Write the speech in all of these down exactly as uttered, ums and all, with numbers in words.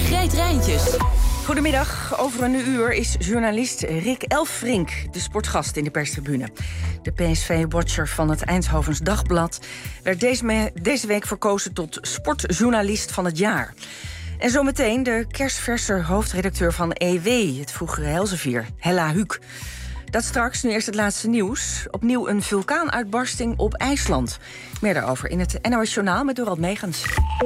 Greet Rijntjes. Goedemiddag. Over een uur is journalist Rick Elfrink de sportgast in de perstribune. De P S V-watcher van het Eindhovens Dagblad werd deze, me- deze week verkozen tot sportjournalist van het jaar. En zometeen de kerstverse hoofdredacteur van E W, het vroegere Elsevier, Hella Huuk. Dat straks, nu eerst het laatste nieuws. Opnieuw een vulkaanuitbarsting op IJsland. Meer daarover in het N O S Journaal met Dorald Megens.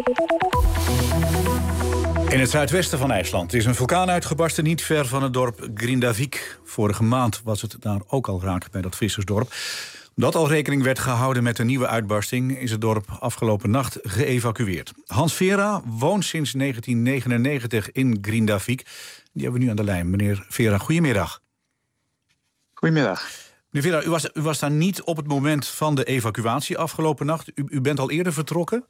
In het zuidwesten van IJsland is een vulkaan uitgebarsten niet ver van het dorp Grindavik. Vorige maand was het daar ook al raak bij dat vissersdorp. Omdat al rekening werd gehouden met een nieuwe uitbarsting is het dorp afgelopen nacht geëvacueerd. Hans Vera woont sinds negentien negenennegentig in Grindavik. Die hebben we nu aan de lijn. Meneer Vera, goedemiddag. Goedemiddag. Meneer Vera, u was, u was daar niet op het moment van de evacuatie afgelopen nacht. U, u bent al eerder vertrokken?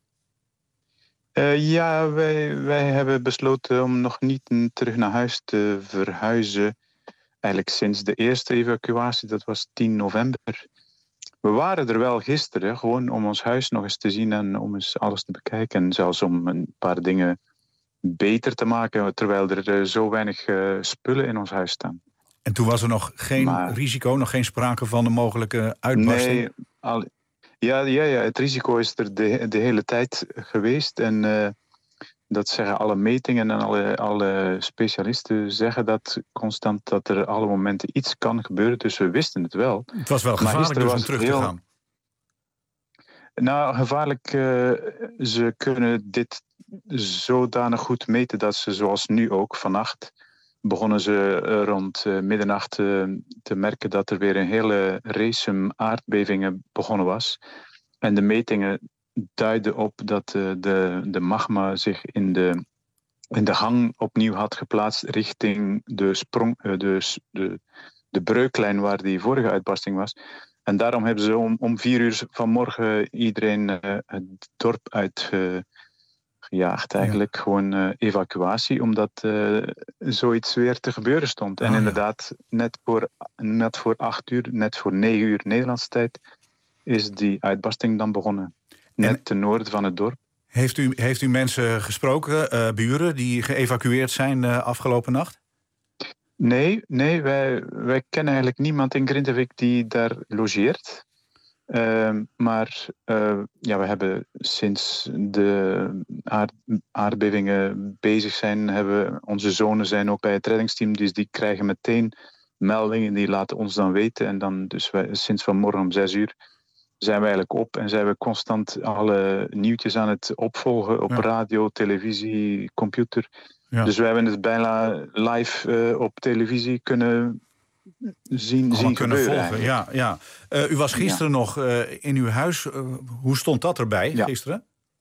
Uh, ja, wij, wij hebben besloten om nog niet terug naar huis te verhuizen. Eigenlijk sinds de eerste evacuatie, dat was tien november. We waren er wel gisteren, gewoon om ons huis nog eens te zien en om eens alles te bekijken. En zelfs om een paar dingen beter te maken, terwijl er uh, zo weinig uh, spullen in ons huis staan. En toen was er nog geen maar, risico, nog geen sprake van een mogelijke uitbarsting? Nee, al, ja, ja, ja, het risico is er de, de hele tijd geweest. En uh, dat zeggen alle metingen en alle, alle specialisten zeggen dat constant dat er alle momenten iets kan gebeuren. Dus we wisten het wel. Het was wel gevaarlijk dus om terug heel, te gaan. Nou, gevaarlijk. Uh, ze kunnen dit zodanig goed meten dat ze zoals nu ook vannacht begonnen ze rond uh, middernacht uh, te merken dat er weer een hele race aardbevingen begonnen was. En de metingen duiden op dat uh, de, de magma zich in de, in de gang opnieuw had geplaatst richting de, sprong, uh, de, de, de breuklijn waar die vorige uitbarsting was. En daarom hebben ze om, om vier uur vanmorgen iedereen uh, het dorp uit uh, gejaagd, eigenlijk. Ja. Gewoon uh, evacuatie, omdat uh, zoiets weer te gebeuren stond. En oh, inderdaad, ja. net, voor, net voor acht uur, net voor negen uur Nederlandse tijd, is die uitbarsting dan begonnen. Net en ten noorden van het dorp. Heeft u, heeft u mensen gesproken, uh, buren, die geëvacueerd zijn uh, afgelopen nacht? Nee, nee wij, wij kennen eigenlijk niemand in Grindavik die daar logeert. Uh, maar uh, ja, we hebben sinds de aard, aardbevingen bezig zijn, hebben onze zonen zijn ook bij het reddingsteam, dus die krijgen meteen meldingen, die laten ons dan weten. En dan dus wij, sinds vanmorgen om zes uur zijn we eigenlijk op en zijn we constant alle nieuwtjes aan het opvolgen op ja. radio, televisie, computer. Ja. Dus we hebben het bijna live uh, op televisie kunnen zien, zien kunnen gebeuren. Volgen. Ja, ja. Uh, u was gisteren ja. nog uh, in uw huis. Uh, hoe stond dat erbij ja. gisteren?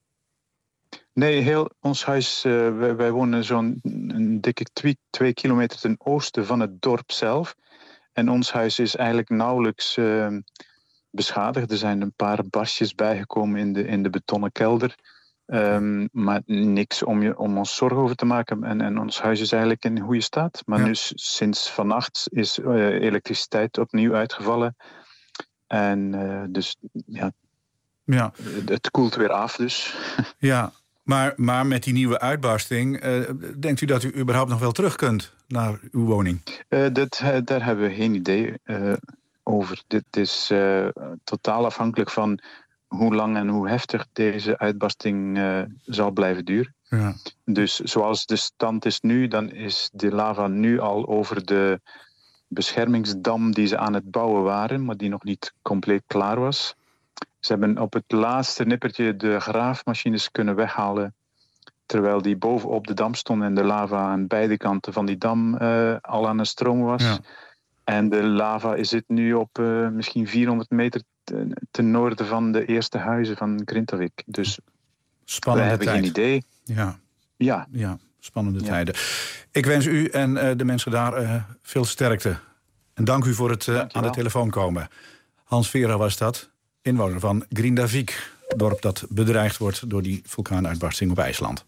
Nee, heel ons huis. Uh, wij, wij wonen zo'n een dikke twee, twee kilometer ten oosten van het dorp zelf. En ons huis is eigenlijk nauwelijks uh, beschadigd. Er zijn een paar barstjes bijgekomen in de, in de betonnen kelder. Um, maar niks om, je, om ons zorgen over te maken. En, en ons huis is eigenlijk in goede staat. Maar ja. nu sinds vannacht is uh, elektriciteit opnieuw uitgevallen. En uh, dus ja, ja. Het, het koelt weer af dus. Ja, maar, maar met die nieuwe uitbarsting, uh, denkt u dat u überhaupt nog wel terug kunt naar uw woning? Uh, dat, uh, daar hebben we geen idee uh, over. Dit is uh, totaal afhankelijk van hoe lang en hoe heftig deze uitbarsting uh, zal blijven duren. Ja. Dus zoals de stand is nu, dan is de lava nu al over de beschermingsdam die ze aan het bouwen waren, maar die nog niet compleet klaar was. Ze hebben op het laatste nippertje de graafmachines kunnen weghalen, terwijl die bovenop de dam stonden en de lava aan beide kanten van die dam uh, al aan het stromen was. Ja. En de lava zit nu op uh, misschien vierhonderd meter ten noorden van de eerste huizen van Grindavik. Dus spannende we hebben tijd. geen idee. Ja, ja. ja spannende ja. tijden. Ik wens u en uh, de mensen daar uh, veel sterkte. En dank u voor het uh, aan de telefoon komen. Hans Vera was dat, inwoner van Grindavik. Dorp dat bedreigd wordt door die vulkaanuitbarsting op IJsland.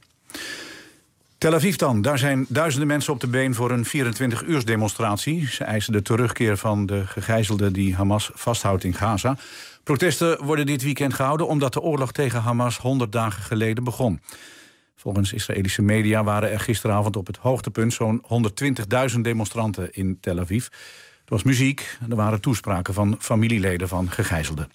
Tel Aviv dan. Daar zijn duizenden mensen op de been voor een vierentwintig-uursdemonstratie. Ze eisen de terugkeer van de gegijzelden die Hamas vasthoudt in Gaza. Protesten worden dit weekend gehouden omdat de oorlog tegen Hamas honderd dagen geleden begon. Volgens Israëlische media waren er gisteravond op het hoogtepunt zo'n honderdtwintigduizend demonstranten in Tel Aviv. Er was muziek en er waren toespraken van familieleden van gegijzelden.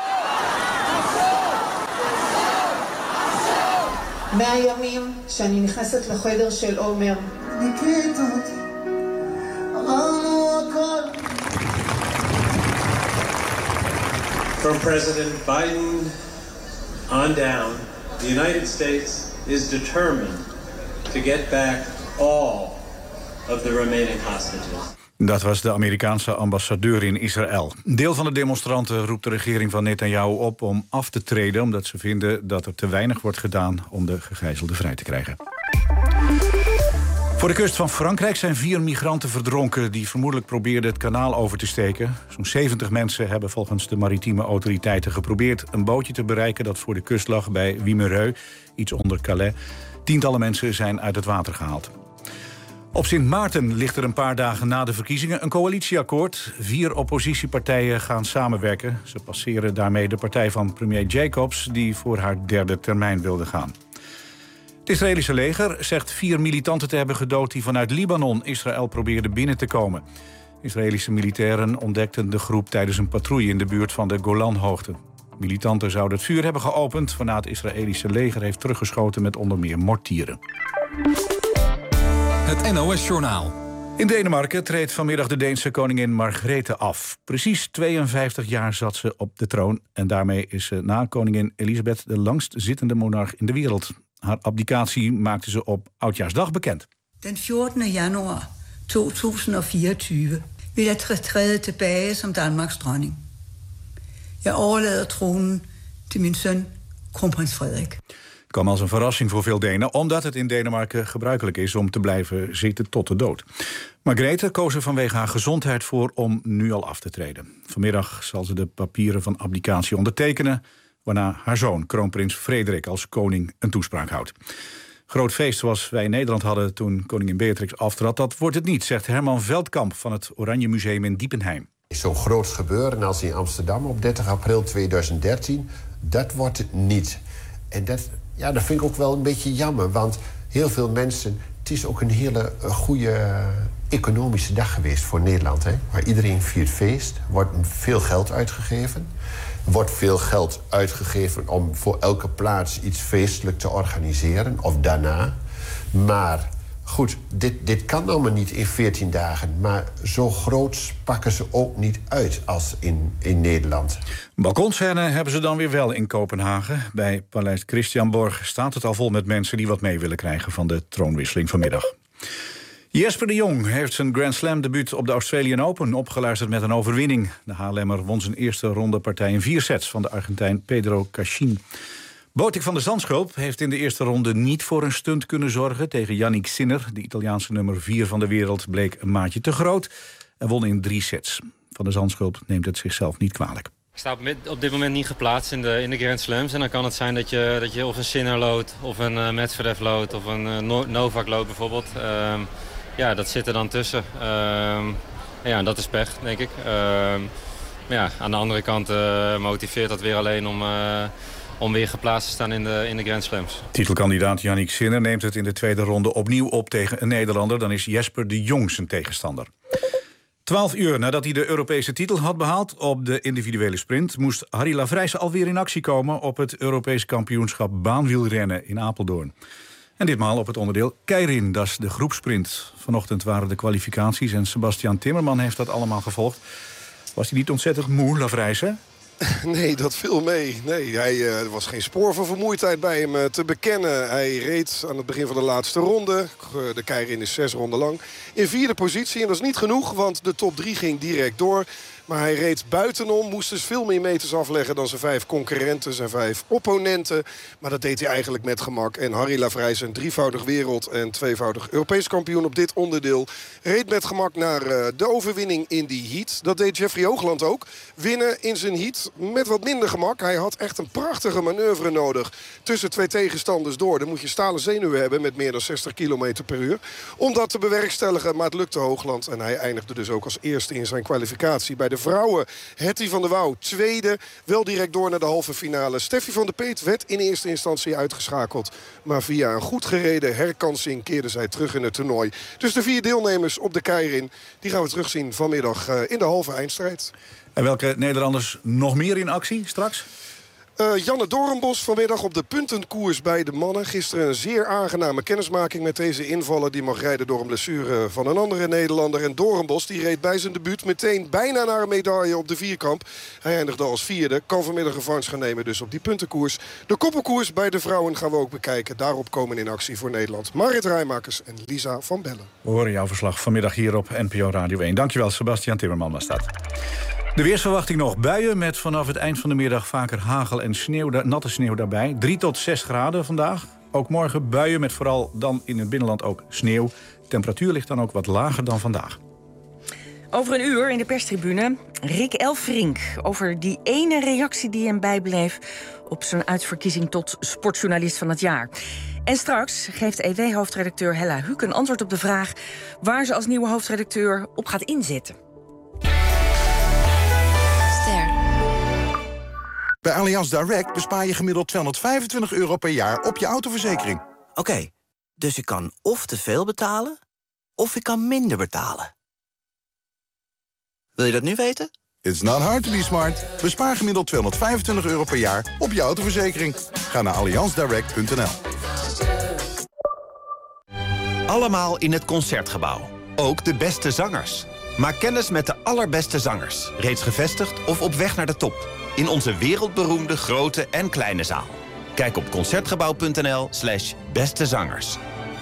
From President Biden on down, the United States is determined to get back all of the remaining hostages. Dat was de Amerikaanse ambassadeur in Israël. Een deel van de demonstranten roept de regering van Netanyahu op om af te treden, omdat ze vinden dat er te weinig wordt gedaan om de gegijzelden vrij te krijgen. Voor de kust van Frankrijk zijn vier migranten verdronken die vermoedelijk probeerden het kanaal over te steken. Zo'n zeventig mensen hebben volgens de maritieme autoriteiten geprobeerd een bootje te bereiken dat voor de kust lag bij Wimereux, iets onder Calais. Tientallen mensen zijn uit het water gehaald. Op Sint Maarten ligt er een paar dagen na de verkiezingen een coalitieakkoord. Vier oppositiepartijen gaan samenwerken. Ze passeren daarmee de partij van premier Jacobs, die voor haar derde termijn wilde gaan. Het Israëlische leger zegt vier militanten te hebben gedood die vanuit Libanon Israël probeerden binnen te komen. Israëlische militairen ontdekten de groep tijdens een patrouille in de buurt van de Golanhoogte. Militanten zouden het vuur hebben geopend, waarna het Israëlische leger heeft teruggeschoten met onder meer mortieren. Het N O S-journaal. In Denemarken treedt vanmiddag de Deense koningin Margrethe af. Precies tweeënvijftig jaar zat ze op de troon en daarmee is ze na koningin Elisabeth de langst zittende monarch in de wereld. Haar abdicatie maakte ze op Oudjaarsdag bekend. Den fjortende januar tweeduizend vierogtyve vil jeg træde tilbage som Danmarks dronning. Jeg overlader tronen til min søn, kronprins Frederik. Het kwam als een verrassing voor veel Denen, omdat het in Denemarken gebruikelijk is om te blijven zitten tot de dood. Margrethe koos er vanwege haar gezondheid voor om nu al af te treden. Vanmiddag zal ze de papieren van abdicatie ondertekenen, waarna haar zoon, kroonprins Frederik, als koning een toespraak houdt. Groot feest zoals wij in Nederland hadden toen koningin Beatrix aftrad, dat wordt het niet, zegt Herman Veldkamp van het Oranje Museum in Diepenheim. Zo'n groot gebeuren als in Amsterdam op dertig april tweeduizend dertien, dat wordt het niet. En dat, ja, dat vind ik ook wel een beetje jammer, want heel veel mensen, het is ook een hele goede economische dag geweest voor Nederland. Hè? Waar iedereen viert feest, wordt veel geld uitgegeven. Er wordt veel geld uitgegeven om voor elke plaats iets feestelijk te organiseren, of daarna. Maar goed, dit, dit kan allemaal niet in veertien dagen. Maar zo groot pakken ze ook niet uit als in, in Nederland. Balkonscène hebben ze dan weer wel in Kopenhagen. Bij Paleis Christianborg staat het al vol met mensen die wat mee willen krijgen van de troonwisseling vanmiddag. Jesper de Jong heeft zijn Grand Slam debuut op de Australian Open opgeluisterd met een overwinning. De Haarlemmer won zijn eerste rondepartij in vier sets van de Argentijn Pedro Cachin. Botik van der Zandschulp heeft in de eerste ronde niet voor een stunt kunnen zorgen tegen Yannick Sinner. De Italiaanse nummer vier van de wereld bleek een maatje te groot en won in drie sets. Van der Zandschulp neemt het zichzelf niet kwalijk. Ik sta op dit moment niet geplaatst in de, in de Grand Slams. En dan kan het zijn dat je, dat je of een Sinner loodt, of een uh, Medvedev loodt, of een uh, Novak loodt bijvoorbeeld. Uh, ja, dat zit er dan tussen. Uh, ja, dat is pech, denk ik. Uh, maar ja, aan de andere kant uh, motiveert dat weer alleen om... Uh, om weer geplaatst te staan in de, in de Grand Slams. Titelkandidaat Yannick Sinner neemt het in de tweede ronde opnieuw op tegen een Nederlander. Dan is Jesper de Jong zijn tegenstander. Twaalf uur nadat hij de Europese titel had behaald op de individuele sprint, moest Harry Lavrijsen alweer in actie komen op het Europees kampioenschap baanwielrennen in Apeldoorn. En ditmaal op het onderdeel Keirin, dat is de groepsprint. Vanochtend waren de kwalificaties en Sebastian Timmerman heeft dat allemaal gevolgd. Was hij niet ontzettend moe, Lavrijsen? Nee, dat viel mee. Nee, hij, uh, er was geen spoor van vermoeidheid bij hem uh, te bekennen. Hij reed aan het begin van de laatste ronde. Uh, de Keirin is zes ronden lang. In vierde positie. En dat is niet genoeg, want de top drie ging direct door. Maar hij reed buitenom, moest dus veel meer meters afleggen dan zijn vijf concurrenten, zijn vijf opponenten. Maar dat deed hij eigenlijk met gemak. En Harry Lavrijsen, een drievoudig wereld- en tweevoudig Europees kampioen op dit onderdeel, reed met gemak naar uh, de overwinning in die heat. Dat deed Jeffrey Hoogland ook. Winnen in zijn heat met wat minder gemak. Hij had echt een prachtige manoeuvre nodig tussen twee tegenstanders door. Dan moet je stalen zenuwen hebben met meer dan zestig kilometer per uur. Om dat te bewerkstelligen, maar het lukte Hoogland. En hij eindigde dus ook als eerste in zijn kwalificatie bij de vrouwen. Hetty van der Wouw, tweede. Wel direct door naar de halve finale. Steffi van der Peet werd in eerste instantie uitgeschakeld. Maar via een goed gereden herkansing keerde zij terug in het toernooi. Dus de vier deelnemers op de keirin, die gaan we terugzien vanmiddag in de halve eindstrijd. En welke Nederlanders nog meer in actie straks? Uh, Janne Doornbos vanmiddag op de puntenkoers bij de mannen. Gisteren een zeer aangename kennismaking met deze invaller. Die mag rijden door een blessure van een andere Nederlander. En Doornbos die reed bij zijn debuut meteen bijna naar een medaille op de vierkamp. Hij eindigde als vierde. Kan vanmiddag revanche gaan nemen dus op die puntenkoers. De koppelkoers bij de vrouwen gaan we ook bekijken. Daarop komen in actie voor Nederland Marit Rijmakers en Lisa van Bellen. We horen jouw verslag vanmiddag hier op N P O Radio één. Dankjewel, Sebastian Timmerman was dat. De weersverwachting nog. Buien met vanaf het eind van de middag vaker hagel en sneeuw, natte sneeuw daarbij. drie tot zes graden vandaag. Ook morgen buien met vooral dan in het binnenland ook sneeuw. De temperatuur ligt dan ook wat lager dan vandaag. Over een uur in de perstribune Rick Elfrink over die ene reactie die hem bijbleef op zijn uitverkiezing tot sportjournalist van het jaar. En straks geeft E W-hoofdredacteur Hella Huuk een antwoord op de vraag waar ze als nieuwe hoofdredacteur op gaat inzetten. Bij Allianz Direct bespaar je gemiddeld tweehonderdvijfentwintig euro per jaar op je autoverzekering. Oké, okay, dus ik kan of te veel betalen, of ik kan minder betalen. Wil je dat nu weten? It's not hard to be smart. Bespaar gemiddeld tweehonderdvijfentwintig euro per jaar op je autoverzekering. Ga naar allianz direct punt n l. Allemaal in het Concertgebouw. Ook de beste zangers. Maak kennis met de allerbeste zangers. Reeds gevestigd of op weg naar de top. In onze wereldberoemde grote en kleine zaal. Kijk op concertgebouw punt n l slash beste zangers.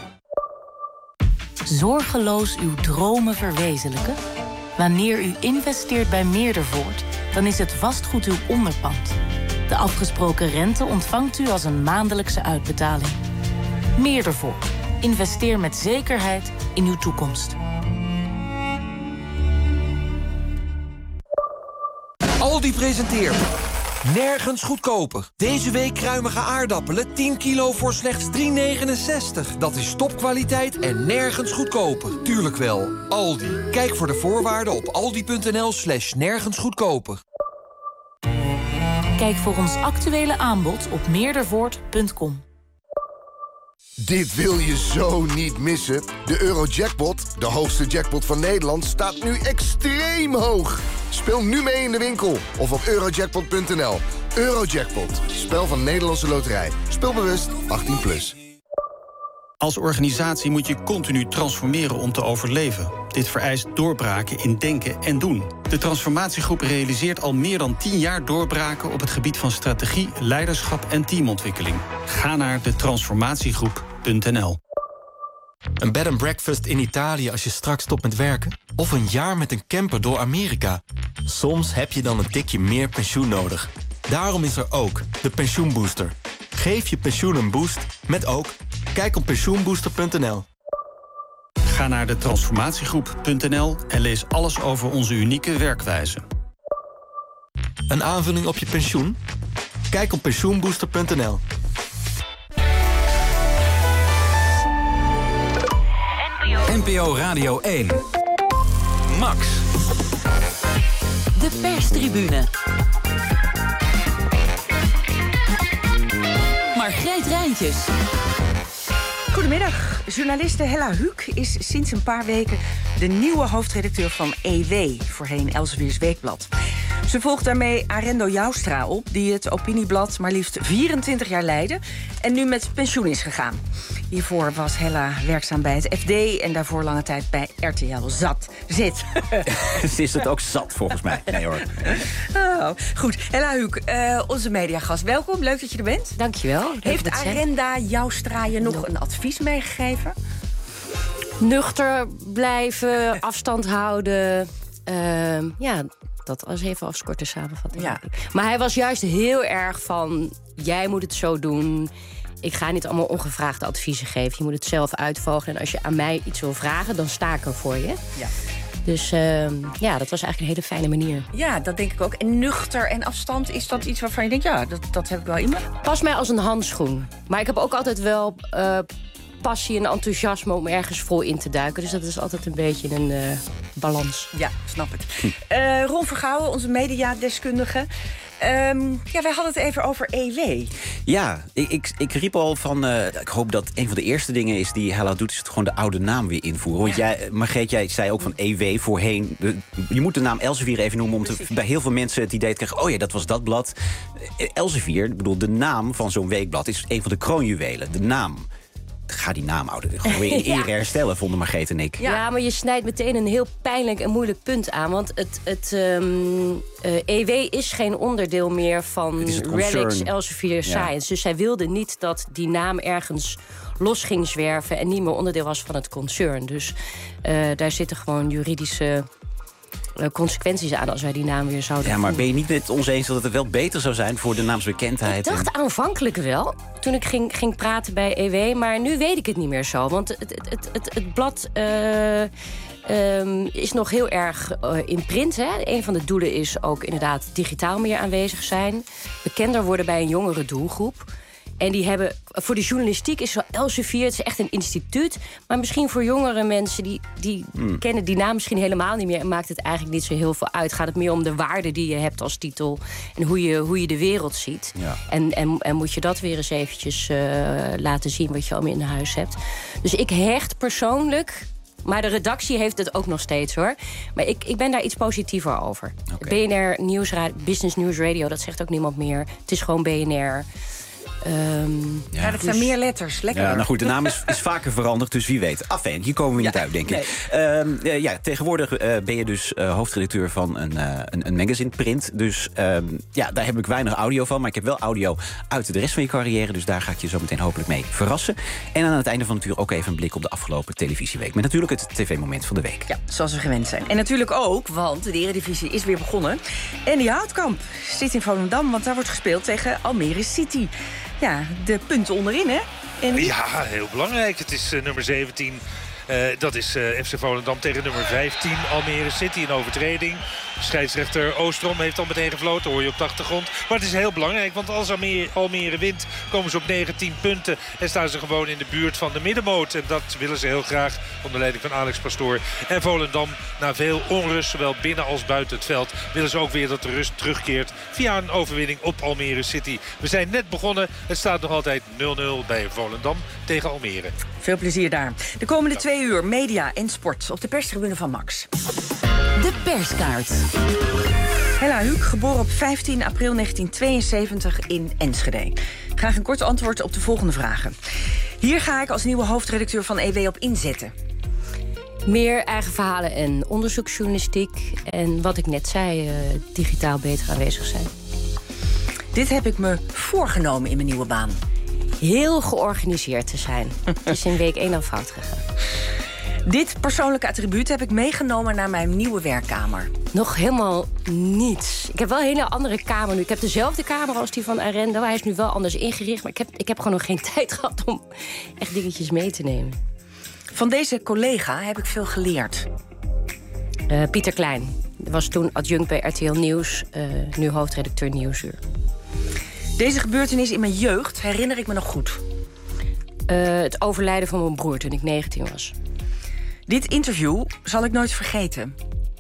Zorgeloos uw dromen verwezenlijken? Wanneer u investeert bij Meerdervoort, dan is het vastgoed uw onderpand. De afgesproken rente ontvangt u als een maandelijkse uitbetaling. Meerdervoort. Investeer met zekerheid in uw toekomst. Aldi presenteert Nergens Goedkoper. Deze week kruimige aardappelen, tien kilo voor slechts drie negenenzestig. Dat is topkwaliteit en nergens goedkoper. Tuurlijk wel, Aldi. Kijk voor de voorwaarden op aldi punt n l slash nergens goedkoper. Kijk voor ons actuele aanbod op meerdervoort punt com. Dit wil je zo niet missen. De Eurojackpot, de hoogste jackpot van Nederland, staat nu extreem hoog. Speel nu mee in de winkel of op eurojackpot punt n l. Eurojackpot, spel van Nederlandse Loterij. Speel bewust, achttien plus. Als organisatie moet je continu transformeren om te overleven. Dit vereist doorbraken in denken en doen. De transformatiegroep realiseert al meer dan tien jaar doorbraken op het gebied van strategie, leiderschap en teamontwikkeling. Ga naar de transformatiegroep punt n l. Een bed and breakfast in Italië als je straks stopt met werken? Of een jaar met een camper door Amerika? Soms heb je dan een tikje meer pensioen nodig. Daarom is er ook de Pensioenbooster. Geef je pensioen een boost met ook. Kijk op pensioenbooster punt n l. Ga naar de transformatiegroep punt n l en lees alles over onze unieke werkwijze. Een aanvulling op je pensioen? Kijk op pensioenbooster punt n l. N P O Radio één. Max. De perstribune. Margreet Rijntjes. Goedemiddag. Journaliste Hella Huuk is sinds een paar weken de nieuwe hoofdredacteur van E W, voorheen Elsevier's Weekblad. Ze volgt daarmee Arendo Joustra op, die het opinieblad maar liefst vierentwintig jaar leidde en nu met pensioen is gegaan. Hiervoor was Hella werkzaam bij het F D en daarvoor lange tijd bij R T L Zat. Zit. Ze is het ook zat, volgens mij. Nee hoor. Oh, goed. Hella Huuk, uh, onze mediagast. Welkom, leuk dat je er bent. Dankjewel. Heeft Arenda Joustra je nog een advies meegegeven? Nuchter blijven, afstand houden. Uh, ja, dat was even als korte samenvatting. Ja. Maar hij was juist heel erg van, jij moet het zo doen. Ik ga niet allemaal ongevraagde adviezen geven. Je moet het zelf uitvogelen. En als je aan mij iets wil vragen, dan sta ik er voor je. Ja. Dus uh, ja, dat was eigenlijk een hele fijne manier. Ja, dat denk ik ook. En nuchter en afstand, is dat iets waarvan je denkt, ja, dat, dat heb ik wel in me? Pas mij als een handschoen. Maar ik heb ook altijd wel uh, passie en enthousiasme om ergens vol in te duiken. Dus dat is altijd een beetje een uh, balans. Ja, snap het. Uh, Ron Vergouwen, onze mediadeskundige. Um, ja, wij hadden het even over E W. Ja, ik, ik, ik riep al van... Uh, ik hoop dat een van de eerste dingen is die Hella doet... is het gewoon de oude naam weer invoeren. Want ja. jij, Margreet, jij zei ook van E W voorheen. De, je moet de naam Elsevier even noemen... om te, bij heel veel mensen het idee te krijgen... oh ja, dat was dat blad. Elsevier, ik bedoel, de naam van zo'n weekblad... is een van de kroonjuwelen, de naam. Ga die naam houden. Gewoon weer in ere ja. herstellen, vonden Margreet en ik. Ja. ja, maar je snijdt meteen een heel pijnlijk en moeilijk punt aan. Want het, het um, uh, E W is geen onderdeel meer van Relics Elsevier ja. Science. Dus zij wilde niet dat die naam ergens los ging zwerven... en niet meer onderdeel was van het concern. Dus uh, daar zitten gewoon juridische... consequenties aan als wij die naam weer zouden Ja, maar voeren. ben je niet met ons eens dat het wel beter zou zijn... voor de naamsbekendheid? Ik dacht en... aanvankelijk wel, toen ik ging, ging praten bij E W... maar nu weet ik het niet meer zo. Want het, het, het, het, het blad uh, um, is nog heel erg uh, in print. Hè? Een van de doelen is ook inderdaad digitaal meer aanwezig zijn. Bekender worden bij een jongere doelgroep. En die hebben, voor de journalistiek is wel Elsevier, het is echt een instituut. Maar misschien voor jongere mensen, die, die hmm. kennen die naam misschien helemaal niet meer... en maakt het eigenlijk niet zo heel veel uit. Gaat het meer om de waarde die je hebt als titel... en hoe je, hoe je de wereld ziet. Ja. En, en, en moet je dat weer eens eventjes uh, laten zien wat je allemaal in huis hebt. Dus ik hecht persoonlijk... Maar de redactie heeft het ook nog steeds, hoor. Maar ik, ik ben daar iets positiever over. Okay. B N R, Nieuwsra- Business News Radio, dat zegt ook niemand meer. Het is gewoon B N R... Um, ja, ja, dat dus... zijn meer letters. Lekker. Ja, nou goed, de naam is, is vaker veranderd, dus wie weet. Afijn, hier komen we niet ja, uit, denk ik. Nee. Uh, uh, ja, tegenwoordig uh, ben je dus uh, hoofdredacteur van een, uh, een, een magazine print. Dus uh, ja, daar heb ik weinig audio van. Maar ik heb wel audio uit de rest van je carrière. Dus daar ga ik je zo meteen hopelijk mee verrassen. En aan het einde van het uur ook even een blik op de afgelopen televisieweek. Met natuurlijk het tv-moment van de week. Ja, zoals we gewend zijn. En natuurlijk ook, want de Eredivisie is weer begonnen. En die Houtkamp zit in Volendam, want daar wordt gespeeld tegen Almere City. Ja, de punten onderin, hè? En... Ja, heel belangrijk. Het is uh, nummer zeventien. Uh, dat is uh, F C Volendam tegen nummer vijftien. Almere City, een overtreding. Scheidsrechter Oostrom heeft al meteen gefloten, hoor je op de achtergrond. Maar het is heel belangrijk, want als Almere, Almere wint... komen ze op negentien punten en staan ze gewoon in de buurt van de middenmoot. En dat willen ze heel graag onder leiding van Alex Pastoor. En Volendam, na veel onrust, zowel binnen als buiten het veld... willen ze ook weer dat de rust terugkeert via een overwinning op Almere City. We zijn net begonnen. Het staat nog altijd nul nul bij Volendam tegen Almere. Veel plezier daar. De komende twee uur media en sport op de perstribune van Max. De perskaart. Hella Huuk, geboren op vijftien april negentien tweeënzeventig in Enschede. Graag een kort antwoord op de volgende vragen. Hier ga ik als nieuwe hoofdredacteur van E W op inzetten. Meer eigen verhalen en onderzoeksjournalistiek. En wat ik net zei, uh, digitaal beter aanwezig zijn. Dit heb ik me voorgenomen in mijn nieuwe baan. Heel georganiseerd te zijn. Het is in week één al fout gegaan. Dit persoonlijke attribuut heb ik meegenomen naar mijn nieuwe werkkamer. Nog helemaal niets. Ik heb wel een hele andere kamer nu. Ik heb dezelfde kamer als die van Arendo. Hij is nu wel anders ingericht. Maar ik heb, ik heb gewoon nog geen tijd gehad om echt dingetjes mee te nemen. Van deze collega heb ik veel geleerd. Uh, Pieter Klein. Was toen adjunct bij R T L Nieuws. Uh, nu hoofdredacteur Nieuwsuur. Deze gebeurtenis in mijn jeugd herinner ik me nog goed. Uh, het overlijden van mijn broer toen ik negentien was. Dit interview zal ik nooit vergeten.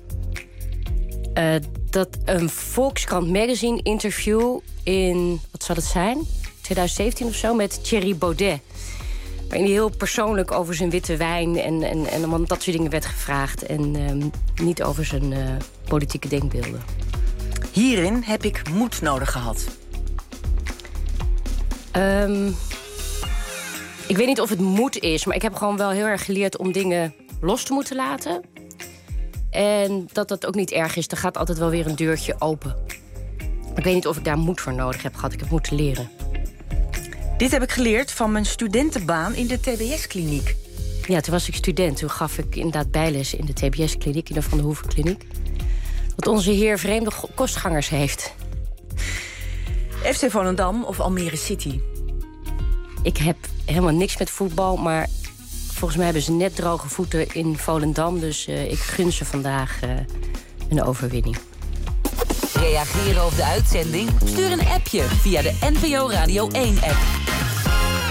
Uh, dat een Volkskrant Magazine interview in, wat zal het zijn? twintig zeventien of zo, met Thierry Baudet. Waarin hij heel persoonlijk over zijn witte wijn en, en, en dat soort dingen werd gevraagd. En um, niet over zijn uh, politieke denkbeelden. Hierin heb ik moed nodig gehad. Um, ik weet niet of het moed is, maar ik heb gewoon wel heel erg geleerd om dingen los te moeten laten. En dat dat ook niet erg is. Er gaat altijd wel weer een deurtje open. Maar ik weet niet of ik daar moed voor nodig heb gehad. Ik heb moeten leren. Dit heb ik geleerd van mijn studentenbaan in de T B S-kliniek. Ja, toen was ik student. Toen gaf ik inderdaad bijles in de T B S-kliniek, in de Van der Hoeven-kliniek. Dat onze heer vreemde kostgangers heeft. F C Volendam of Almere City? Ik heb helemaal niks met voetbal, maar volgens mij hebben ze net droge voeten in Volendam. Dus uh, ik gun ze vandaag uh, een overwinning. Reageren op de uitzending? Stuur een appje via de N P O Radio één-app.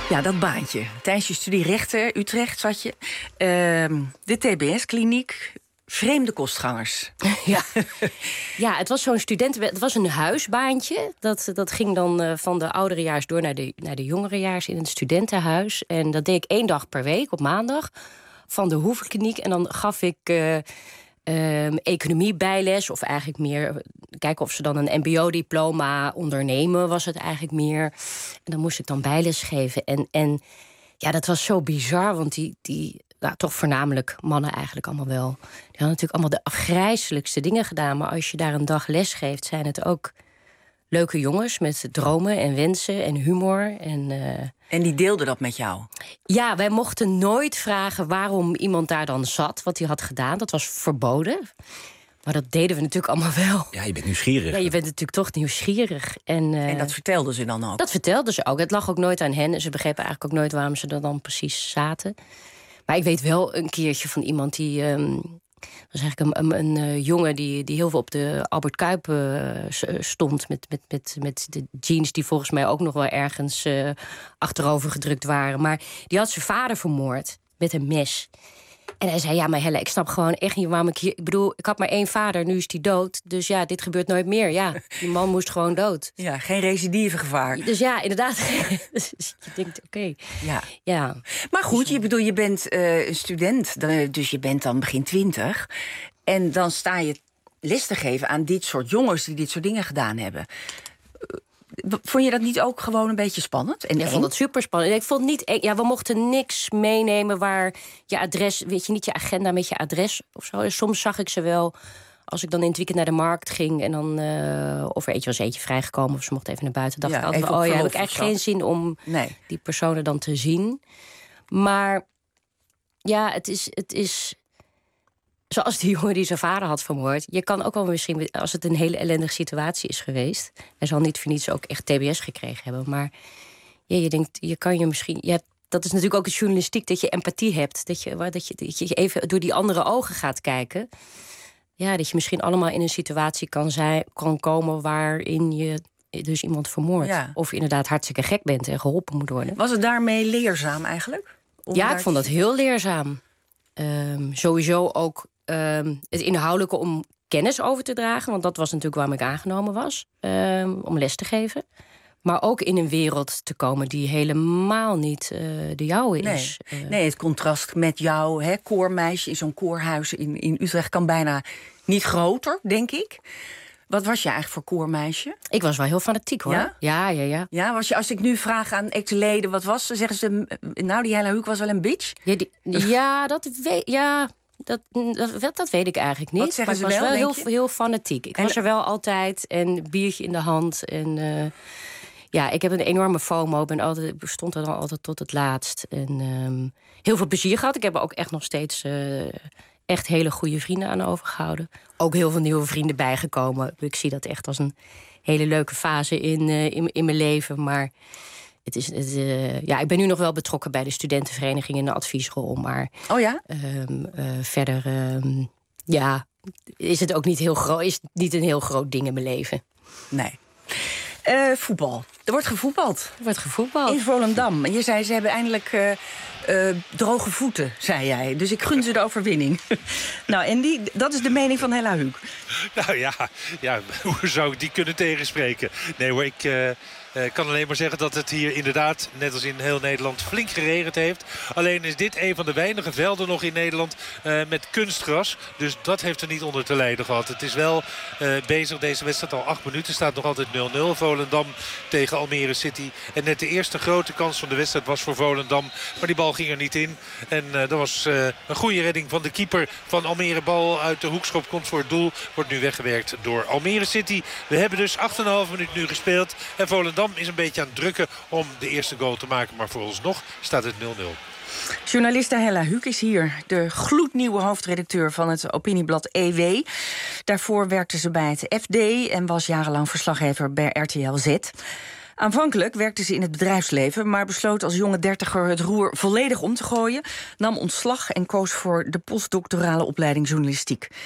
Ja, dat baantje. Tijdens je studie rechten, Utrecht zat je. Uh, de T B S-kliniek, vreemde kostgangers. Ja, ja, het was zo'n studenten... Het was een huisbaantje. Dat, dat ging dan uh, van de ouderejaars door naar de, naar de jongerejaars in het studentenhuis. En dat deed ik één dag per week, op maandag, van de Hoevenkliniek. En dan gaf ik uh, uh, economie bijles, of eigenlijk meer... kijken of ze dan een mbo-diploma ondernemen, was het eigenlijk meer. En dan moest ik dan bijles geven. En, en ja, dat was zo bizar, want die... die nou, toch voornamelijk mannen eigenlijk allemaal wel. Die hadden natuurlijk allemaal de afgrijselijkste dingen gedaan. Maar als je daar een dag les geeft, zijn het ook leuke jongens met dromen en wensen en humor. En, uh... en die deelden dat met jou? Ja, wij mochten nooit vragen waarom iemand daar dan zat, wat hij had gedaan. Dat was verboden. Maar dat deden we natuurlijk allemaal wel. Ja, je bent nieuwsgierig. Ja, je bent natuurlijk toch nieuwsgierig. En, uh, en dat vertelden ze dan ook? Dat vertelden ze ook. Het lag ook nooit aan hen. En ze begrepen eigenlijk ook nooit waarom ze er dan precies zaten. Maar ik weet wel een keertje van iemand die... Um, was eigenlijk een, een, een uh, jongen die, die heel veel op de Albert Kuip uh, stond... Met, met, met, met de jeans die volgens mij ook nog wel ergens uh, achterover gedrukt waren. Maar die had zijn vader vermoord met een mes. En hij zei, ja, maar Helle, ik snap gewoon echt niet waarom ik hier... Ik bedoel, ik had maar één vader, nu is die dood. Dus ja, dit gebeurt nooit meer. Ja, die man moest gewoon dood. Ja, geen recidivegevaar. Dus ja, inderdaad. Dus je denkt, oké. Okay. Ja. Ja. Maar goed, je bedoel, je bent uh, een student, dus je bent dan begin twintig. En dan sta je les te geven aan dit soort jongens die dit soort dingen gedaan hebben. Vond je dat niet ook gewoon een beetje spannend? En ik vond het super spannend. Ik vond niet, ja, we mochten niks meenemen waar je adres, weet je, niet je agenda met je adres of zo. Soms zag ik ze wel als ik dan in het weekend naar de markt ging en dan uh, of er eentje was eentje vrijgekomen of ze mocht even naar buiten. Dacht ja, ik altijd, oh ja, heb ik eigenlijk geen zin om nee. die personen dan te zien. Maar ja, het is, het is zoals die jongen die zijn vader had vermoord. Je kan ook wel misschien, als het een hele ellendige situatie is geweest, hij zal niet voor niets ook echt T B S gekregen hebben. Maar ja, je denkt, je kan je misschien. Je hebt, dat is natuurlijk ook de journalistiek, dat je empathie hebt. Dat je, dat je, dat je even door die andere ogen gaat kijken. Ja, dat je misschien allemaal in een situatie kan, zijn, kan komen waarin je dus iemand vermoordt. Ja. Of je inderdaad hartstikke gek bent en geholpen moet worden. Was het daarmee leerzaam eigenlijk? Ja, ik vond dat heel leerzaam. Um, sowieso ook um, het inhoudelijke om kennis over te dragen. Want dat was natuurlijk waarom ik aangenomen was. Um, om les te geven. Maar ook in een wereld te komen die helemaal niet uh, de jouwe is. Nee, uh, nee, het contrast met jou, hè, koormeisje in zo'n koorhuis in, in Utrecht kan bijna niet groter, denk ik. Wat was je eigenlijk voor koormeisje? Ik was wel heel fanatiek, hoor. Ja, ja, ja. ja. ja was je, als ik nu vraag aan ex-leden wat was, dan zeggen ze, nou, die Hella Huuk was wel een bitch. Ja, die, ja dat weet ja, dat, dat, dat weet ik eigenlijk niet. Wat zeggen maar ze ik was wel, wel heel, heel fanatiek. Ik en was er wel altijd en biertje in de hand en uh, ja, ik heb een enorme FOMO. Ik ben altijd, stond er dan altijd tot het laatst. En um, heel veel plezier gehad. Ik heb er ook echt nog steeds uh, echt hele goede vrienden aan overgehouden. Ook heel veel nieuwe vrienden bijgekomen. Ik zie dat echt als een hele leuke fase in, uh, in, in mijn leven. Maar het is, het, uh, ja, ik ben nu nog wel betrokken bij de studentenvereniging in de adviesrol. Maar oh ja? Um, uh, verder um, ja, is het ook niet, heel groot, is niet een heel groot ding in mijn leven. Nee. Uh, voetbal. Er wordt gevoetbald. Er wordt gevoetbald. In Volendam. En je zei, ze hebben eindelijk uh, uh, droge voeten, zei jij. Dus ik gun ze de overwinning. Nou, en die, dat is de mening van Hella Huuk. Nou ja, ja, hoe zou ik die kunnen tegenspreken? Nee hoor, ik... Uh... Ik kan alleen maar zeggen dat het hier inderdaad, net als in heel Nederland, flink geregend heeft. Alleen is dit een van de weinige velden nog in Nederland uh, met kunstgras. Dus dat heeft er niet onder te lijden gehad. Het is wel uh, bezig, deze wedstrijd al acht minuten. Staat nog altijd nul nul. Volendam tegen Almere City. En net de eerste grote kans van de wedstrijd was voor Volendam. Maar die bal ging er niet in. En uh, dat was uh, een goede redding van de keeper van Almere. Bal uit de hoekschop komt voor het doel. Wordt nu weggewerkt door Almere City. We hebben dus acht komma vijf minuut nu gespeeld. En Volendam is een beetje aan het drukken om de eerste goal te maken. Maar vooralsnog staat het nul nul. Journaliste Hella Huuk is hier, de gloednieuwe hoofdredacteur van het opinieblad E W. Daarvoor werkte ze bij het F D en was jarenlang verslaggever bij R T L Z. Aanvankelijk werkte ze in het bedrijfsleven, maar besloot als jonge dertiger het roer volledig om te gooien, nam ontslag en koos voor de postdoctorale opleiding journalistiek.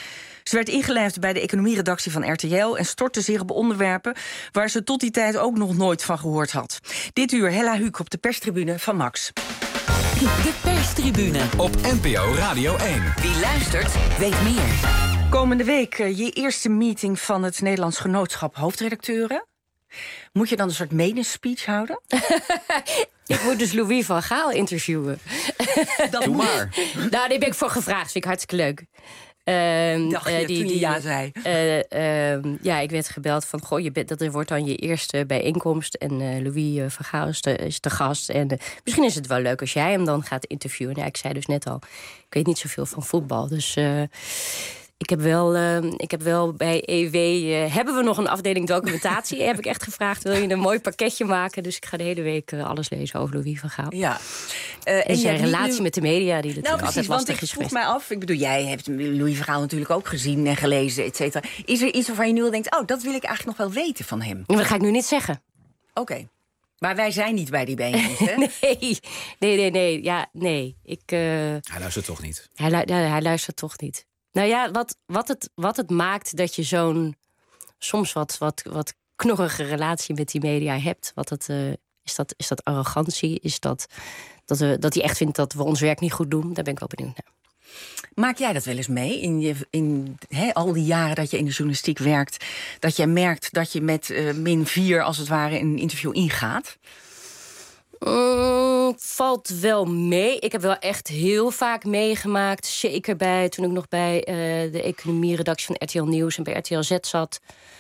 Ze werd ingelijfd bij de economieredactie van R T L en stortte zich op onderwerpen waar ze tot die tijd ook nog nooit van gehoord had. Dit uur Hella Huuk op de perstribune van Max. De perstribune op N P O Radio één. Wie luistert, weet meer. Komende week uh, je eerste meeting van het Nederlands Genootschap Hoofdredacteuren. Moet je dan een soort medespeech houden? Ik moet dus Louis van Gaal interviewen. Dat Doe maar. Nou, daar ben ik voor gevraagd. Vind ik hartstikke leuk. Uh, Dacht je uh, die, toen je die, ja zei? Uh, uh, ja, ik werd gebeld van... Goh, je bent, dat wordt dan je eerste bijeenkomst. En uh, Louis uh, van Gaal is de, is de gast. En uh, misschien is het wel leuk als jij hem dan gaat interviewen. Ja, ik zei dus net al, ik weet niet zoveel van voetbal. Dus... Uh, Ik heb wel, uh, ik heb wel bij E W... Uh, hebben we nog een afdeling documentatie? Heb ik echt gevraagd, wil je een mooi pakketje maken? Dus ik ga de hele week uh, alles lezen over Louis van Gaal. Ja. Uh, en, en zijn relatie nu... met de media, die natuurlijk nou, precies, altijd lastig want ik is vroeg geweest. mij af, ik bedoel, jij hebt Louis van Gaal natuurlijk ook gezien en gelezen, et cetera. Is er iets waarvan je nu al denkt, oh, dat wil ik eigenlijk nog wel weten van hem? Dat ga ik nu niet zeggen. Oké. Okay. Maar wij zijn niet bij die bijeenkomst, hè? nee, nee, nee, nee. Ja, nee. Ik, uh... Hij luistert toch niet? Hij, lu- ja, hij luistert toch niet. Nou ja, wat, wat, het, wat het maakt dat je zo'n soms wat, wat, wat knorrige relatie met die media hebt. Wat het, uh, is, dat, is dat arrogantie? Is dat dat, we, dat hij echt vindt dat we ons werk niet goed doen? Daar ben ik wel benieuwd naar. Maak jij dat wel eens mee in, je, in he, al die jaren dat je in de journalistiek werkt? Dat jij merkt dat je met uh, min vier als het ware een interview ingaat? Mm, valt wel mee. Ik heb wel echt heel vaak meegemaakt. Zeker bij, toen ik nog bij uh, de economieredactie van R T L Nieuws en bij R T L Z zat.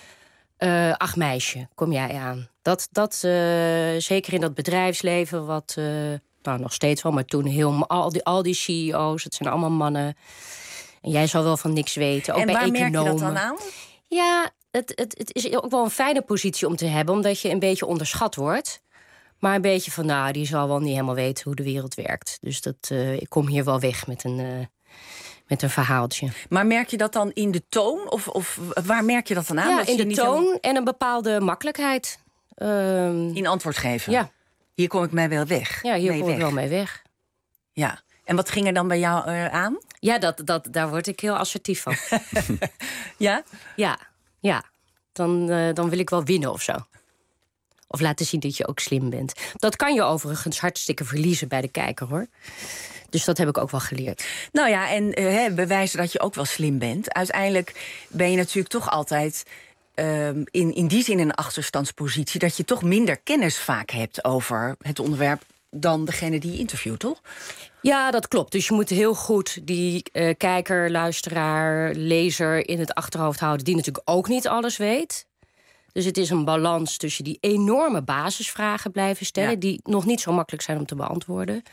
Uh, ach meisje, kom jij aan. Dat, dat uh, zeker in dat bedrijfsleven, wat uh, nou, nog steeds wel, maar toen heel, al, die, al die C E O's, het zijn allemaal mannen. En jij zal wel van niks weten. Ook en bij waar economen. merk je dat dan aan? Ja, het, het, het is ook wel een fijne positie om te hebben, omdat je een beetje onderschat wordt. Maar een beetje van, nou, die zal wel niet helemaal weten hoe de wereld werkt. Dus dat, uh, ik kom hier wel weg met een, uh, met een verhaaltje. Maar merk je dat dan in de toon? Of, of waar merk je dat dan aan? Ja, dat in je de niet toon helemaal... en een bepaalde makkelijkheid. Uh, in antwoord geven? Ja. Hier kom ik mij wel weg. Ja, hier mee kom weg. ik wel mee weg. Ja. En wat ging er dan bij jou uh, aan? Ja, dat, dat, daar word ik heel assertief van. Ja? Ja, ja. Dan, uh, dan wil ik wel winnen of zo. Of laten zien dat je ook slim bent. Dat kan je overigens hartstikke verliezen bij de kijker, hoor. Dus dat heb ik ook wel geleerd. Nou ja, en uh, bewijzen dat je ook wel slim bent. Uiteindelijk ben je natuurlijk toch altijd uh, in, in die zin in een achterstandspositie... dat je toch minder kennis vaak hebt over het onderwerp dan degene die je interviewt, toch? Ja, dat klopt. Dus je moet heel goed die uh, kijker, luisteraar, lezer in het achterhoofd houden... die natuurlijk ook niet alles weet. Dus het is een balans tussen die enorme basisvragen blijven stellen... Ja. die nog niet zo makkelijk zijn om te beantwoorden.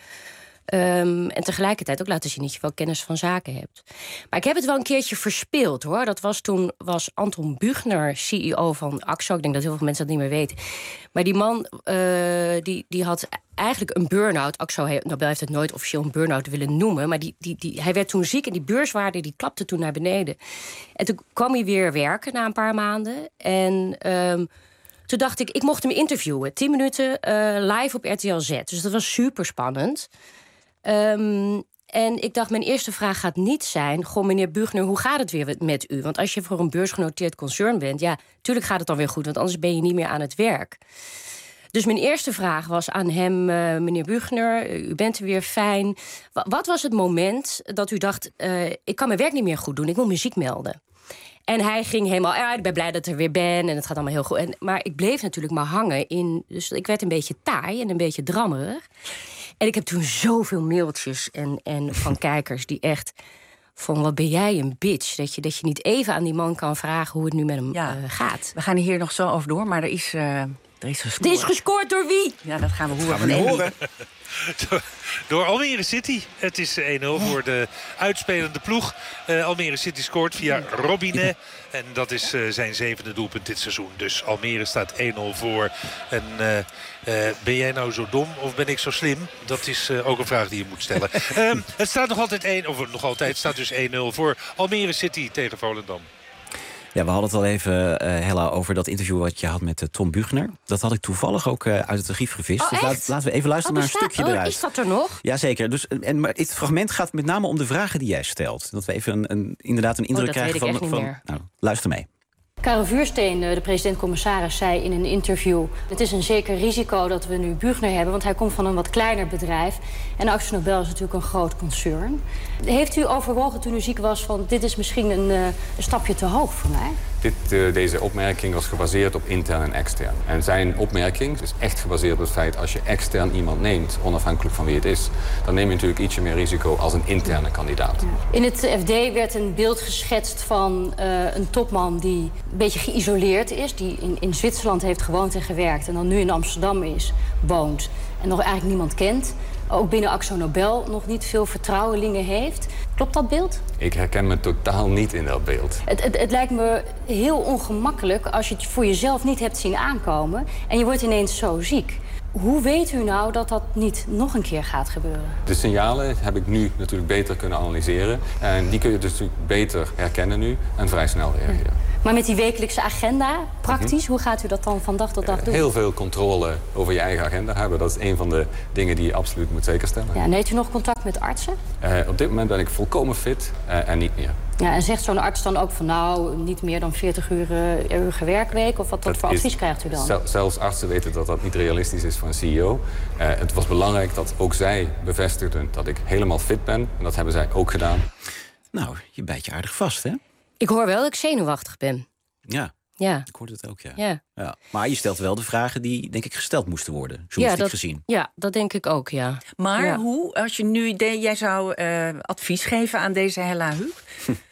Um, en tegelijkertijd ook laten zien dat je wel kennis van zaken hebt. Maar ik heb het wel een keertje verspeeld, hoor. Dat was toen was Anton Buchner, C E O van Axo. Ik denk dat heel veel mensen dat niet meer weten. Maar die man uh, die, die had eigenlijk een burn-out. Axo Nobel heeft het nooit officieel een burn-out willen noemen. Maar die, die, die, hij werd toen ziek en die beurswaarde die klapte toen naar beneden. En toen kwam hij weer werken na een paar maanden. En... Um, toen dacht ik, ik mocht hem interviewen. Tien minuten uh, live op R T L Z. Dus dat was super spannend. Um, en ik dacht, mijn eerste vraag gaat niet zijn... goh, meneer Buchner, hoe gaat het weer met u? Want als je voor een beursgenoteerd concern bent... ja, tuurlijk gaat het dan weer goed, want anders ben je niet meer aan het werk. Dus mijn eerste vraag was aan hem... Uh, meneer Buchner, u bent er weer fijn. W- wat was het moment dat u dacht... Uh, ik kan mijn werk niet meer goed doen, ik moet muziek melden? En hij ging helemaal, ja, ik ben blij dat ik er weer ben... en het gaat allemaal heel goed. En, maar ik bleef natuurlijk maar hangen in... dus ik werd een beetje taai en een beetje drammerig... En ik heb toen zoveel mailtjes en, en van kijkers die echt... van wat ben jij een bitch. Dat je, dat je niet even aan die man kan vragen hoe het nu met hem ja. uh, gaat. We gaan hier nog zo over door, maar er is, uh, er is gescoord. Er is gescoord door wie? Ja, dat gaan we horen. Gaan we niet horen. Door, door Almere City. Het is één nul voor de uitspelende ploeg. Uh, Almere City scoort via Robinet. En dat is uh, zijn zevende doelpunt dit seizoen. Dus Almere staat één nul voor. En uh, uh, ben jij nou zo dom of ben ik zo slim? Dat is uh, ook een vraag die je moet stellen. um, het staat nog altijd één, of nog altijd staat dus één nul voor Almere City tegen Volendam. Ja, we hadden het al even, uh, Hella, over dat interview wat je had met uh, Tom Buchner. Dat had ik toevallig ook uh, uit het archief gevist. Oh, dus laat, laten we even luisteren oh, naar een stukje oh, eruit. Is dat er nog? Jazeker. Dus, en, maar het fragment gaat met name om de vragen die jij stelt. Dat we even een, een, inderdaad een indruk oh, dat krijgen weet ik van... echt niet van nou, luister mee. Karel Vuursteen, de president-commissaris, zei in een interview... het is een zeker risico dat we nu Buchner hebben... want hij komt van een wat kleiner bedrijf. En Akzo Nobel is natuurlijk een groot concern. Heeft u overwogen toen u ziek was van... dit is misschien een, uh, een stapje te hoog voor mij? Dit, uh, deze opmerking was gebaseerd op intern en extern. En zijn opmerking is echt gebaseerd op het feit... als je extern iemand neemt, onafhankelijk van wie het is... dan neem je natuurlijk ietsje meer risico als een interne kandidaat. In het F D werd een beeld geschetst van uh, een topman die een beetje geïsoleerd is... die in, in Zwitserland heeft gewoond en gewerkt... en dan nu in Amsterdam is, woont en nog eigenlijk niemand kent... ook binnen Akzo Nobel nog niet veel vertrouwelingen heeft. Klopt dat beeld? Ik herken me totaal niet in dat beeld. Het, het, het lijkt me heel ongemakkelijk als je het voor jezelf niet hebt zien aankomen... en je wordt ineens zo ziek. Hoe weet u nou dat dat niet nog een keer gaat gebeuren? De signalen heb ik nu natuurlijk beter kunnen analyseren. En die kun je dus natuurlijk beter herkennen nu en vrij snel reageren. Maar met die wekelijkse agenda, praktisch, mm-hmm. hoe gaat u dat dan van dag tot dag doen? Heel veel controle over je eigen agenda hebben. Dat is een van de dingen die je absoluut moet zekerstellen. Ja, en heeft u nog contact met artsen? Uh, op dit moment ben ik volkomen fit uh, en niet meer. Ja, en zegt zo'n arts dan ook van nou, niet meer dan veertig uur, uh, uur werkweek? Of wat dat voor advies krijgt u dan? Zel, zelfs artsen weten dat dat niet realistisch is voor een C E O. Uh, het was belangrijk dat ook zij bevestigden dat ik helemaal fit ben. En dat hebben zij ook gedaan. Nou, je bijt je aardig vast, hè? Ik hoor wel dat ik zenuwachtig ben. Ja, ja. ik hoorde het ook, ja. ja. ja. Maar je stelt wel de vragen die, denk ik, gesteld moesten worden, journalistiek ja, dat, gezien. Ja, dat denk ik ook, ja. Maar ja. hoe, als je nu, de, jij zou uh, advies geven aan deze Hella Huuk...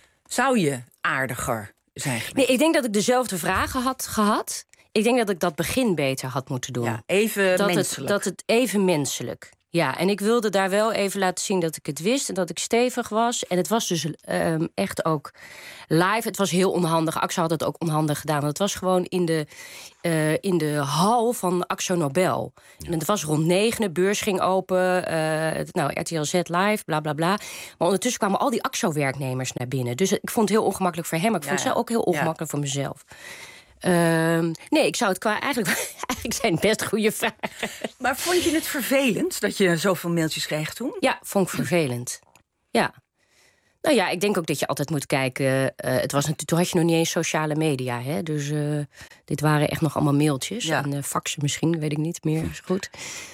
zou je aardiger zijn geweest? Nee, ik denk dat ik dezelfde vragen had gehad. Ik denk dat ik dat begin beter had moeten doen. Ja, even dat menselijk. Het, dat het even menselijk. Ja, en ik wilde daar wel even laten zien dat ik het wist... en dat ik stevig was. En het was dus um, echt ook live. Het was heel onhandig. Akzo had het ook onhandig gedaan. Want het was gewoon in de, uh, in de hal van Akzo Nobel. Ja. En het was rond negen, de beurs ging open. Uh, nou, R T L Z live, bla, bla, bla. Maar ondertussen kwamen al die Akzo-werknemers naar binnen. Dus ik vond het heel ongemakkelijk voor hem. Maar ik vond ja, het ja. ook heel ongemakkelijk ja. voor mezelf. Uh, nee, ik zou het qua... Eigenlijk, eigenlijk zijn het best goede vragen. Maar vond je het vervelend dat je zoveel mailtjes kreeg toen? Ja, vond ik vervelend. Ja. Nou ja, ik denk ook dat je altijd moet kijken... Uh, het was natuurlijk, toen had je nog niet eens sociale media, hè? Dus uh, dit waren echt nog allemaal mailtjes. Ja. En uh, faxen misschien, weet ik niet meer. Is goed.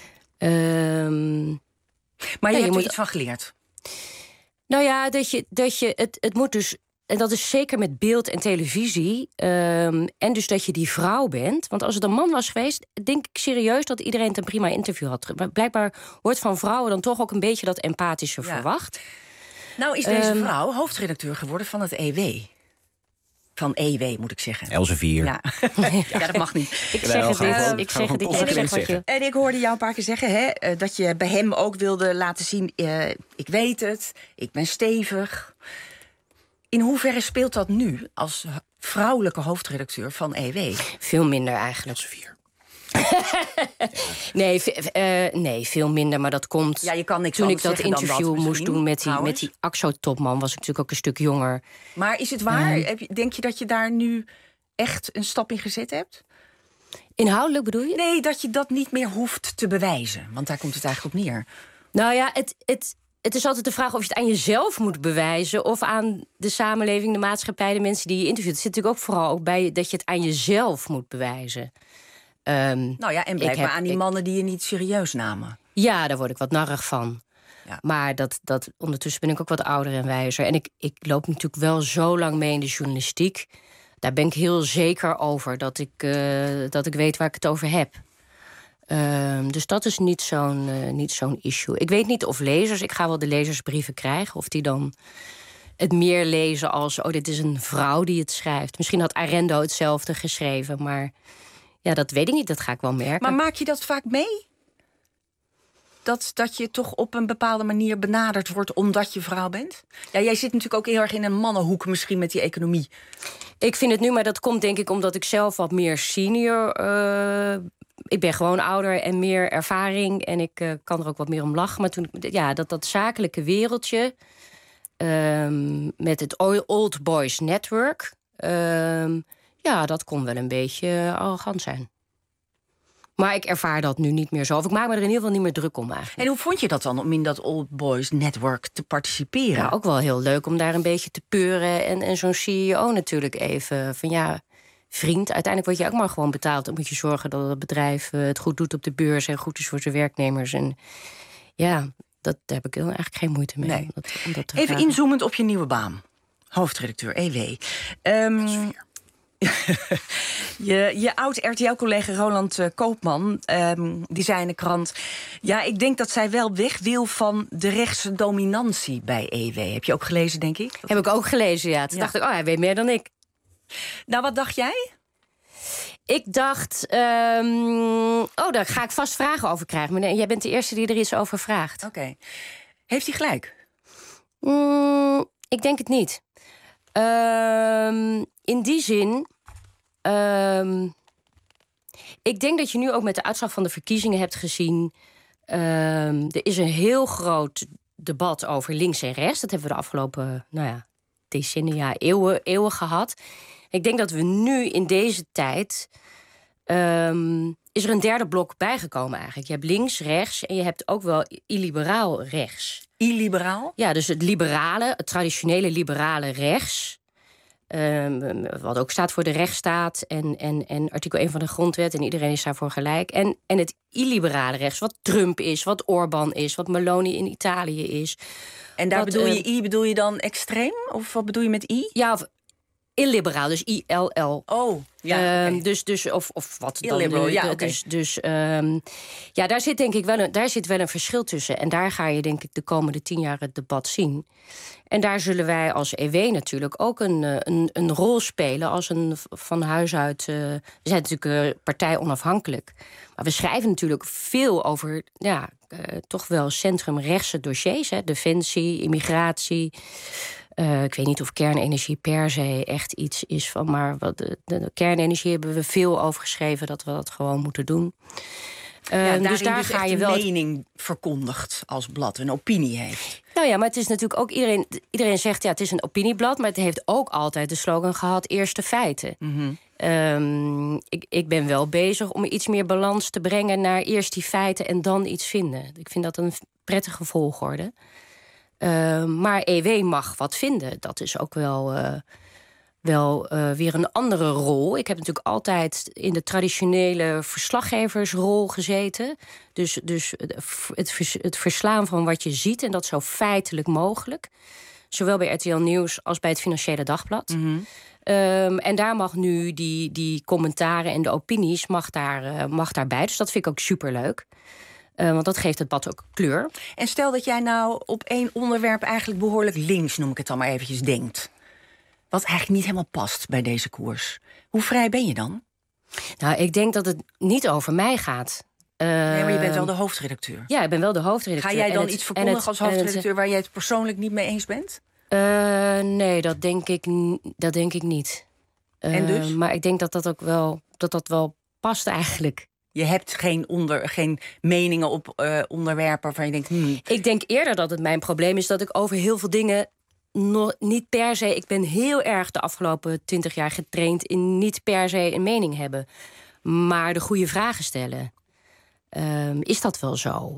Um, maar je ja, hebt je moet er iets van geleerd? Nou ja, dat je, dat je het, het moet dus... En dat is zeker met beeld en televisie. Um, en dus dat je die vrouw bent. Want als het een man was geweest, denk ik serieus dat iedereen het een prima interview had. Maar blijkbaar wordt van vrouwen dan toch ook een beetje dat empathische ja. verwacht. Nou is deze um, vrouw hoofdredacteur geworden van het E W. Van E W, moet ik zeggen. Elsevier. Ja. ja, dat mag niet. Ik zeg het niet. Ik zeg het niet. En ik hoorde jou een paar keer zeggen hè, dat je bij hem ook wilde laten zien... Uh, ik weet het, ik ben stevig... In hoeverre speelt dat nu als vrouwelijke hoofdredacteur van E W? Veel minder eigenlijk. Vier. nee, uh, nee, veel minder, maar dat komt... Ja, je kan niks toen ik dat interview dat moest doen met die, met die Akzo-topman... was ik natuurlijk ook een stuk jonger. Maar is het waar? Uh, Denk je dat je daar nu echt een stap in gezet hebt? Inhoudelijk bedoel je? Nee, dat je dat niet meer hoeft te bewijzen. Want daar komt het eigenlijk op neer. Nou ja, het... het Het is altijd de vraag of je het aan jezelf moet bewijzen... of aan de samenleving, de maatschappij, de mensen die je interviewt. Het zit natuurlijk ook vooral ook bij dat je het aan jezelf moet bewijzen. Um, nou ja, en blijkbaar aan die ik, mannen die je niet serieus namen. Ja, daar word ik wat narrig van. Ja. Maar dat, dat, ondertussen ben ik ook wat ouder en wijzer. En ik, ik loop natuurlijk wel zo lang mee in de journalistiek. Daar ben ik heel zeker over dat ik, uh, dat ik weet waar ik het over heb. Um, dus dat is niet zo'n, uh, niet zo'n issue. Ik weet niet of lezers, ik ga wel de lezersbrieven krijgen... of die dan het meer lezen als... oh, dit is een vrouw die het schrijft. Misschien had Arendo hetzelfde geschreven, maar... ja, dat weet ik niet, dat ga ik wel merken. Maar maak je dat vaak mee? Dat, dat je toch op een bepaalde manier benaderd wordt omdat je vrouw bent? Ja, jij zit natuurlijk ook heel erg in een mannenhoek misschien met die economie. Ik vind het nu, maar dat komt denk ik omdat ik zelf wat meer senior... Uh, ik ben gewoon ouder en meer ervaring en ik uh, kan er ook wat meer om lachen. Maar toen, ja, dat, dat zakelijke wereldje... Um, met het Old Boys Network... Uh, ja, dat kon wel een beetje arrogant zijn. Maar ik ervaar dat nu niet meer zo. Of ik maak me er in ieder geval niet meer druk om eigenlijk. En hoe vond je dat dan om in dat Old Boys Network te participeren? Ja, ook wel heel leuk om daar een beetje te peuren. En, en zo'n C E O natuurlijk even. Van ja, vriend, uiteindelijk word je ook maar gewoon betaald. Dan moet je zorgen dat het bedrijf het goed doet op de beurs en goed is voor zijn werknemers. En ja, dat, daar heb ik eigenlijk geen moeite mee. Nee. Om dat, om dat te even vragen. inzoomend op je nieuwe baan. Hoofdredacteur E W. Um, je, je oud-R T L-collega Roland uh, Koopman, um, die zei in de krant... ja, ik denk dat zij wel weg wil van de rechtse dominantie bij E W. Heb je ook gelezen, denk ik? Heb ik ook gelezen, ja. Toen ja. dacht ik, oh, hij weet meer dan ik. Nou, wat dacht jij? Ik dacht, um, oh, daar ga ik vast vragen over krijgen. Maar jij bent de eerste die er iets over vraagt. Oké. Okay. Heeft hij gelijk? Mm, ik denk het niet. Um, in die zin... Um, ik denk dat je nu ook met de uitslag van de verkiezingen hebt gezien... Um, er is een heel groot debat over links en rechts. Dat hebben we de afgelopen nou ja, decennia, eeuwen, eeuwen gehad. Ik denk dat we nu in deze tijd... Um, is er een derde blok bijgekomen eigenlijk. Je hebt links, rechts en je hebt ook wel illiberaal rechts. Illiberaal? Ja, dus het liberale, het traditionele liberale rechts... Um, wat ook staat voor de rechtsstaat en, en, en artikel één van de grondwet... en iedereen is daarvoor gelijk. En, en het illiberale rechts, wat Trump is, wat Orbán is... wat Meloni in Italië is. En daar wat, bedoel je uh, I, bedoel je dan extreem? Of wat bedoel je met I? Ja, of illiberaal, dus I L L. Oh, ja. Um, okay. Dus, dus, of, of wat dan? Illiberal, ja, oké. okay. Dus, dus um, ja, daar zit denk ik wel een, daar zit wel een verschil tussen. En daar ga je denk ik de komende tien jaar het debat zien. En daar zullen wij als E W natuurlijk ook een, een, een rol spelen... als een van huis uit... Uh, we zijn natuurlijk uh, partij onafhankelijk. Maar we schrijven natuurlijk veel over... ja, uh, toch wel centrumrechtse dossiers. Hè, defensie, immigratie... Uh, ik weet niet of kernenergie per se echt iets is van... maar wat de, de, de kernenergie hebben we veel over geschreven... dat we dat gewoon moeten doen. Uh, ja, dus daar dus ga je wel een mening verkondigt als blad, een opinie heeft. Nou ja, maar het is natuurlijk ook... Iedereen, iedereen zegt, ja, het is een opinieblad... maar het heeft ook altijd de slogan gehad... eerste feiten. Mm-hmm. Um, ik, ik ben wel bezig om iets meer balans te brengen... naar eerst die feiten en dan iets vinden. Ik vind dat een prettige volgorde. Uh, maar E W mag wat vinden. Dat is ook wel, uh, wel uh, weer een andere rol. Ik heb natuurlijk altijd in de traditionele verslaggeversrol gezeten. Dus, dus het, vers, het verslaan van wat je ziet... en dat zo feitelijk mogelijk. Zowel bij R T L Nieuws als bij het Financiële Dagblad. Mm-hmm. Um, en daar mag nu die, die commentaren en de opinies mag, daar, uh, mag daarbij. Dus dat vind ik ook superleuk. Uh, want dat geeft het debat ook kleur. En stel dat jij nou op één onderwerp eigenlijk behoorlijk links... noem ik het dan maar eventjes, denkt. Wat eigenlijk niet helemaal past bij deze koers. Hoe vrij ben je dan? Nou, ik denk dat het niet over mij gaat. Uh, nee, maar je bent wel de hoofdredacteur. Ja, ik ben wel de hoofdredacteur. Ga jij dan het, iets verkondigen het, als hoofdredacteur... Het, waar jij het persoonlijk niet mee eens bent? Uh, nee, dat denk ik, dat denk ik niet. Uh, en dus? Maar ik denk dat dat ook wel, dat dat wel past eigenlijk. Je hebt geen, onder, geen meningen op uh, onderwerpen waarvan je denkt... Hmm. Ik denk eerder dat het mijn probleem is dat ik over heel veel dingen... nog niet per se... Ik ben heel erg de afgelopen twintig jaar getraind... in niet per se een mening hebben. Maar de goede vragen stellen. Um, is dat wel zo?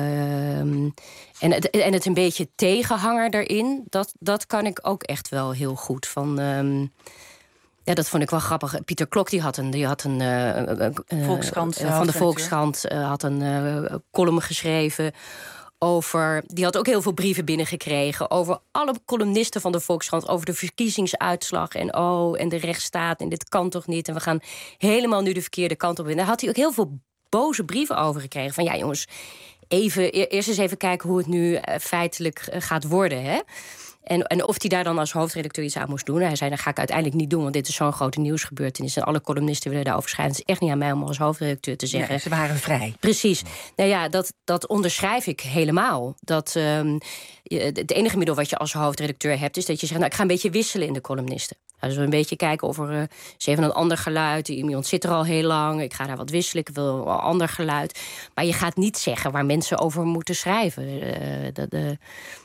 Um, en, het, en het een beetje tegenhanger daarin... Dat, dat kan ik ook echt wel heel goed. Van... Um, Ja, dat vond ik wel grappig. Pieter Klok die had een, die had een uh, uh, Volkskrant, uh, van de Volkskrant uh, had een uh, column geschreven over. Die had ook heel veel brieven binnengekregen over alle columnisten van de Volkskrant, over de verkiezingsuitslag en oh en de rechtsstaat en dit kan toch niet en we gaan helemaal nu de verkeerde kant op. En daar had hij ook heel veel boze brieven over gekregen van ja jongens, even eerst eens even kijken hoe het nu uh, feitelijk uh, gaat worden, hè. En, en of hij daar dan als hoofdredacteur iets aan moest doen. Hij zei, dat ga ik uiteindelijk niet doen... want dit is zo'n grote nieuwsgebeurtenis... en alle columnisten willen daarover schrijven. Het is echt niet aan mij om als hoofdredacteur te zeggen. Ja, ze waren vrij. Precies. Nou ja, dat, dat onderschrijf ik helemaal. Dat, um, het enige middel wat je als hoofdredacteur hebt... is dat je zegt, nou, ik ga een beetje wisselen in de columnisten. Dus een beetje kijken of er uh, is even een ander geluid. Iemand zit er al heel lang. Ik ga daar wat wisselen. Ik wil een ander geluid. Maar je gaat niet zeggen waar mensen over moeten schrijven. Uh, de, de,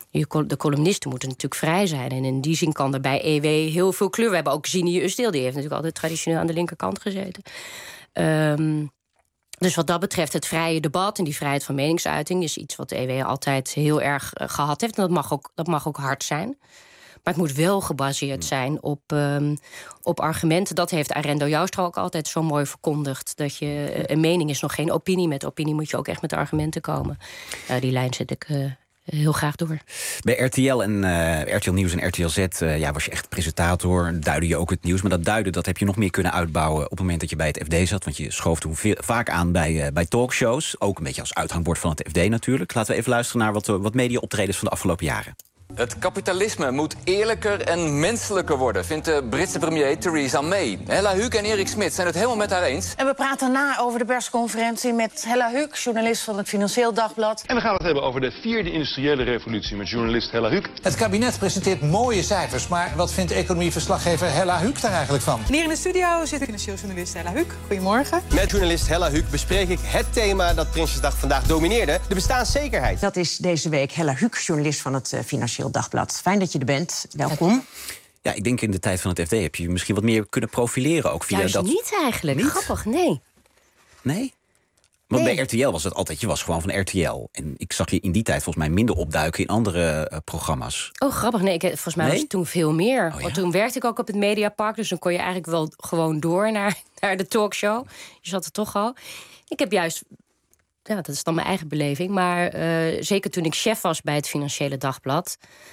de columnisten moeten natuurlijk vrij zijn. En in die zin kan er bij E W heel veel kleur. We hebben ook Zinie Usdeel, die heeft natuurlijk altijd traditioneel aan de linkerkant gezeten. Um, dus wat dat betreft, het vrije debat en die vrijheid van meningsuiting is iets wat de E W altijd heel erg uh, gehad heeft. En dat mag ook, dat mag ook hard zijn. Maar het moet wel gebaseerd zijn op, um, op argumenten. Dat heeft Arendo Joustra ook altijd zo mooi verkondigd. Dat je, een mening is nog geen opinie. Met opinie moet je ook echt met argumenten komen. Uh, die lijn zet ik uh, heel graag door. Bij R T L en uh, R T L Nieuws en R T L Z uh, ja, was je echt presentator. Duidde je ook het nieuws. Maar dat duiden, dat heb je nog meer kunnen uitbouwen op het moment dat je bij het F D zat. Want je schoof toen veel, vaak aan bij, uh, bij talkshows. Ook een beetje als uithangbord van het F D natuurlijk. Laten we even luisteren naar wat, uh, wat media-optredens van de afgelopen jaren. Het kapitalisme moet eerlijker en menselijker worden, vindt de Britse premier Theresa May. Hella Huuk en Erik Smit zijn het helemaal met haar eens. En we praten na over de persconferentie met Hella Huuk, journalist van het Financieel Dagblad. En we gaan het hebben over de vierde industriële revolutie met journalist Hella Huuk. Het kabinet presenteert mooie cijfers, maar wat vindt economieverslaggever Hella Huuk daar eigenlijk van? Hier in de studio zit financieel journalist Hella Huuk. Goedemorgen. Met journalist Hella Huuk bespreek ik het thema dat Prinsjesdag vandaag domineerde, de bestaanszekerheid. Dat is deze week Hella Huuk, journalist van het uh, Financieel Dagblad. Fijn dat je er bent. Welkom. Ja, ik denk in de tijd van het F D heb je misschien wat meer kunnen profileren. Ook via Juist dat... niet eigenlijk. Niet? Grappig, nee. Nee? Want nee. bij R T L was het altijd, je was gewoon van R T L. En ik zag je in die tijd volgens mij minder opduiken in andere uh, programma's. Oh, grappig. Nee, ik, volgens mij nee? was het toen veel meer. Oh, ja? Want toen werkte ik ook op het Mediapark. Dus dan kon je eigenlijk wel gewoon door naar, naar de talkshow. Je zat er toch al. Ik heb juist... Ja, dat is dan mijn eigen beleving. Maar uh, zeker toen ik chef was bij het Financiële Dagblad...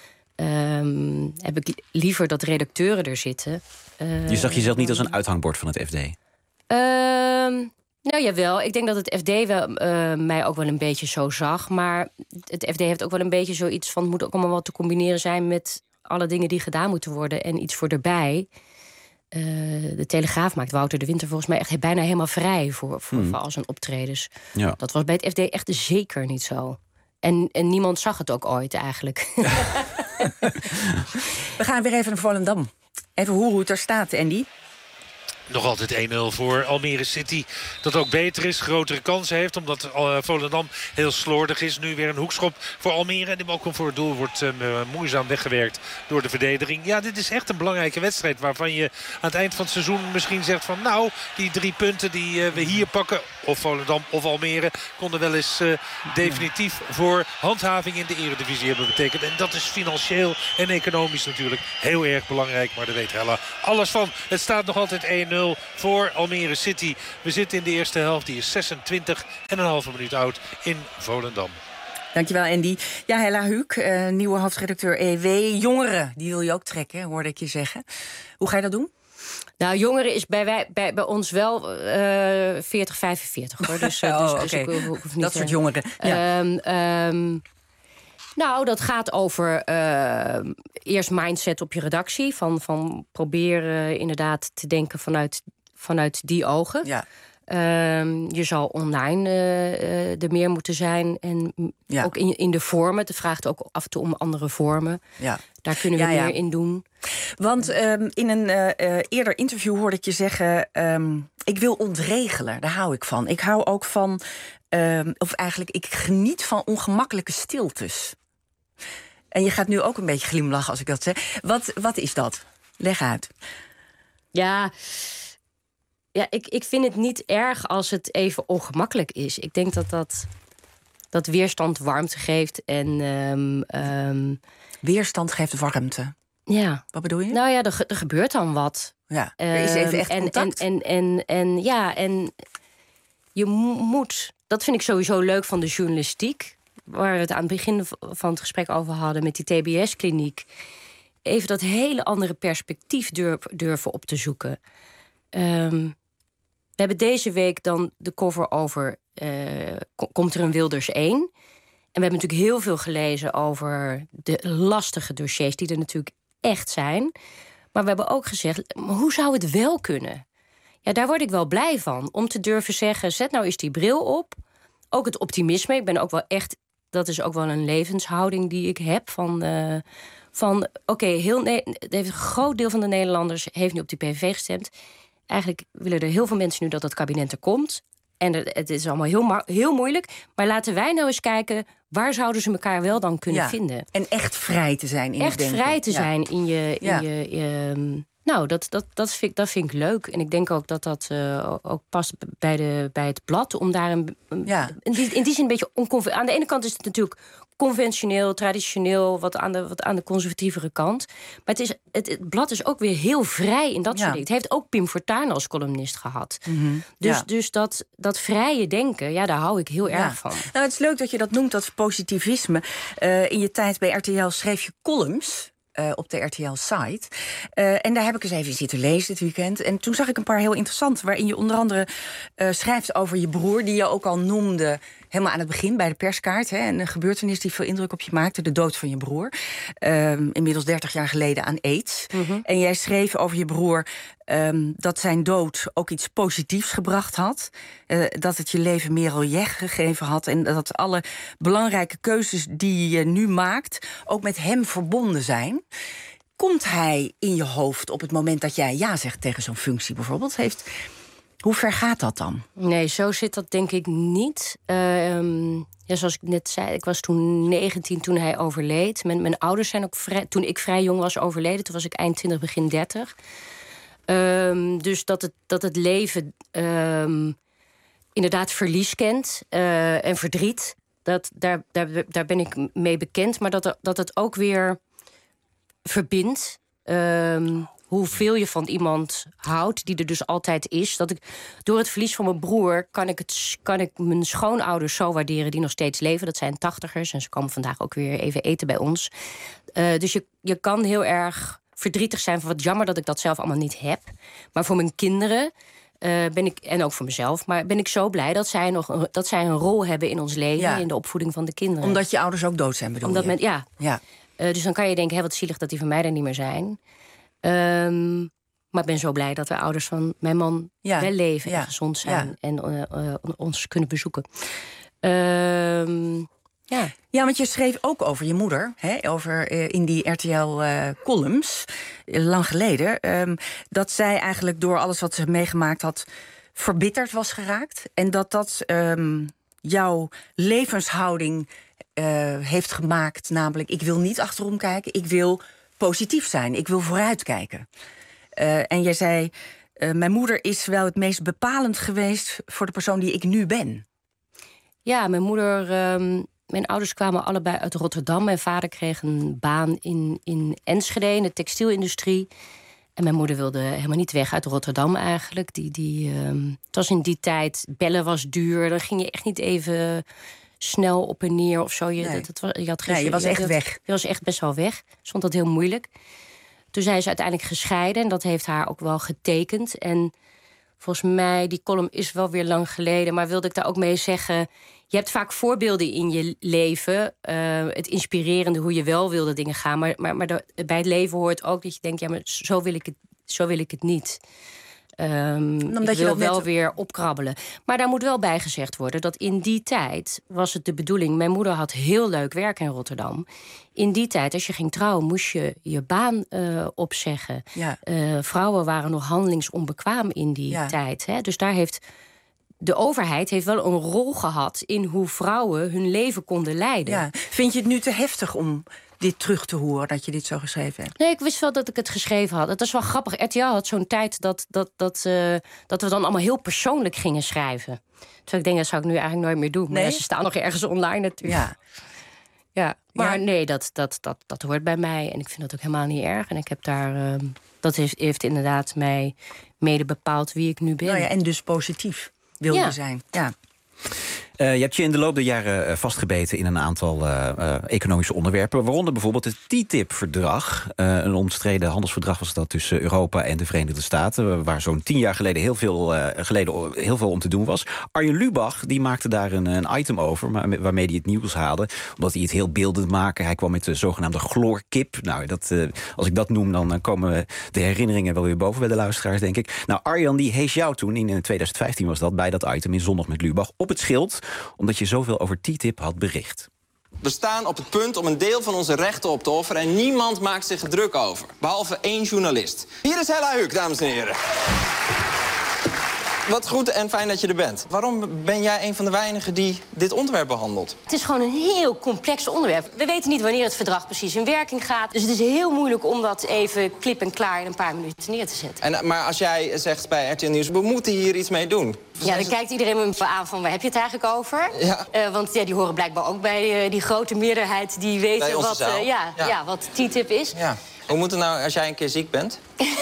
Um, heb ik liever dat redacteuren er zitten. Uh, je zag jezelf niet als een uithangbord van het F D? Uh, nou, jawel. Ik denk dat het F D wel, uh, mij ook wel een beetje zo zag. Maar het F D heeft ook wel een beetje zoiets van... het moet ook allemaal wel te combineren zijn met alle dingen die gedaan moeten worden... en iets voor erbij. Uh, de Telegraaf maakt Wouter de Winter volgens mij echt bijna helemaal vrij... voor, voor, hmm. voor al zijn optredens. Ja. Dat was bij het F D echt zeker niet zo. En, en niemand zag het ook ooit eigenlijk. We gaan weer even naar Volendam. Even hoe het er staat, Andy. Nog altijd één nul voor Almere City. Dat ook beter is, grotere kansen heeft. Omdat uh, Volendam heel slordig is. Nu weer een hoekschop voor Almere. En die ook voor het doel wordt uh, moeizaam weggewerkt door de verdediging. Ja, dit is echt een belangrijke wedstrijd. Waarvan je aan het eind van het seizoen misschien zegt van... nou, die drie punten die uh, we hier pakken... of Volendam of Almere... konden wel eens uh, definitief voor handhaving in de Eredivisie hebben betekend. En dat is financieel en economisch natuurlijk heel erg belangrijk. Maar daar weet Hella alles van. Het staat nog altijd één nul. Voor Almere City. We zitten in de eerste helft. Die is zesentwintig en een halve minuut oud in Volendam. Dankjewel, Andy. Ja, Hella Huuk, uh, nieuwe hoofdredacteur E W. Jongeren, die wil je ook trekken, hoorde ik je zeggen. Hoe ga je dat doen? Nou, jongeren is bij, wij, bij, bij ons wel uh, veertig, vijfenveertig, hoor. Dus, uh, oh, dus, oké. dus ik hoef niet, dat soort jongeren. Ja. Um, um, Nou, dat gaat over uh, eerst mindset op je redactie. Van, van proberen uh, inderdaad te denken vanuit, vanuit die ogen. Ja. Um, je zal online uh, uh, er meer moeten zijn. En ja. ook in, in de vormen. Het vraagt ook af en toe om andere vormen. Ja. Daar kunnen we ja, meer ja. in doen. Want um, in een uh, uh, eerder interview hoorde ik je zeggen... Um, ik wil ontregelen, daar hou ik van. Ik hou ook van... Um, of eigenlijk, ik geniet van ongemakkelijke stiltes. En je gaat nu ook een beetje glimlachen als ik dat zeg. Wat, wat is dat? Leg uit. Ja, ja ik, ik vind het niet erg als het even ongemakkelijk is. Ik denk dat dat, dat weerstand warmte geeft. En, um, um, weerstand geeft warmte? Ja. Wat bedoel je? Nou ja, er, er gebeurt dan wat. Ja, er is even echt um, contact. En, en, en, en, ja, en je moet... Dat vind ik sowieso leuk van de journalistiek... waar we het aan het begin van het gesprek over hadden... met die T B S-kliniek... even dat hele andere perspectief durven op te zoeken. Um, we hebben deze week dan de cover over... Uh, komt er een Wilders één? En we hebben natuurlijk heel veel gelezen over... de lastige dossiers die er natuurlijk echt zijn. Maar we hebben ook gezegd, hoe zou het wel kunnen? Ja, daar word ik wel blij van. Om te durven zeggen, zet nou eens die bril op. Ook het optimisme. Ik ben ook wel echt... Dat is ook wel een levenshouding die ik heb. Van, uh, van oké, okay, heel ne- een groot deel van de Nederlanders heeft nu op die P V V gestemd. Eigenlijk willen er heel veel mensen nu dat het kabinet er komt. En het, het is allemaal heel, ma- heel moeilijk. Maar laten wij nou eens kijken... waar zouden ze elkaar wel dan kunnen ja. vinden? En echt vrij te zijn in echt het denken. vrij te ja. zijn in je... In ja. je, je nou, dat, dat, dat, vind ik, dat vind ik leuk. En ik denk ook dat dat uh, ook past bij, de, bij het blad. Om daar een, ja. in, die, in die zin een beetje onconven... Aan de ene kant is het natuurlijk conventioneel, traditioneel... wat aan de, wat aan de conservatievere kant. Maar het, is, het, het blad is ook weer heel vrij in dat ja. soort dingen. Het heeft ook Pim Fortuyn als columnist gehad. Mm-hmm. Dus, ja. dus dat, dat vrije denken, ja, daar hou ik heel ja. erg van. Nou, het is leuk dat je dat noemt, dat positivisme. Uh, in je tijd bij R T L schreef je columns... Uh, op de R T L-site. Uh, en daar heb ik eens even zitten lezen dit weekend. En toen zag ik een paar heel interessante... waarin je onder andere uh, schrijft over je broer... die je ook al noemde helemaal aan het begin bij de perskaart. Hè, een gebeurtenis die veel indruk op je maakte. De dood van je broer. Uh, inmiddels dertig jaar geleden aan aids. Mm-hmm. En jij schreef over je broer... Um, dat zijn dood ook iets positiefs gebracht had. Uh, dat het je leven meer relief gegeven had. En dat alle belangrijke keuzes die je nu maakt... ook met hem verbonden zijn. Komt hij in je hoofd op het moment dat jij ja zegt tegen zo'n functie bijvoorbeeld? Heeft... Hoe ver gaat dat dan? Nee, zo zit dat denk ik niet. Uh, um, ja, zoals ik net zei, ik was toen negentien toen hij overleed. Mijn, mijn ouders zijn ook vrij, toen ik vrij jong was overleden. Toen was ik eind twintig, begin dertig. Um, dus dat het, dat het leven um, inderdaad verlies kent uh, en verdriet. Dat, daar, daar, daar ben ik mee bekend. Maar dat, er, dat het ook weer verbindt. Um, hoeveel je van iemand houdt, die er dus altijd is. Dat ik, door het verlies van mijn broer kan ik, het, kan ik mijn schoonouders zo waarderen... die nog steeds leven. Dat zijn tachtigers en ze komen vandaag ook weer even eten bij ons. Uh, dus je, je kan heel erg... verdrietig zijn van wat jammer dat ik dat zelf allemaal niet heb. Maar voor mijn kinderen uh, ben ik, en ook voor mezelf... maar ben ik zo blij dat zij, nog een, dat zij een rol hebben in ons leven... Ja. In de opvoeding van de kinderen. Omdat je ouders ook dood zijn, bedoel Omdat je? Men, ja. ja. Uh, dus dan kan je denken, hé, wat zielig dat die van mij er niet meer zijn. Um, maar ik ben zo blij dat de ouders van mijn man ja. wel leven... Ja. en gezond zijn ja. en uh, uh, ons kunnen bezoeken. Um, Ja. ja, want je schreef ook over je moeder, hè, over uh, in die R T L-columns, uh, lang geleden... Um, dat zij eigenlijk door alles wat ze meegemaakt had verbitterd was geraakt. En dat dat um, jouw levenshouding uh, heeft gemaakt, namelijk... ik wil niet achterom kijken, ik wil positief zijn, ik wil vooruitkijken. Uh, en jij zei, uh, mijn moeder is wel het meest bepalend geweest... voor de persoon die ik nu ben. Ja, mijn moeder... Um... Mijn ouders kwamen allebei uit Rotterdam. Mijn vader kreeg een baan in, in Enschede, in de textielindustrie. En mijn moeder wilde helemaal niet weg uit Rotterdam eigenlijk. Die, die, um, het was in die tijd, bellen was duur. Dan ging je echt niet even snel op en neer of zo. Je, nee. dat, dat, je, had geen, nee, je was je, echt je, weg. Je was echt best wel weg. Ik vond dat heel moeilijk. Toen zijn ze uiteindelijk gescheiden. En dat heeft haar ook wel getekend. En volgens mij, die column is wel weer lang geleden... maar wilde ik daar ook mee zeggen... je hebt vaak voorbeelden in je leven. Uh, het inspirerende, hoe je wel wilde dingen gaan. Maar, maar, maar de, bij het leven hoort ook dat je denkt... ja, maar zo wil ik het, zo wil ik het niet. Um, Omdat ik wil je dat wel net... weer opkrabbelen. Maar daar moet wel bij gezegd worden dat in die tijd was het de bedoeling... mijn moeder had heel leuk werk in Rotterdam. In die tijd, als je ging trouwen, moest je je baan uh, opzeggen. Ja. Uh, vrouwen waren nog handelingsonbekwaam in die ja. tijd. Hè? Dus daar heeft... de overheid heeft wel een rol gehad in hoe vrouwen hun leven konden leiden. Ja. Vind je het nu te heftig om dit terug te horen, dat je dit zo geschreven hebt? Nee, ik wist wel dat ik het geschreven had. Het is wel grappig. R T L had zo'n tijd dat, dat, dat, uh, dat we dan allemaal heel persoonlijk gingen schrijven. Terwijl ik denk, dat zou ik nu eigenlijk nooit meer doen. Maar nee? Ze staan nog ergens online natuurlijk. Ja. Ja, maar ja. nee, dat, dat, dat, dat hoort bij mij. En ik vind dat ook helemaal niet erg. En ik heb daar... Uh, dat heeft, heeft inderdaad mij mede bepaald wie ik nu ben. Nou ja, en dus positief wilde ja. zijn. Ja. Uh, je hebt je in de loop der jaren vastgebeten in een aantal uh, uh, economische onderwerpen. Waaronder bijvoorbeeld het T T I P-verdrag. Uh, een omstreden handelsverdrag was dat tussen Europa en de Verenigde Staten. Waar zo'n tien jaar geleden heel veel, uh, geleden heel veel om te doen was. Arjen Lubach die maakte daar een, een item over. Maar, waarmee hij het nieuws haalde. Omdat hij het heel beeldend maakte. Hij kwam met de zogenaamde chloorkip. Nou, dat, uh, als ik dat noem, dan komen de herinneringen wel weer boven bij de luisteraars, denk ik. Nou, Arjan die hees jou toen, in twintig vijftien was dat, bij dat item in Zondag met Lubach, op het schild, omdat je zoveel over T T I P had bericht. We staan op het punt om een deel van onze rechten op te offeren en niemand maakt zich er druk over. Behalve één journalist. Hier is Hella Huuk, dames en heren. Wat goed en fijn dat je er bent. Waarom ben jij een van de weinigen die dit onderwerp behandelt? Het is gewoon een heel complex onderwerp. We weten niet wanneer het verdrag precies in werking gaat. Dus het is heel moeilijk om dat even klip en klaar in een paar minuten neer te zetten. En, maar als jij zegt bij R T L Nieuws, we moeten hier iets mee doen. Ja, dan kijkt iedereen me aan van, waar heb je het eigenlijk over? Ja. Uh, want ja, die horen blijkbaar ook bij uh, die grote meerderheid die weten wat, uh, ja, ja. Ja, wat T T I P is. Ja. Hoe moet het nou als jij een keer ziek bent?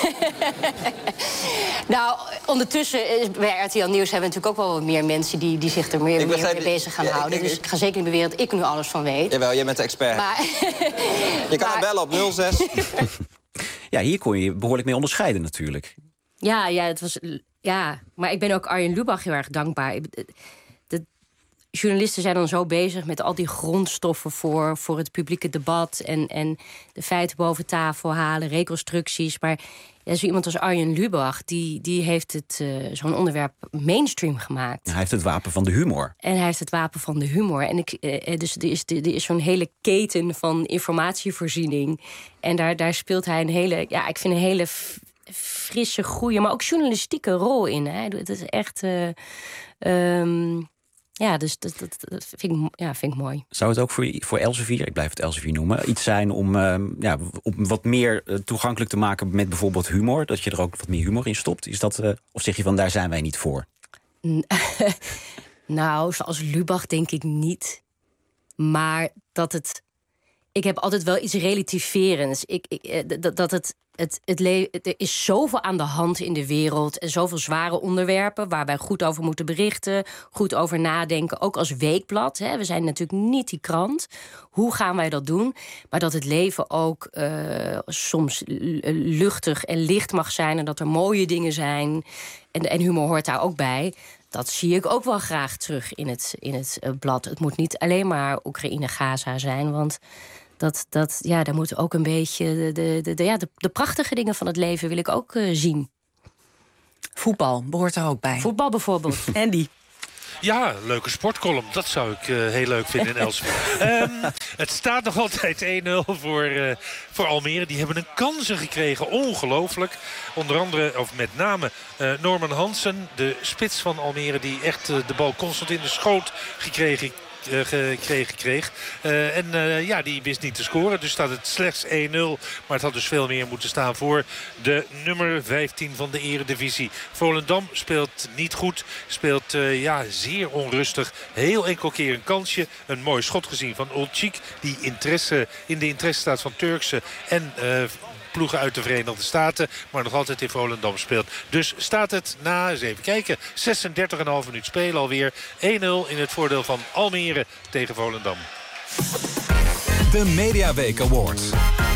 Nou, ondertussen bij R T L Nieuws hebben we natuurlijk ook wel wat meer mensen die, die zich er meer, meer begrijp, mee bezig gaan ja, houden. Ik, ik, dus ik ga zeker niet beweren dat ik er nu alles van weet. Jawel, jij bent de expert. Maar, je kan maar... hem bellen op nul zes. Ja, hier kon je behoorlijk mee onderscheiden natuurlijk. Ja, ja, het was, ja, maar ik ben ook Arjen Lubach heel erg dankbaar. De journalisten zijn dan zo bezig met al die grondstoffen voor, voor het publieke debat en, en de feiten boven tafel halen, reconstructies. Maar ja, zo iemand als Arjen Lubach, die, die heeft het uh, zo'n onderwerp mainstream gemaakt. Hij heeft het wapen van de humor. En hij heeft het wapen van de humor. En ik, uh, dus er is, er is zo'n hele keten van informatievoorziening. En daar, daar speelt hij een hele, ja, ik vind een hele frisse, goede, maar ook journalistieke rol in. Hè. Het is echt... Uh, um, ja, dus dat, dat, dat vind, ik, ja, vind ik mooi. Zou het ook voor, voor Elsevier, ik blijf het Elsevier noemen, iets zijn om, uh, ja, om wat meer uh, toegankelijk te maken met bijvoorbeeld humor? Dat je er ook wat meer humor in stopt? Is dat, uh, of zeg je van, daar zijn wij niet voor? Nou, zoals Lubach denk ik niet. Maar dat het... Ik heb altijd wel iets relativerends. Ik, ik, dat, dat het... Het, het le- er is zoveel aan de hand in de wereld en zoveel zware onderwerpen waar wij goed over moeten berichten, goed over nadenken, ook als weekblad. Hè. We zijn natuurlijk niet die krant. Hoe gaan wij dat doen? Maar dat het leven ook uh, soms luchtig en licht mag zijn en dat er mooie dingen zijn. En, en humor hoort daar ook bij. Dat zie ik ook wel graag terug in het, in het uh, blad. Het moet niet alleen maar Oekraïne-Gaza zijn, want... Dat, dat, ja, daar moeten ook een beetje de, de, de, de, ja, de, de prachtige dingen van het leven wil ik ook uh, zien. Voetbal behoort er ook bij. Voetbal bijvoorbeeld. Andy. Ja, leuke sportcolumn. Dat zou ik uh, heel leuk vinden in Elsevier. um, het staat nog altijd één nul voor, uh, voor Almere. Die hebben een kansen gekregen. Ongelooflijk. Onder andere, of met name, uh, Norman Hansen. De spits van Almere die echt uh, de bal constant in de schoot gekregen Uh, gekregen kreeg. Uh, en uh, ja, die wist niet te scoren. Dus staat het slechts één nul. Maar het had dus veel meer moeten staan voor de nummer vijftien van de eredivisie. Volendam speelt niet goed. Speelt uh, ja, zeer onrustig. Heel enkel keer een kansje. Een mooi schot gezien van Olcik. Die interesse, in de interesse staat van Turkse en... Uh, ploegen uit de Verenigde Staten, maar nog altijd in Volendam speelt. Dus staat het na, eens even kijken, zesendertig komma vijf minuut spelen alweer. één nul in het voordeel van Almere tegen Volendam. De Mediaweek Awards.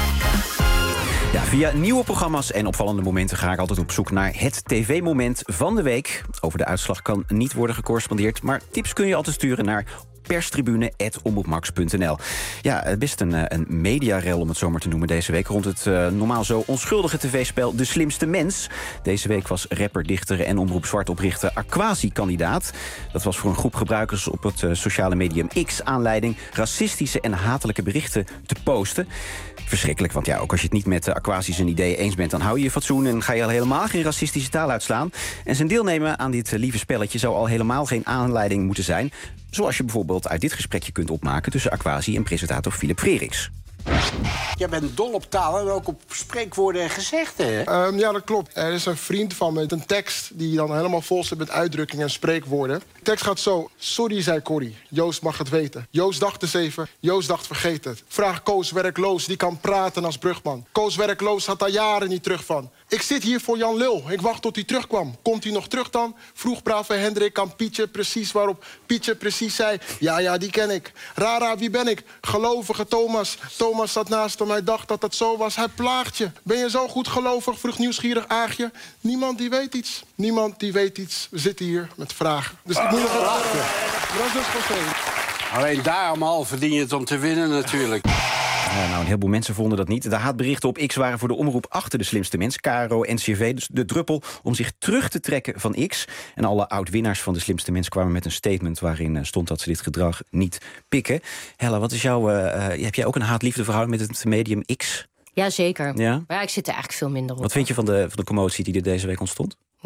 Ja, via nieuwe programma's en opvallende momenten ga ik altijd op zoek naar het tv-moment van de week. Over de uitslag kan niet worden gecorrespondeerd, maar tips kun je altijd sturen naar perstribune apenstaartje omroepmax punt n l. Ja, best een, een mediarel om het zo maar te noemen deze week... rond het uh, normaal zo onschuldige tv-spel De Slimste Mens. Deze week was rapper, dichter en Omroep Zwart oprichter Aquasi kandidaat. Dat was voor een groep gebruikers op het uh, sociale medium X aanleiding... racistische en hatelijke berichten te posten. Verschrikkelijk, want ja, ook als je het niet met uh, Aquasi zijn ideeën eens bent... dan hou je je fatsoen en ga je al helemaal geen racistische taal uitslaan. En zijn deelnemen aan dit uh, lieve spelletje zou al helemaal geen aanleiding moeten zijn... zoals je bijvoorbeeld uit dit gesprekje kunt opmaken... tussen Aquasi en presentator Philip Freriks. Jij bent dol op taal en ook op spreekwoorden en gezegden, hè? Um, ja, dat klopt. Er is een vriend van me met een tekst die dan helemaal vol zit met uitdrukkingen en spreekwoorden. De tekst gaat zo. Sorry, zei Corrie. Joost mag het weten. Joost dacht eens even. Joost dacht vergeet het. Vraag Koos werkloos, die kan praten als brugman. Koos werkloos had daar jaren niet terug van. Ik zit hier voor Jan Lul. Ik wacht tot hij terugkwam. Komt hij nog terug dan? Vroeg brave Hendrik aan Pietje precies waarop Pietje precies zei... Ja, ja, die ken ik. Rara, wie ben ik? Gelovige Thomas. Thomas zat naast hem. Hij dacht dat het zo was. Hij plaagt je. Ben je zo goed gelovig? Vroeg nieuwsgierig Aagje. Niemand die weet iets. Niemand die weet iets. We zitten hier met vragen. Dus ik moet nog wat wachten. Dat is dus voor Alleen daarom al verdien je het om te winnen natuurlijk. Ja, nou, een heleboel mensen vonden dat niet. De haatberichten op X waren voor de omroep achter De Slimste Mens. K R O, N C R V, dus de druppel om zich terug te trekken van X. En alle oud-winnaars van De Slimste Mens kwamen met een statement... waarin stond dat ze dit gedrag niet pikken. Hella, wat is jouw, uh, heb jij ook een haat-liefde-verhouding met het medium X? Ja, zeker. Ja? Maar ja, ik zit er eigenlijk veel minder op. Wat vind je van de, van de commotie die er deze week ontstond?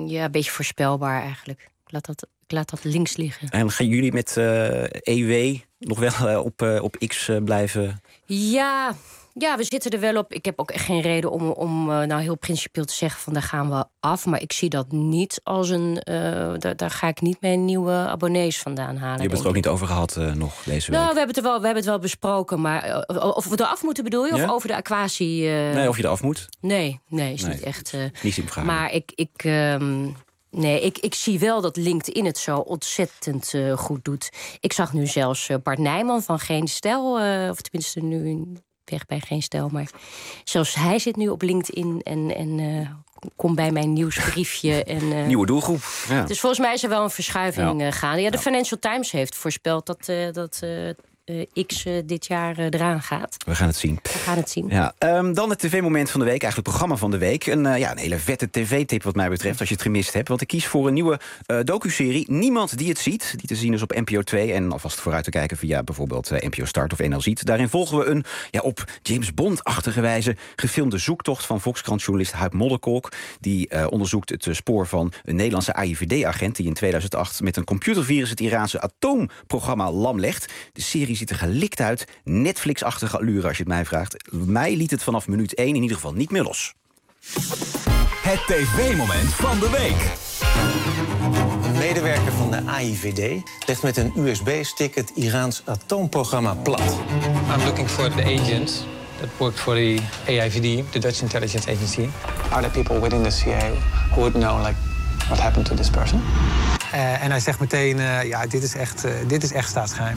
Ja, een beetje voorspelbaar eigenlijk. Ik laat dat, ik laat dat links liggen. En gaan jullie met uh, E W nog wel uh, op, uh, op X uh, blijven? Ja, ja, we zitten er wel op. Ik heb ook echt geen reden om, om uh, nou heel principieel te zeggen van daar gaan we af. Maar ik zie dat niet als een... Uh, daar, daar ga ik niet mijn nieuwe abonnees vandaan halen. Je hebt het er ook niet over gehad uh, nog deze week? Nou, we hebben, het er wel, we hebben het wel besproken. Maar uh, of we eraf moeten bedoel je? Ja? Of over de aquatie? Uh... Nee, of je eraf moet? Nee, nee, is nee. niet echt... Uh... Niet zien vragen. Maar ik... ik um... Nee, ik, ik zie wel dat LinkedIn het zo ontzettend uh, goed doet. Ik zag nu zelfs uh, Bart Nijman van Geen Stijl... Uh, of tenminste nu weg bij Geen Stijl... maar zelfs hij zit nu op LinkedIn en, en uh, komt bij mijn nieuwsbriefje. En, uh, Nieuwe doelgroep. Ja. Dus volgens mij is er wel een verschuiving ja. uh, gaande. Ja, de ja. Financial Times heeft voorspeld dat... Uh, dat uh, Uh, X uh, dit jaar uh, eraan gaat. We gaan het zien. We gaan het zien. Ja, um, dan het tv-moment van de week, eigenlijk het programma van de week. Een, uh, ja, een hele vette tv-tip wat mij betreft, als je het gemist hebt. Want ik kies voor een nieuwe uh, docuserie, Niemand die het ziet. Die te zien is op N P O twee en alvast vooruit te kijken via bijvoorbeeld uh, N P O Start of N L Ziet. Daarin volgen we een ja, op James Bond-achtige wijze gefilmde zoektocht van Volkskrant-journalist Huib Modderkolk. Die uh, onderzoekt het uh, spoor van een Nederlandse A I V D-agent die in tweeduizend acht met een computervirus het Iraanse atoomprogramma lam legt. De serie ziet er gelikt uit. Netflix-achtige allure, als je het mij vraagt. Mij liet het vanaf minuut één in ieder geval niet meer los. Het tv-moment van de week. Een medewerker van de A I V D legt met een U S B-stick het Iraans atoomprogramma plat. I'm looking for the agent that worked for the A I V D, the Dutch intelligence agency. Are there people within the C I A who would know like what happened to this person? Uh, en hij zegt meteen, uh, ja, dit is echt, uh, dit is echt staatsgeheim.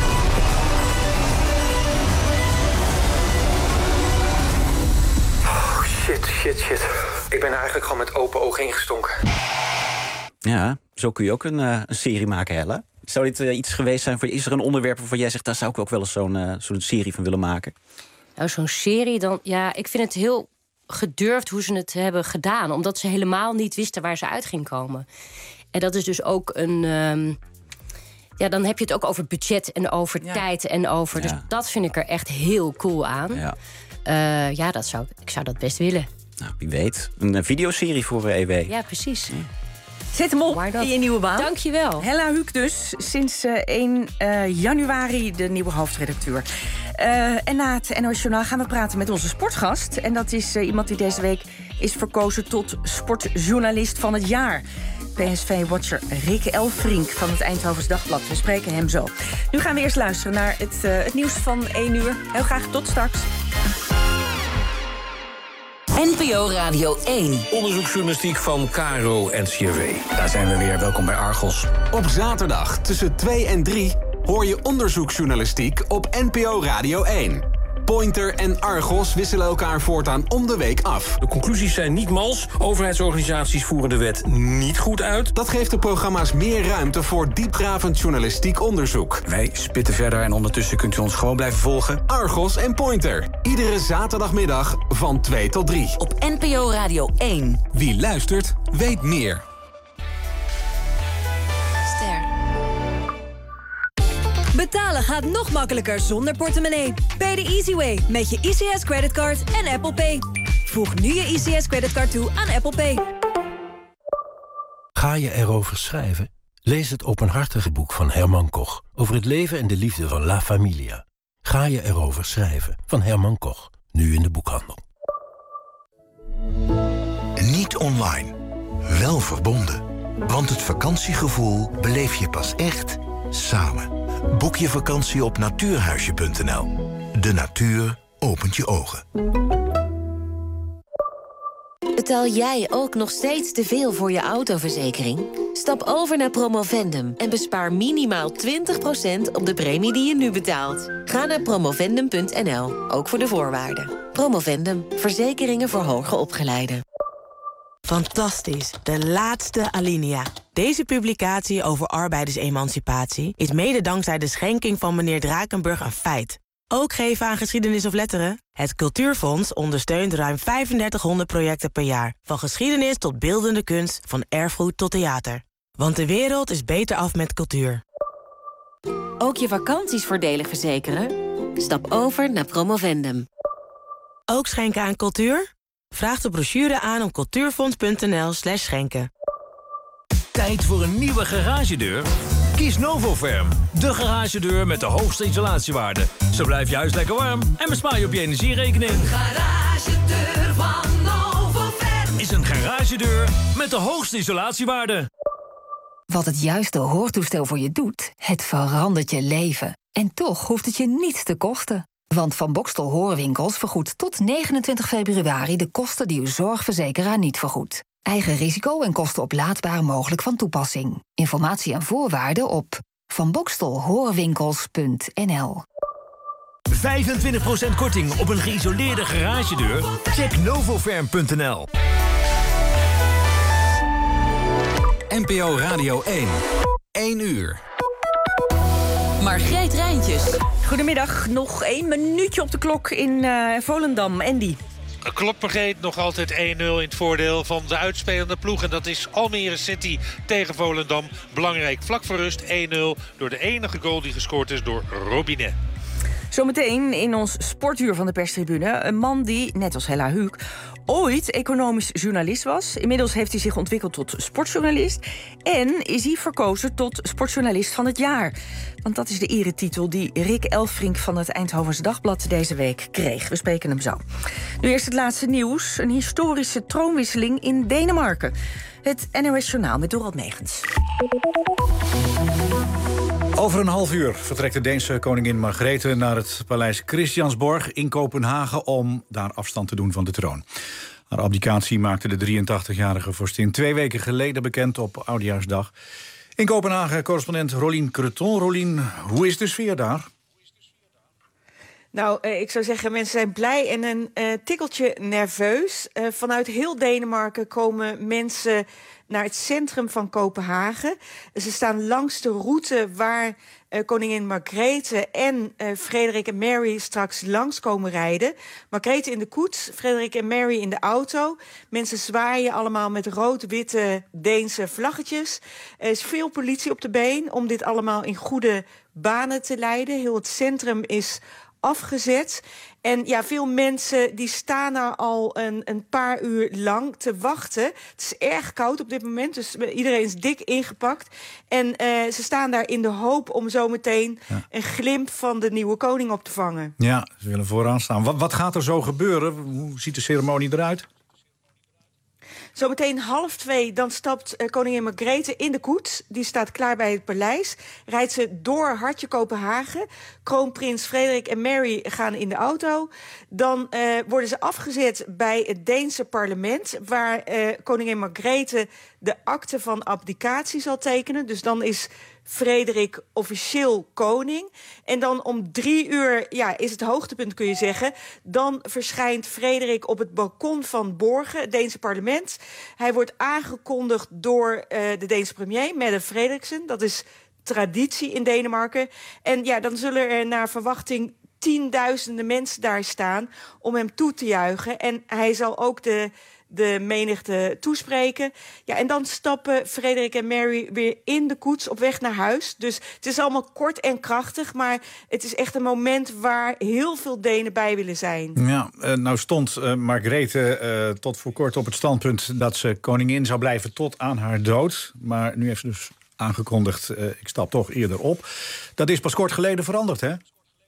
Shit, shit, shit. Ik ben er eigenlijk gewoon met open ogen ingestonken. Ja, zo kun je ook een, uh, een serie maken, Helle. Zou dit uh, iets geweest zijn voor je? Is er een onderwerp waarvan jij zegt, daar zou ik ook wel eens zo'n uh, zo'n serie van willen maken? Nou, zo'n serie dan... Ja, ik vind het heel gedurfd hoe ze het hebben gedaan. Omdat ze helemaal niet wisten waar ze uit ging komen. En dat is dus ook een... Um, ja, dan heb je het ook over budget en over ja. tijd en over... Ja. Dus dat vind ik er echt heel cool aan. Ja. Uh, ja, dat zou, ik zou dat best willen. Nou, wie weet. Een videoserie voor E W. Ja, precies. Ja. Zet hem op in je nieuwe baan. Dank je wel. Hella Huuk dus, sinds uh, één januari de nieuwe hoofdredacteur. Uh, en na het N O S Journaal gaan we praten met onze sportgast. En dat is uh, iemand die deze week is verkozen tot sportjournalist van het jaar. P S V-watcher Rick Elfrink van het Eindhovens Dagblad. We spreken hem zo. Nu gaan we eerst luisteren naar het, uh, het nieuws van één uur. Heel graag tot straks. N P O Radio één. Onderzoeksjournalistiek van K R O en C R W. Daar zijn we weer. Welkom bij Argos. Op zaterdag tussen twee en drie hoor je onderzoeksjournalistiek op N P O Radio één. Pointer en Argos wisselen elkaar voortaan om de week af. De conclusies zijn niet mals. Overheidsorganisaties voeren de wet niet goed uit. Dat geeft de programma's meer ruimte voor diepgravend journalistiek onderzoek. Wij spitten verder en ondertussen kunt u ons gewoon blijven volgen. Argos en Pointer. Iedere zaterdagmiddag van twee tot drie. Op N P O Radio één. Wie luistert, weet meer. Betalen gaat nog makkelijker zonder portemonnee. Bij de Easyway met je I C S creditcard en Apple Pay. Voeg nu je I C S creditcard toe aan Apple Pay. Ga je erover schrijven? Lees het openhartige boek van Herman Koch over het leven en de liefde van La Familia. Ga je erover schrijven van Herman Koch, nu in de boekhandel. Niet online, wel verbonden. Want het vakantiegevoel beleef je pas echt samen. Boek je vakantie op natuurhuisje punt n l. De natuur opent je ogen. Betaal jij ook nog steeds te veel voor je autoverzekering? Stap over naar Promovendum en bespaar minimaal twintig procent op de premie die je nu betaalt. Ga naar promovendum punt n l, ook voor de voorwaarden. Promovendum, verzekeringen voor hoger opgeleiden. Fantastisch, de laatste alinea. Deze publicatie over arbeidersemancipatie is mede dankzij de schenking van meneer Drakenburg een feit. Ook geven aan geschiedenis of letteren? Het Cultuurfonds ondersteunt ruim vijfendertighonderd projecten per jaar. Van geschiedenis tot beeldende kunst, van erfgoed tot theater. Want de wereld is beter af met cultuur. Ook je vakanties voordelig verzekeren? Stap over naar Promovendum. Ook schenken aan cultuur? Vraag de brochure aan op cultuurfonds punt n l slash schenken. Tijd voor een nieuwe garagedeur? Kies Novoferm, de garagedeur met de hoogste isolatiewaarde. Zo blijf je huis lekker warm en bespaar je op je energierekening. Een garagedeur van Novoferm is een garagedeur met de hoogste isolatiewaarde. Wat het juiste hoortoestel voor je doet, het verandert je leven. En toch hoeft het je niets te kosten. Want Van Boxtel Hoorwinkels vergoedt tot negenentwintig februari... de kosten die uw zorgverzekeraar niet vergoedt. Eigen risico en kosten oplaadbaar mogelijk van toepassing. Informatie en voorwaarden op van boxtel hoorwinkels punt n l. vijfentwintig procent korting op een geïsoleerde garagedeur? Check novoferm punt n l. N P O Radio één. één uur. Margreet Rijntjes. Goedemiddag, nog één minuutje op de klok in uh, Volendam. Andy. Klopt, Margreet, nog altijd één nul in het voordeel van de uitspelende ploeg. En dat is Almere City tegen Volendam. Belangrijk, vlak voor rust één nul door de enige goal die gescoord is door Robinet. Zometeen in ons sportuur van de perstribune. Een man die, net als Hella Huuk, ooit economisch journalist was. Inmiddels heeft hij zich ontwikkeld tot sportjournalist. En is hij verkozen tot sportjournalist van het jaar. Want dat is de eretitel die Rick Elfrink van het Eindhovens Dagblad deze week kreeg. We spreken hem zo. Nu eerst het laatste nieuws. Een historische troonwisseling in Denemarken. Het N O S Journaal met Dorald Megens. Over een half uur vertrekt de Deense koningin Margrethe naar het paleis Christiansborg in Kopenhagen om daar afstand te doen van de troon. Haar abdicatie maakte de drieëntachtigjarige vorstin twee weken geleden bekend op Oudejaarsdag. In Kopenhagen correspondent Rolien Creton. Rolien, hoe is de sfeer daar? Nou, eh, ik zou zeggen, mensen zijn blij en een uh, tikkeltje nerveus. Uh, vanuit heel Denemarken komen mensen naar het centrum van Kopenhagen. Ze staan langs de route waar uh, koningin Margrethe en uh, Frederik en Mary straks langs komen rijden. Margrethe in de koets, Frederik en Mary in de auto. Mensen zwaaien allemaal met rood-witte Deense vlaggetjes. Er is veel politie op de been om dit allemaal in goede banen te leiden. Heel het centrum is afgezet. En ja, veel mensen die staan er al een, een paar uur lang te wachten. Het is erg koud op dit moment, dus iedereen is dik ingepakt. En uh, ze staan daar in de hoop om zometeen ja. een glimp van de nieuwe koning op te vangen. Ja, ze willen vooraan staan. Wat, wat gaat er zo gebeuren? Hoe ziet de ceremonie eruit? Zometeen half twee, dan stapt uh, koningin Margrethe in de koets. Die staat klaar bij het paleis. Rijdt ze door hartje Kopenhagen. Kroonprins Frederik en Mary gaan in de auto. Dan uh, worden ze afgezet bij het Deense parlement, waar uh, koningin Margrethe de akte van abdicatie zal tekenen. Dus dan is Frederik officieel koning. En dan om drie uur ja, is het hoogtepunt, kun je zeggen. Dan verschijnt Frederik op het balkon van Borgen, het Deense parlement. Hij wordt aangekondigd door uh, de Deense premier, Mette Frederiksen. Dat is traditie in Denemarken. En ja, dan zullen er naar verwachting tienduizenden mensen daar staan om hem toe te juichen. En hij zal ook de de menigte toespreken. Ja, en dan stappen Frederik en Mary weer in de koets op weg naar huis. Dus het is allemaal kort en krachtig, maar het is echt een moment waar heel veel Denen bij willen zijn. Ja, uh, nou stond uh, Margrethe uh, tot voor kort op het standpunt dat ze koningin zou blijven tot aan haar dood. Maar nu heeft ze dus aangekondigd, uh, ik stap toch eerder op. Dat is pas kort geleden veranderd, hè?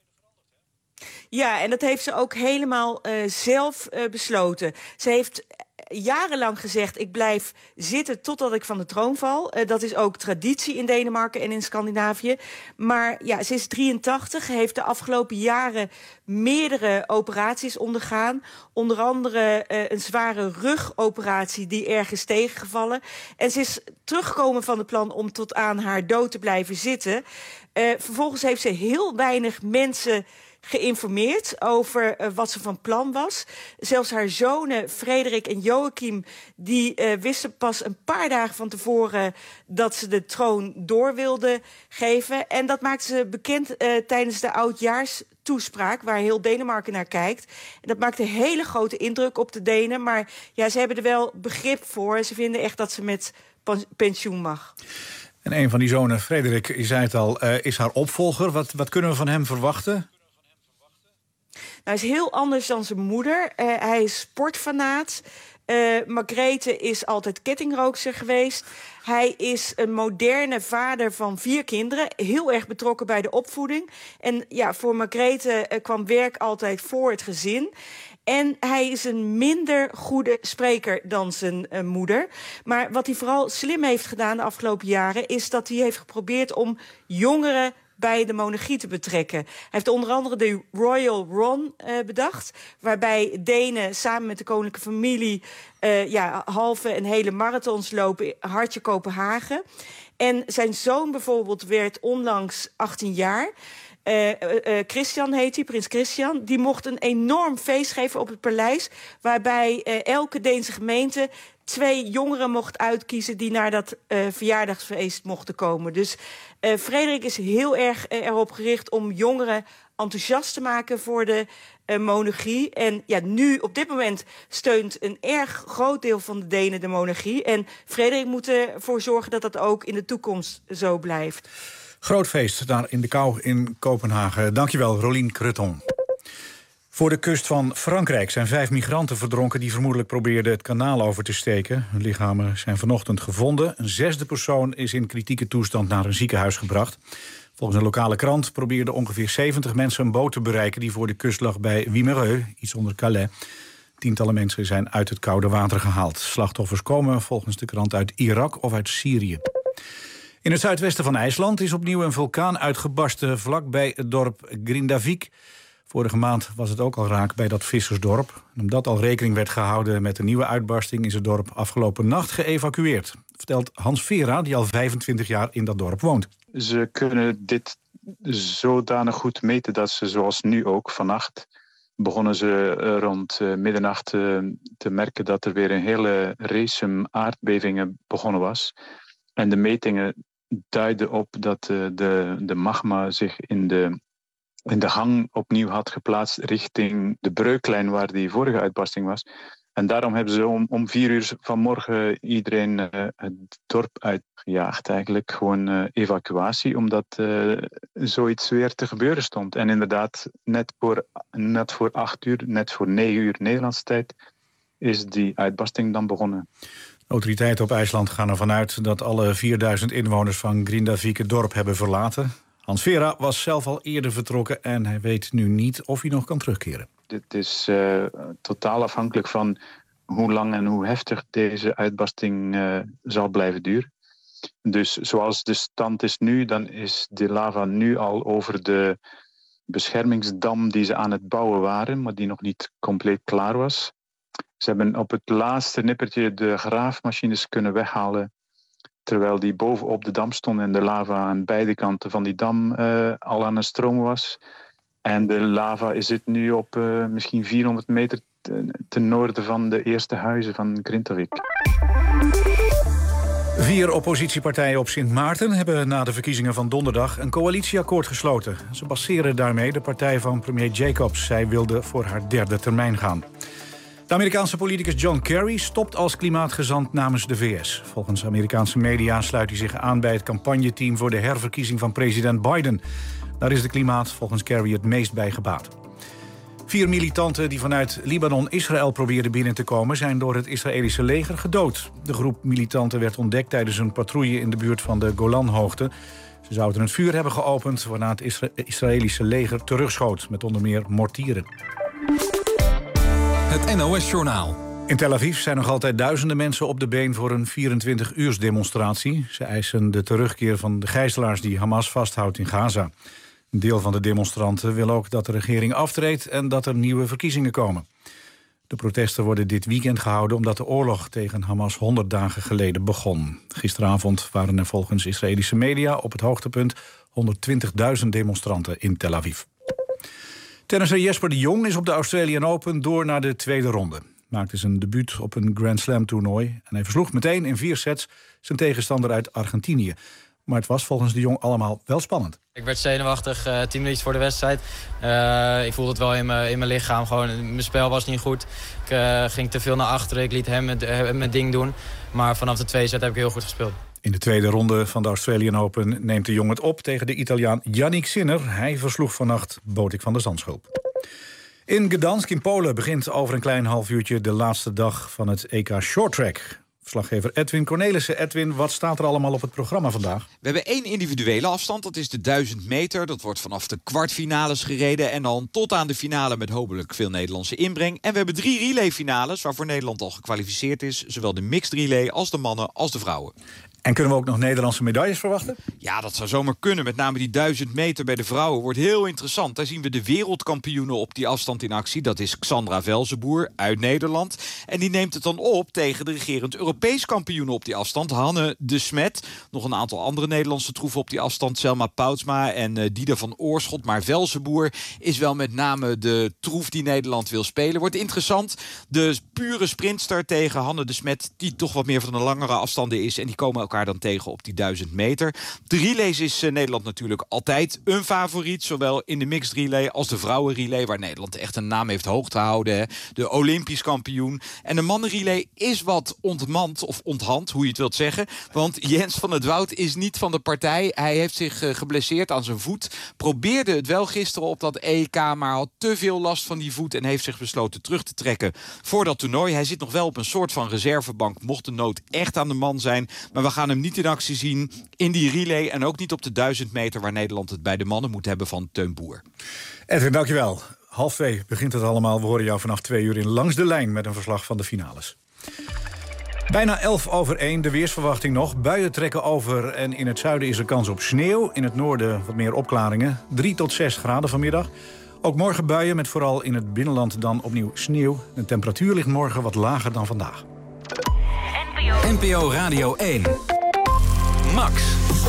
Ja, en dat heeft ze ook helemaal uh, zelf uh, besloten. Ze heeft jarenlang gezegd, ik blijf zitten totdat ik van de troon val. Uh, dat is ook traditie in Denemarken en in Scandinavië. Maar ja, ze is drieëntachtig, heeft de afgelopen jaren meerdere operaties ondergaan. Onder andere uh, een zware rugoperatie die erg is tegengevallen. En ze is teruggekomen van het plan om tot aan haar dood te blijven zitten. Uh, vervolgens heeft ze heel weinig mensen geïnformeerd over uh, wat ze van plan was. Zelfs haar zonen Frederik en Joachim die uh, wisten pas een paar dagen van tevoren dat ze de troon door wilden geven. En dat maakte ze bekend uh, tijdens de oudjaarstoespraak, waar heel Denemarken naar kijkt. En dat maakte een hele grote indruk op de Denen. Maar ja, ze hebben er wel begrip voor. Ze vinden echt dat ze met pensioen mag. En een van die zonen, Frederik, je zei het al, uh, is haar opvolger. Wat, wat kunnen we van hem verwachten? Nou, hij is heel anders dan zijn moeder. Uh, hij is sportfanaat. Uh, Margrethe is altijd kettingrookster geweest. Hij is een moderne vader van vier kinderen. Heel erg betrokken bij de opvoeding. En ja, voor Margrethe uh, kwam werk altijd voor het gezin. En hij is een minder goede spreker dan zijn uh, moeder. Maar wat hij vooral slim heeft gedaan de afgelopen jaren... is dat hij heeft geprobeerd om jongeren bij de monarchie te betrekken. Hij heeft onder andere de Royal Run uh, bedacht... waarbij Denen samen met de koninklijke familie... Uh, ja, halve en hele marathons lopen in Hartje Kopenhagen. En zijn zoon bijvoorbeeld werd onlangs achttien jaar... Uh, uh, uh, Christian heet hij, prins Christian. Die mocht een enorm feest geven op het paleis... waarbij uh, elke Deense gemeente twee jongeren mocht uitkiezen... die naar dat uh, verjaardagsfeest mochten komen. Dus uh, Frederik is heel erg uh, erop gericht om jongeren enthousiast te maken voor de uh, monarchie. En ja, nu, op dit moment, steunt een erg groot deel van de Denen de monarchie. En Frederik moet ervoor zorgen dat dat ook in de toekomst zo blijft. Groot feest daar in de kou in Kopenhagen. Dankjewel, Rolien Creton. Voor de kust van Frankrijk zijn vijf migranten verdronken... die vermoedelijk probeerden het kanaal over te steken. Hun lichamen zijn vanochtend gevonden. Een zesde persoon is in kritieke toestand naar een ziekenhuis gebracht. Volgens een lokale krant probeerden ongeveer zeventig mensen... een boot te bereiken die voor de kust lag bij Wimereux, iets onder Calais. Tientallen mensen zijn uit het koude water gehaald. Slachtoffers komen volgens de krant uit Irak of uit Syrië. In het zuidwesten van IJsland is opnieuw een vulkaan uitgebarsten... vlakbij het dorp Grindavik. Vorige maand was het ook al raak bij dat vissersdorp. En omdat al rekening werd gehouden met een nieuwe uitbarsting... is het dorp afgelopen nacht geëvacueerd. Vertelt Hans Vera, die al vijfentwintig jaar in dat dorp woont. Ze kunnen dit zodanig goed meten dat ze, zoals nu ook vannacht... begonnen ze rond middernacht te merken... dat er weer een hele race aardbevingen begonnen was... En de metingen duiden op dat de, de, de magma zich in de, in de gang opnieuw had geplaatst... richting de breuklijn waar die vorige uitbarsting was. En daarom hebben ze om, om vier uur vanmorgen iedereen uh, het dorp uitgejaagd. Eigenlijk gewoon uh, evacuatie, omdat uh, zoiets weer te gebeuren stond. En inderdaad, net voor, net voor acht uur, net voor negen uur Nederlandse tijd... is die uitbarsting dan begonnen. Autoriteiten op IJsland gaan ervan uit dat alle vierduizend inwoners van Grindavik het dorp hebben verlaten. Hans Vera was zelf al eerder vertrokken en hij weet nu niet of hij nog kan terugkeren. Dit is uh, totaal afhankelijk van hoe lang en hoe heftig deze uitbarsting uh, zal blijven duren. Dus zoals de stand is nu, dan is de lava nu al over de beschermingsdam die ze aan het bouwen waren, maar die nog niet compleet klaar was. Ze hebben op het laatste nippertje de graafmachines kunnen weghalen... terwijl die bovenop de dam stonden en de lava aan beide kanten van die dam uh, al aan het stromen was. En de lava is het nu op uh, misschien vierhonderd meter ten, ten noorden van de eerste huizen van Grindavik. Vier oppositiepartijen op Sint Maarten hebben na de verkiezingen van donderdag een coalitieakkoord gesloten. Ze baseren daarmee de partij van premier Jacobs. Zij wilde voor haar derde termijn gaan. De Amerikaanse politicus John Kerry stopt als klimaatgezant namens de V S. Volgens Amerikaanse media sluit hij zich aan bij het campagneteam voor de herverkiezing van president Biden. Daar is de klimaat volgens Kerry het meest bij gebaat. Vier militanten die vanuit Libanon Israël probeerden binnen te komen... zijn door het Israëlische leger gedood. De groep militanten werd ontdekt tijdens een patrouille in de buurt van de Golanhoogte. Ze zouden het vuur hebben geopend waarna het Isra- Israëlische leger terugschoot... met onder meer mortieren. Het N O S-journaal. In Tel Aviv zijn nog altijd duizenden mensen op de been voor een vierentwintig-uursdemonstratie. Ze eisen de terugkeer van de gijzelaars die Hamas vasthoudt in Gaza. Een deel van de demonstranten wil ook dat de regering aftreedt en dat er nieuwe verkiezingen komen. De protesten worden dit weekend gehouden omdat de oorlog tegen Hamas honderd dagen geleden begon. Gisteravond waren er volgens Israëlische media op het hoogtepunt honderdtwintigduizend demonstranten in Tel Aviv. Tennisser Jesper de Jong is op de Australian Open door naar de tweede ronde. Maakte zijn debuut op een Grand Slam toernooi en hij versloeg meteen in vier sets zijn tegenstander uit Argentinië. Maar het was volgens de Jong allemaal wel spannend. Ik werd zenuwachtig, uh, tien minuutjes voor de wedstrijd. Uh, ik voelde het wel in mijn, in mijn lichaam. Gewoon, mijn spel was niet goed. Ik uh, ging te veel naar achteren. Ik liet hem mijn ding doen. Maar vanaf de tweede set heb ik heel goed gespeeld. In de tweede ronde van de Australian Open neemt de Jong het op tegen de Italiaan Yannick Sinner. Hij versloeg vannacht Botik van der Zandschulp. In Gdansk in Polen begint over een klein half uurtje de laatste dag van het E K Shorttrack. Verslaggever Edwin Cornelissen. Edwin, wat staat er allemaal op het programma vandaag? We hebben één individuele afstand, dat is de duizend meter. Dat wordt vanaf de kwartfinales gereden en dan tot aan de finale met hopelijk veel Nederlandse inbreng. En we hebben drie relayfinales waarvoor Nederland al gekwalificeerd is. Zowel de mixed relay als de mannen als de vrouwen. En kunnen we ook nog Nederlandse medailles verwachten? Ja, dat zou zomaar kunnen. Met name die duizend meter bij de vrouwen wordt heel interessant. Daar zien we de wereldkampioenen op die afstand in actie. Dat is Xandra Velzenboer uit Nederland. En die neemt het dan op tegen de regerend Europees kampioen op die afstand, Hanne de Smet. Nog een aantal andere Nederlandse troeven op die afstand, Selma Poutsma en uh, Dieder van Oorschot. Maar Velzenboer is wel met name de troef die Nederland wil spelen. Wordt interessant. De pure sprintster tegen Hanne de Smet, die toch wat meer van de langere afstanden is. En die komen elkaar dan tegen op die duizend meter. De relays is uh, Nederland natuurlijk altijd een favoriet. Zowel in de mixed relay als de vrouwenrelay, waar Nederland echt een naam heeft hoog te houden. Hè. De Olympisch kampioen. En de mannenrelay is wat ontmand, of onthand, hoe je het wilt zeggen. Want Jens van het Woud is niet van de partij. Hij heeft zich uh, geblesseerd aan zijn voet. Probeerde het wel gisteren op dat E K, maar had te veel last van die voet en heeft zich besloten terug te trekken voor dat toernooi. Hij zit nog wel op een soort van reservebank, mocht de nood echt aan de man zijn. Maar we gaan hem niet in actie zien in die relay en ook niet op de duizend meter waar Nederland het bij de mannen moet hebben van Teun Boer. Edwin, dankjewel. Half twee begint het allemaal. We horen jou vanaf twee uur in Langs de Lijn met een verslag van de finales. Bijna elf over één, de weersverwachting nog. Buien trekken over en in het zuiden is er kans op sneeuw. In het noorden wat meer opklaringen. drie tot zes graden vanmiddag. Ook morgen buien met vooral in het binnenland dan opnieuw sneeuw. De temperatuur ligt morgen wat lager dan vandaag. N P O Radio één. Max.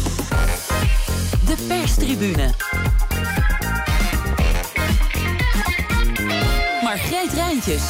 De perstribune. Margreet Rijntjes.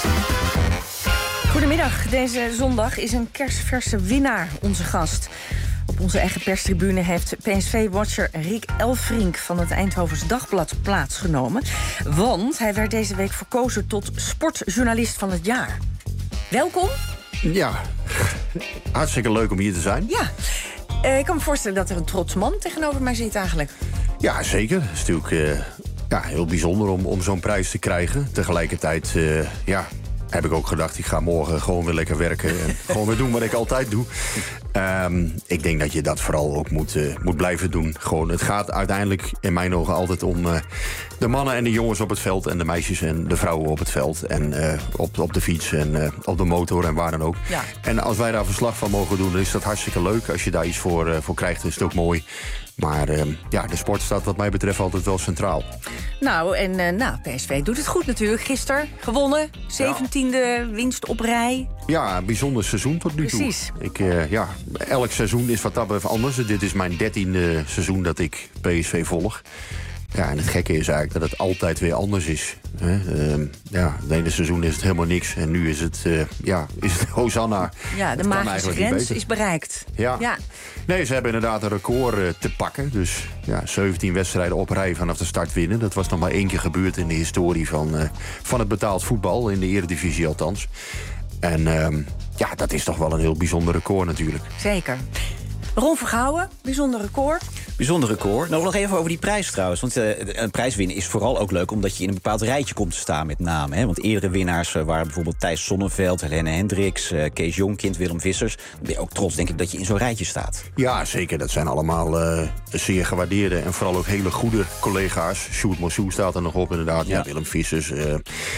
Goedemiddag. Deze zondag is een kersverse winnaar onze gast. Op onze eigen perstribune heeft P S V-watcher Rick Elfrink van het Eindhovens Dagblad plaatsgenomen. Want hij werd deze week verkozen tot sportjournalist van het jaar. Welkom. Ja, hartstikke leuk om hier te zijn. Ja, uh, ik kan me voorstellen dat er een trots man tegenover mij zit eigenlijk. Ja, zeker. Het is natuurlijk uh, ja, heel bijzonder om, om zo'n prijs te krijgen. Tegelijkertijd uh, ja, heb ik ook gedacht, ik ga morgen gewoon weer lekker werken. En gewoon weer doen wat ik altijd doe. Um, ik denk dat je dat vooral ook moet, uh, moet blijven doen. Gewoon, het gaat uiteindelijk in mijn ogen altijd om uh, de mannen en de jongens op het veld. En de meisjes en de vrouwen op het veld. En uh, op, op de fiets en uh, op de motor en waar dan ook. Ja. En als wij daar verslag van mogen doen, dan is dat hartstikke leuk. Als je daar iets voor, uh, voor krijgt, is het ook mooi. Maar uh, ja, de sport staat wat mij betreft altijd wel centraal. Nou, en uh, nou, P S V doet het goed natuurlijk. Gisteren gewonnen, zeventiende ja. winst op rij. Ja, een bijzonder seizoen tot nu toe. Precies. Ik, uh, ja, elk seizoen is wat dat betreft anders. Dit is mijn dertiende seizoen dat ik P S V volg. Ja, en het gekke is eigenlijk dat het altijd weer anders is. Hè? Uh, ja, het ene seizoen is het helemaal niks. En nu is het, uh, ja, is het Hosanna. Ja, de magische grens is bereikt. Ja. ja. Nee, ze hebben inderdaad een record uh, te pakken. Dus ja, zeventien wedstrijden op rij vanaf de start winnen. Dat was nog maar één keer gebeurd in de historie van, uh, van het betaald voetbal. In de Eredivisie althans. En uh, ja, dat is toch wel een heel bijzonder record natuurlijk. Zeker. Ron Vergouwen, bijzonder record. Bijzonder record. Nou, nog even over die prijs trouwens. Want uh, een prijs winnen is vooral ook leuk omdat je in een bepaald rijtje komt te staan met namen. Hè? Want eerdere winnaars uh, waren bijvoorbeeld Thijs Sonneveld, Helene Hendricks, uh, Kees Jonkind, Willem Vissers. Dan ben je ook trots, denk ik, dat je in zo'n rijtje staat. Ja, zeker. Dat zijn allemaal uh, zeer gewaardeerde en vooral ook hele goede collega's. Sjoerd Mossou staat er nog op, inderdaad. Ja, ja Willem Vissers. Uh,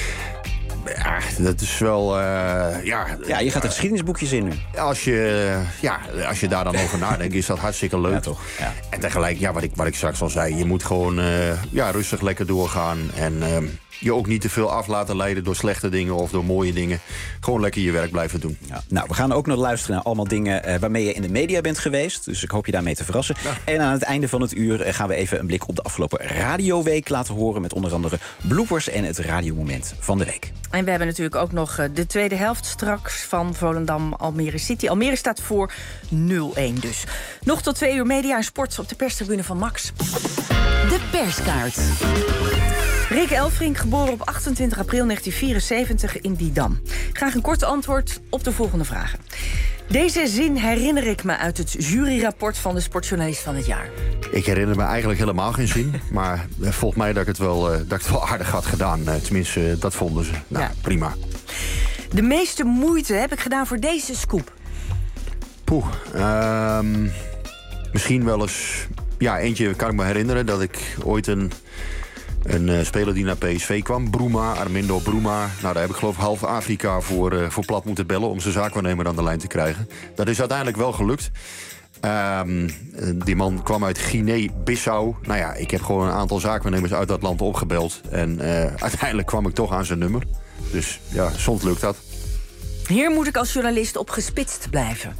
Ja, dat is wel, uh, ja... Ja, je gaat de geschiedenisboekjes in nu. Als je, ja, als je daar dan over nadenkt, is dat hartstikke leuk. Ja, toch? Ja. En tegelijk, ja, wat ik, wat ik straks al zei... je moet gewoon uh, ja, rustig lekker doorgaan. En uh, je ook niet te veel af laten leiden door slechte dingen of door mooie dingen. Gewoon lekker je werk blijven doen. Ja. Nou, we gaan ook nog luisteren naar allemaal dingen uh, waarmee je in de media bent geweest. Dus ik hoop je daarmee te verrassen. Ja. En aan het einde van het uur uh, gaan we even een blik op de afgelopen radioweek laten horen. Met onder andere bloopers en het radiomoment van de week. En we hebben natuurlijk ook nog de tweede helft straks van Volendam-Almere City. Almere staat voor nul een dus. Nog tot twee uur media en sport op de perstribune van Max. De perskaart. Rick Elfrink, geboren op achtentwintig april negentien vierenzeventig in Didam. Graag een kort antwoord op de volgende vragen. Deze zin herinner ik me uit het juryrapport van de Sportjournalist van het jaar. Ik herinner me eigenlijk helemaal geen zin. Maar volgens mij dat ik het wel, uh, dat ik het wel aardig had gedaan. Uh, tenminste, uh, dat vonden ze. Nou, ja. Prima. De meeste moeite heb ik gedaan voor deze scoop. Poeh. Uh, misschien wel eens... Ja, eentje kan ik me herinneren dat ik ooit een... Een uh, speler die naar P S V kwam, Bruma, Armindo Bruma. Nou, daar heb ik geloof ik half Afrika voor, uh, voor plat moeten bellen... om zijn zaakwaarnemer aan de lijn te krijgen. Dat is uiteindelijk wel gelukt. Um, die man kwam uit Guinea-Bissau. Nou ja, ik heb gewoon een aantal zaakwaarnemers uit dat land opgebeld. En uh, uiteindelijk kwam ik toch aan zijn nummer. Dus ja, soms lukt dat. Hier moet ik als journalist op gespitst blijven.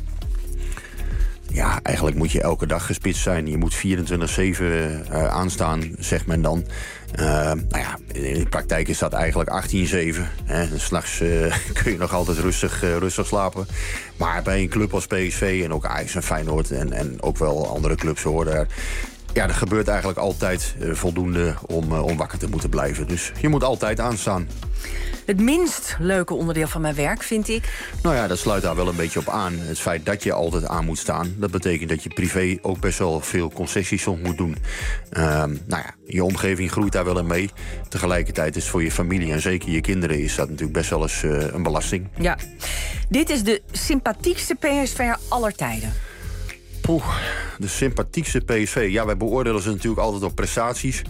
Ja, eigenlijk moet je elke dag gespitst zijn. Je moet vierentwintig zeven uh, aanstaan, zegt men dan. Uh, nou ja, in de praktijk is dat eigenlijk achttien zeven. Dus 's nachts uh, kun je nog altijd rustig, uh, rustig slapen. Maar bij een club als P S V en ook Ajax en Feyenoord... en, en ook wel andere clubs hoor... Daar, ja, er gebeurt eigenlijk altijd uh, voldoende om, uh, om wakker te moeten blijven. Dus je moet altijd aanstaan. Het minst leuke onderdeel van mijn werk, vind ik... Nou ja, dat sluit daar wel een beetje op aan. Het feit dat je altijd aan moet staan... dat betekent dat je privé ook best wel veel concessies soms moet doen. Uh, nou ja, je omgeving groeit daar wel in mee. Tegelijkertijd is voor je familie en zeker je kinderen... is dat natuurlijk best wel eens uh, een belasting. Ja. Dit is de sympathiekste P S V'er aller tijden. Poeh, de sympathiekste P S V. Ja, wij beoordelen ze natuurlijk altijd op prestaties...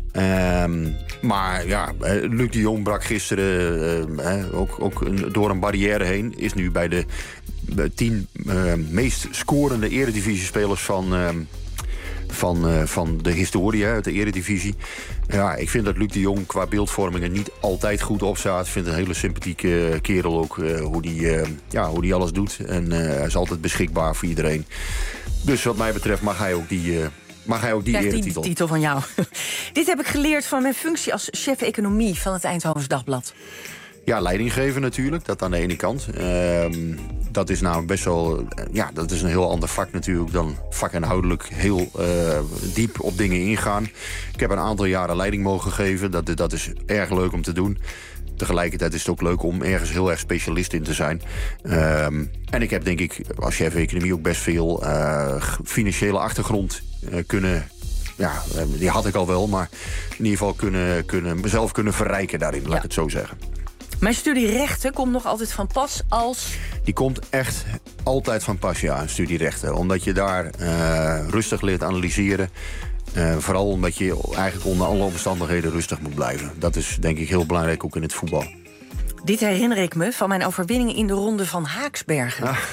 Um, maar ja, Luc de Jong brak gisteren uh, uh, ook, ook door een barrière heen. Is nu bij de uh, tien uh, meest scorende eredivisiespelers van, uh, van, uh, van de historie, uit de eredivisie. Ja, ik vind dat Luc de Jong qua beeldvorming er niet altijd goed op staat. Ik vind het een hele sympathieke kerel ook, uh, hoe die, uh, ja, hoe die alles doet. En uh, hij is altijd beschikbaar voor iedereen. Dus wat mij betreft mag hij ook die... Uh, Mag hij ook die Krijgt eretitel? die titel van jou. Dit heb ik geleerd van mijn functie als chef economie van het Eindhovens Dagblad. Ja, leiding geven natuurlijk, dat aan de ene kant. Uh, dat is nou best wel... Ja, dat is een heel ander vak natuurlijk dan vakinhoudelijk heel uh, diep op dingen ingaan. Ik heb een aantal jaren leiding mogen geven. Dat, dat is erg leuk om te doen. Tegelijkertijd is het ook leuk om ergens heel erg specialist in te zijn. Um, en ik heb denk ik als chef economie ook best veel uh, financiële achtergrond uh, kunnen... Ja, die had ik al wel, maar in ieder geval kunnen, kunnen, mezelf kunnen verrijken daarin, laat ja. ik het zo zeggen. Mijn studie rechten komt nog altijd van pas als... Die komt echt altijd van pas, ja, een studie rechten. Omdat je daar uh, rustig leert analyseren. Uh, vooral omdat je eigenlijk onder alle omstandigheden rustig moet blijven. Dat is denk ik heel belangrijk, ook in het voetbal. Dit herinner ik me van mijn overwinning in de ronde van Haaksbergen. Ah.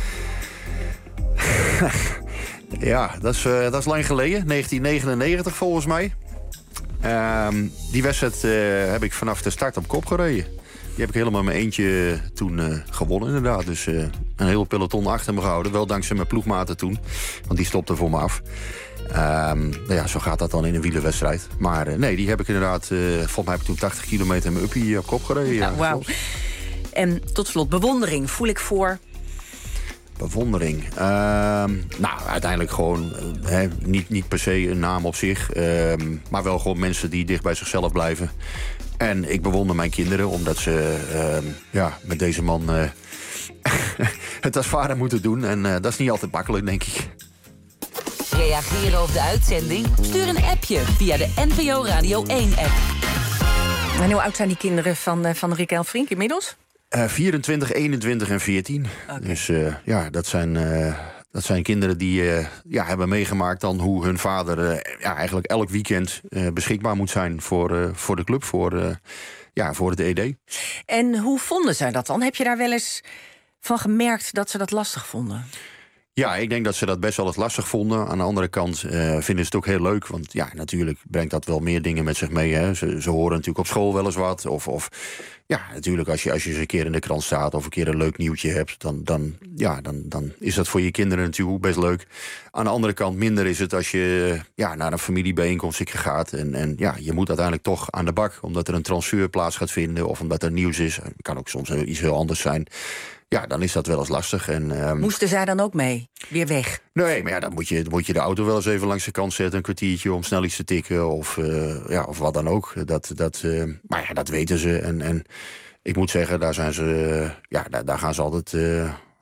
Ja, dat is, uh, dat is lang geleden. negentien negenennegentig volgens mij. Uh, die wedstrijd uh, heb ik vanaf de start op kop gereden. Die heb ik helemaal in mijn eentje toen uh, gewonnen inderdaad. Dus uh, een heel peloton achter me gehouden. Wel dankzij mijn ploegmaten toen. Want die stopte voor me af. Um, nou ja, zo gaat dat dan in een wielerwedstrijd. Maar uh, nee, die heb ik inderdaad... Uh, volgens mij heb ik toen tachtig kilometer mijn uppie op kop gereden. Ja, ja, wauw. En tot slot, bewondering voel ik voor... Bewondering. Uh, nou, uiteindelijk gewoon uh, hè, niet, niet per se een naam op zich. Uh, maar wel gewoon mensen die dicht bij zichzelf blijven. En ik bewonder mijn kinderen, omdat ze uh, ja, met deze man uh, het als vader moeten doen. En uh, dat is niet altijd makkelijk, denk ik. Reageren op de uitzending? Stuur een appje via de N P O Radio één app. En hoe oud zijn die kinderen van, uh, van Rick Elfrink inmiddels? Uh, vierentwintig, eenentwintig en veertien. Okay. Dus uh, ja, dat zijn, uh, dat zijn kinderen die uh, ja, hebben meegemaakt dan hoe hun vader uh, ja, eigenlijk elk weekend uh, beschikbaar moet zijn voor, uh, voor de club, voor, uh, ja, voor het E D. En hoe vonden zij dat dan? Heb je daar wel eens van gemerkt dat ze dat lastig vonden? Ja, ik denk dat ze dat best wel eens lastig vonden. Aan de andere kant uh, vinden ze het ook heel leuk. Want ja, natuurlijk brengt dat wel meer dingen met zich mee. Hè. Ze, ze horen natuurlijk op school wel eens wat. Of, of ja, natuurlijk als je, als je eens een keer in de krant staat... of een keer een leuk nieuwtje hebt... dan, dan, ja, dan, dan is dat voor je kinderen natuurlijk best leuk. Aan de andere kant minder is het als je ja, naar een familiebijeenkomst gaat. En, en ja, je moet uiteindelijk toch aan de bak. Omdat er een transfer plaats gaat vinden. Of omdat er nieuws is. Het kan ook soms iets heel anders zijn. Ja, dan is dat wel eens lastig. En, um... Moesten zij dan ook mee? Weer weg? Nee, maar ja, dan moet je, dan moet je de auto wel eens even langs de kant zetten... een kwartiertje om snel iets te tikken of, uh, ja, of wat dan ook. Dat, dat, uh, maar ja, dat weten ze. En, en ik moet zeggen, daar, zijn ze, uh, ja, daar, daar gaan ze altijd uh,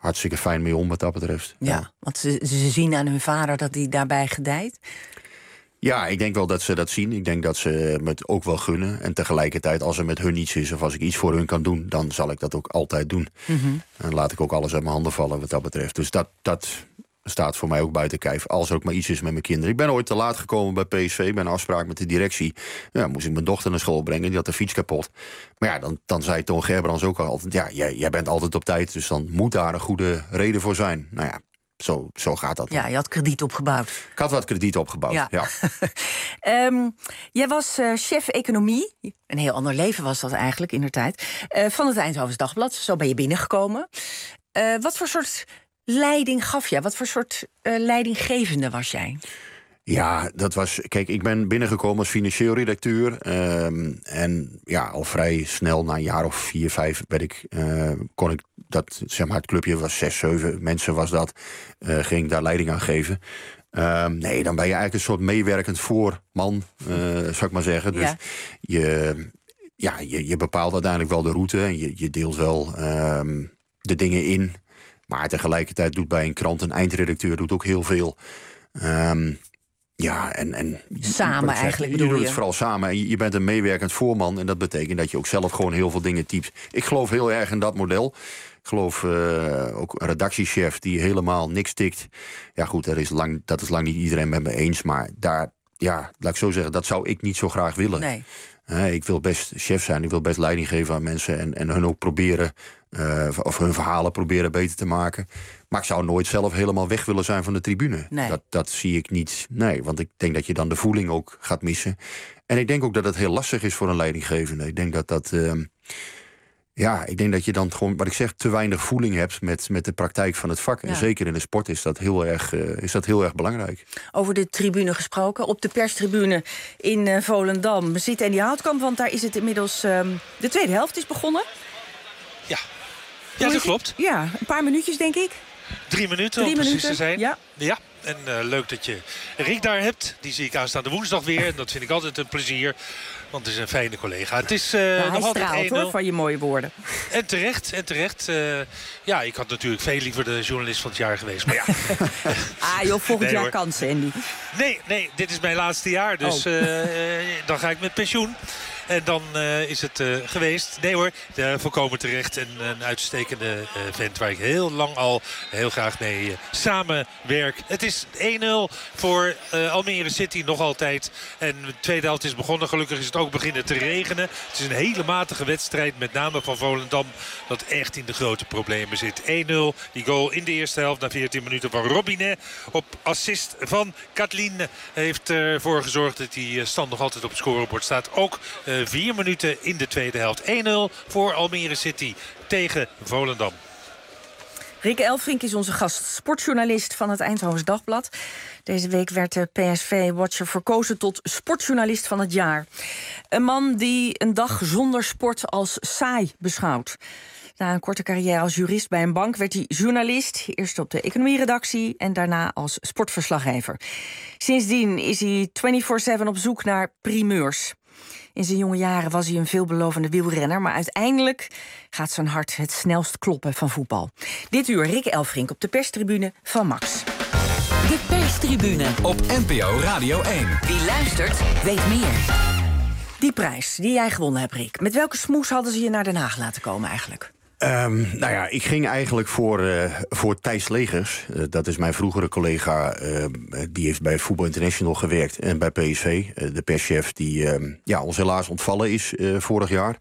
hartstikke fijn mee om wat dat betreft. Ja, ja. Want ze, ze zien aan hun vader dat hij daarbij gedijt. Ja, ik denk wel dat ze dat zien. Ik denk dat ze me het ook wel gunnen. En tegelijkertijd, als er met hun iets is of als ik iets voor hun kan doen, dan zal ik dat ook altijd doen. Mm-hmm. En laat ik ook alles uit mijn handen vallen wat dat betreft. Dus dat, dat staat voor mij ook buiten kijf. Als er ook maar iets is met mijn kinderen. Ik ben ooit te laat gekomen bij P S V, bij een afspraak met de directie. Ja, moest ik mijn dochter naar school brengen, die had de fiets kapot. Maar ja, dan, dan zei Toon Gerbrands ook al altijd, ja, jij, jij bent altijd op tijd, dus dan moet daar een goede reden voor zijn. Nou ja. Zo, zo gaat dat. Ja, je had krediet opgebouwd. Ik had wat krediet opgebouwd, ja. ja. um, jij was uh, chef economie. Een heel ander leven was dat eigenlijk, indertijd. Uh, van het Eindhovens Dagblad. Zo ben je binnengekomen. Uh, wat voor soort leiding gaf jij? Wat voor soort uh, leidinggevende was jij? Ja, dat was... Kijk, ik ben binnengekomen als financieel redacteur. Um, en ja, al vrij snel, na een jaar of vier, vijf... Ben ik, uh, kon ik dat, zeg maar, het clubje was zes, zeven mensen was dat... Uh, ging ik daar leiding aan geven. Um, nee, dan ben je eigenlijk een soort meewerkend voorman, uh, zou ik maar zeggen. Dus ja. je, ja, je, je bepaalt uiteindelijk wel de route... en je, je deelt wel um, de dingen in. Maar tegelijkertijd doet bij een krant een eindredacteur doet ook heel veel... Um, Ja, en, en samen eigenlijk je, bedoel je doet je? het vooral samen. En je, je bent een meewerkend voorman. En dat betekent dat je ook zelf gewoon heel veel dingen typt. Ik geloof heel erg in dat model. Ik geloof uh, ook een redactiechef die helemaal niks tikt. Ja goed, dat is lang, dat is lang niet iedereen met me eens. Maar daar, ja, laat ik zo zeggen, dat zou ik niet zo graag willen. Nee. Uh, ik wil best chef zijn. Ik wil best leiding geven aan mensen. En, en hun ook proberen, uh, of hun verhalen proberen beter te maken. Maar ik zou nooit zelf helemaal weg willen zijn van de tribune. Nee. Dat, dat zie ik niet. Nee, want ik denk dat je dan de voeling ook gaat missen. En ik denk ook dat het heel lastig is voor een leidinggevende. Ik denk dat dat... Uh, ja, ik denk dat je dan gewoon, wat ik zeg, te weinig voeling hebt met, met de praktijk van het vak. Ja. En zeker in de sport is dat, heel erg, uh, is dat heel erg belangrijk. Over de tribune gesproken. Op de perstribune in uh, Volendam zit Andy Houtkamp, want daar is het inmiddels... Uh, de tweede helft is begonnen. Ja, ja dat klopt. Ja, een paar minuutjes denk ik. Drie minuten Drie om precies minuten. te zijn. Ja. Ja. En uh, leuk dat je Rick daar hebt. Die zie ik aanstaande woensdag weer. En dat vind ik altijd een plezier. Want het is een fijne collega. Het is uh, nou, nog hij altijd straalt hoor, van je mooie woorden. En terecht, en terecht. Uh, ja, ik had natuurlijk veel liever de journalist van het jaar geweest. Maar ja. ah joh, volgend nee, jaar hoor. Kansen, Andy. Nee, nee, dit is mijn laatste jaar. Dus oh. uh, dan ga ik met pensioen. En dan uh, is het uh, geweest. Nee hoor, uh, volkomen terecht. En een uitstekende uh, vent waar ik heel lang al heel graag mee uh, samenwerk. Het is één nul voor uh, Almere City nog altijd. En de tweede helft is begonnen. Gelukkig is het ook beginnen te regenen. Het is een hele matige wedstrijd. Met name van Volendam. Dat echt in de grote problemen zit. één nul. Die goal in de eerste helft na veertien minuten van Robinet. Op assist van Katlin. Heeft ervoor gezorgd dat die stand nog altijd op het scorebord staat. Ook uh, Vier minuten in de tweede helft. één nul voor Almere City tegen Volendam. Rick Elfrink is onze gast, sportjournalist van het Eindhovens Dagblad. Deze week werd de P S V-watcher verkozen tot sportjournalist van het jaar. Een man die een dag zonder sport als saai beschouwt. Na een korte carrière als jurist bij een bank werd hij journalist. Eerst op de economieredactie en daarna als sportverslaggever. Sindsdien is hij vierentwintig zeven op zoek naar primeurs. In zijn jonge jaren was hij een veelbelovende wielrenner, maar uiteindelijk gaat zijn hart het snelst kloppen van voetbal. Dit uur Rick Elfrink op de perstribune van Max. De perstribune op N P O Radio één. Wie luistert, weet meer. Die prijs die jij gewonnen hebt, Rick. Met welke smoes hadden ze je naar Den Haag laten komen eigenlijk? Um, nou ja, ik ging eigenlijk voor, uh, voor Thijs Legers. Uh, dat is mijn vroegere collega. Uh, die heeft bij Voetbal International gewerkt en bij P S V. Uh, de perschef die uh, ja, ons helaas ontvallen is uh, vorig jaar.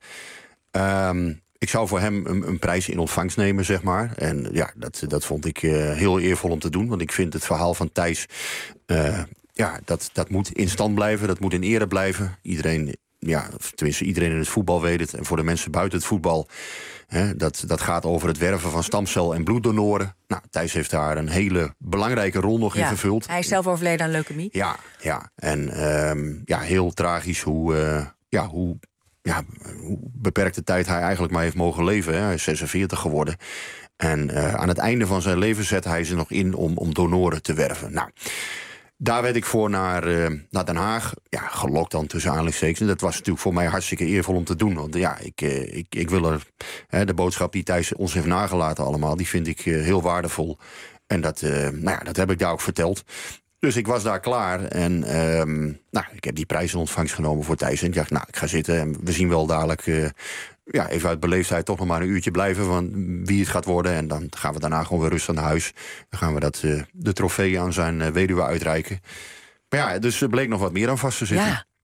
Um, ik zou voor hem een, een prijs in ontvangst nemen, zeg maar. En ja, dat, dat vond ik uh, heel eervol om te doen. Want ik vind het verhaal van Thijs... Uh, ja, dat, dat moet in stand blijven, dat moet in ere blijven. Iedereen... Ja, tenminste iedereen in het voetbal weet het. En voor de mensen buiten het voetbal... Hè, dat, dat gaat over het werven van stamcel- en bloeddonoren. Nou, Thijs heeft daar een hele belangrijke rol nog ja, in vervuld. Hij is zelf overleden aan leukemie. Ja, ja. En um, ja, heel tragisch hoe, uh, ja, hoe, ja, hoe beperkte tijd hij eigenlijk maar heeft mogen leven. Hè. Hij is zesenveertig geworden. En uh, aan het einde van zijn leven zet hij ze nog in om, om donoren te werven. Nou... daar werd ik voor naar, uh, naar Den Haag. Ja, gelokt dan tussen aanhalingstekens. En dat was natuurlijk voor mij hartstikke eervol om te doen. Want ja, ik, uh, ik, ik wil er... Hè, de boodschap die Thijs ons heeft nagelaten allemaal... die vind ik uh, heel waardevol. En dat, uh, nou ja, dat heb ik daar ook verteld. Dus ik was daar klaar. En um, nou, ik heb die prijs in ontvangst genomen voor Thijs. En ik dacht, nou, ik ga zitten. En we zien wel dadelijk... Uh, ja, even uit beleefdheid toch nog maar een uurtje blijven... van wie het gaat worden. En dan gaan we daarna gewoon weer rustig naar huis. Dan gaan we dat, uh, de trofee aan zijn uh, weduwe uitreiken. Maar ja, dus er bleek nog wat meer aan vast te zitten. Ja.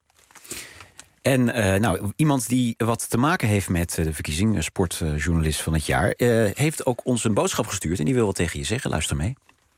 En uh, nou, iemand die wat te maken heeft met de verkiezing... sportjournalist van het jaar... Uh, heeft ook ons een boodschap gestuurd... en die wil wat tegen je zeggen. Luister mee.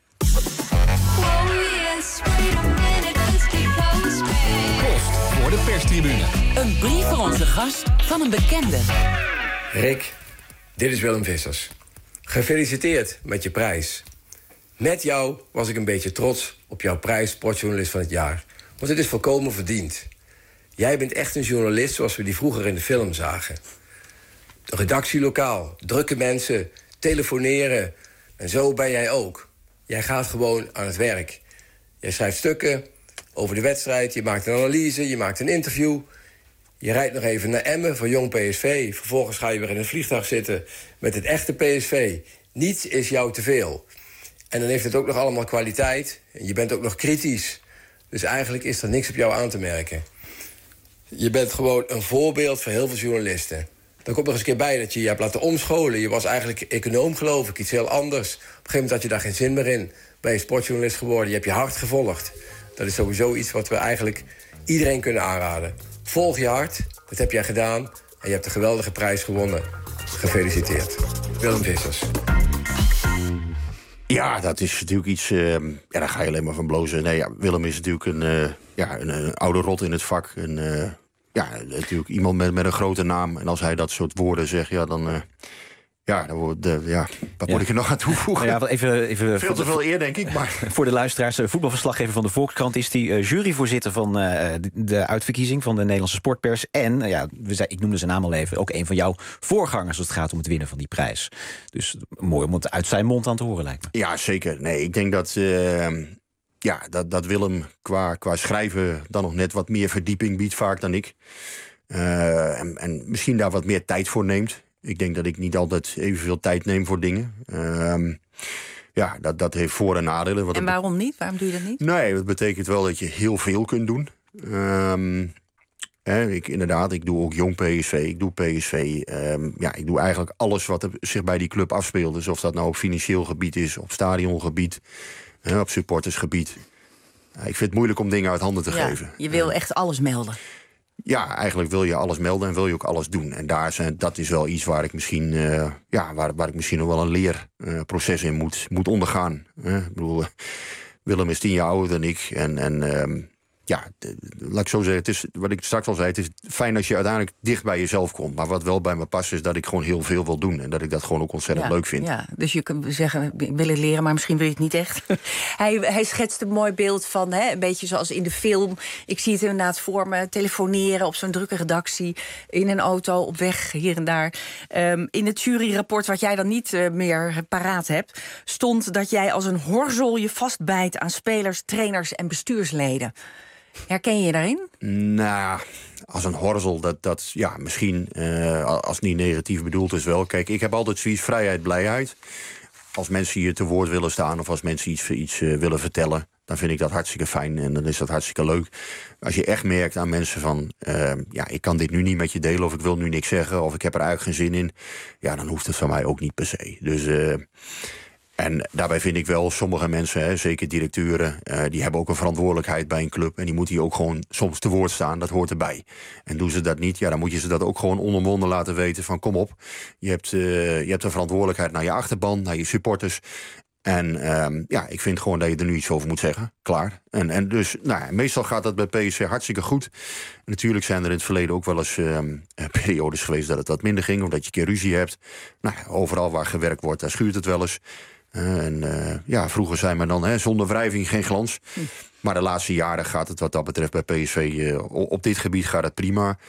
Post voor de perstribune. Een brief voor onze gast van een bekende. Rick, dit is Willem Vissers. Gefeliciteerd met je prijs. Met jou was ik een beetje trots op jouw prijs sportjournalist van het jaar. Want het is volkomen verdiend. Jij bent echt een journalist zoals we die vroeger in de film zagen. Redactielokaal, drukke mensen, telefoneren. En zo ben jij ook. Jij gaat gewoon aan het werk. Jij schrijft stukken over de wedstrijd, je maakt een analyse, je maakt een interview. Je rijdt nog even naar Emmen voor Jong P S V. Vervolgens ga je weer in een vliegtuig zitten met het echte P S V. Niets is jou te veel. En dan heeft het ook nog allemaal kwaliteit. En je bent ook nog kritisch. Dus eigenlijk is er niks op jou aan te merken. Je bent gewoon een voorbeeld voor heel veel journalisten. Dan komt nog eens een keer bij dat je je hebt laten omscholen. Je was eigenlijk econoom, geloof ik, iets heel anders. Op een gegeven moment had je daar geen zin meer in. Ben je sportjournalist geworden, je hebt je hart gevolgd. Dat is sowieso iets wat we eigenlijk iedereen kunnen aanraden. Volg je hart, dat heb jij gedaan. En je hebt een geweldige prijs gewonnen. Gefeliciteerd. Willem Vissers. Ja, dat is natuurlijk iets... Uh, ja, daar ga je alleen maar van blozen. Nee, ja, Willem is natuurlijk een, uh, ja, een, een oude rot in het vak. Een, uh, ja, natuurlijk iemand met, met een grote naam. En als hij dat soort woorden zegt, ja, dan... Uh, Ja, dan wordt, uh, ja, wat moet ja. ik er nog aan toevoegen? Nou ja, even, even Veel te veel eer, denk ik. Maar. Voor de luisteraars, de voetbalverslaggever van de Volkskrant... is die uh, juryvoorzitter van uh, de uitverkiezing van de Nederlandse sportpers. En, uh, ja, we zei, ik noemde zijn naam al even... ook een van jouw voorgangers als het gaat om het winnen van die prijs. Dus mooi om het uit zijn mond aan te horen, lijkt me. Ja, zeker. Nee, ik denk dat... Uh, ja, dat, dat Willem qua, qua schrijven dan nog net wat meer verdieping biedt vaak dan ik. Uh, en, en misschien daar wat meer tijd voor neemt. Ik denk dat ik niet altijd evenveel tijd neem voor dingen. Um, ja, dat, dat heeft voor- en nadelen. Wat en waarom be- niet? Waarom doe je dat niet? Nee, dat betekent wel dat je heel veel kunt doen. Um, hè, ik, inderdaad, ik doe ook Jong P S V, ik doe P S V. Um, ja, ik doe eigenlijk alles wat er zich bij die club afspeelt. Dus of dat nou op financieel gebied is, op stadiongebied, hè, op supportersgebied. Ja, ik vind het moeilijk om dingen uit handen te ja, geven. Je wil echt alles melden. Ja, eigenlijk wil je alles melden en wil je ook alles doen. En daar zijn, dat is wel iets waar ik misschien, uh, ja, waar, waar ik misschien nog wel een leerproces uh, in moet, moet ondergaan. Uh, ik bedoel, uh, Willem is tien jaar ouder dan ik. En, en um, ja, de, laat ik zo zeggen, het is, wat ik straks al zei... het is fijn als je uiteindelijk dicht bij jezelf komt. Maar wat wel bij me past is dat ik gewoon heel veel wil doen. En dat ik dat gewoon ook ontzettend ja, leuk vind. Ja, dus je kunt zeggen, ik wil het leren, maar misschien wil je het niet echt. hij, hij schetst een mooi beeld van, hè, een beetje zoals in de film. Ik zie het inderdaad voor me, telefoneren op zo'n drukke redactie... in een auto, op weg, hier en daar. Um, in het juryrapport, wat jij dan niet uh, meer paraat hebt... stond dat jij als een horzel je vastbijt aan spelers, trainers en bestuursleden. Herken je je daarin? Nou, als een horzel, dat, dat ja, misschien uh, als het niet negatief bedoeld is wel. Kijk, ik heb altijd zoiets vrijheid, blijheid. Als mensen hier te woord willen staan of als mensen iets, iets uh, willen vertellen... dan vind ik dat hartstikke fijn en dan is dat hartstikke leuk. Als je echt merkt aan mensen van... Uh, ja, ik kan dit nu niet met je delen of ik wil nu niks zeggen... of ik heb er eigenlijk geen zin in, ja, dan hoeft het van mij ook niet per se. Dus... Uh, En daarbij vind ik wel, sommige mensen, hè, zeker directeuren... Uh, die hebben ook een verantwoordelijkheid bij een club... en die moeten hier ook gewoon soms te woord staan, dat hoort erbij. En doen ze dat niet, ja, dan moet je ze dat ook gewoon onomwonden laten weten... van kom op, je hebt, uh, je hebt een verantwoordelijkheid naar je achterban, naar je supporters... En um, ja, ik vind gewoon dat je er nu iets over moet zeggen. Klaar. En, en dus, nou ja, meestal gaat dat bij P S V hartstikke goed. En natuurlijk zijn er in het verleden ook wel eens um, periodes geweest... dat het wat minder ging, omdat je een keer ruzie hebt. Nou, overal waar gewerkt wordt, daar schuurt het wel eens... Uh, en uh, ja, vroeger zei men dan, hè, zonder wrijving geen glans. Hm. Maar de laatste jaren gaat het wat dat betreft bij P S V... Uh, op dit gebied gaat het prima.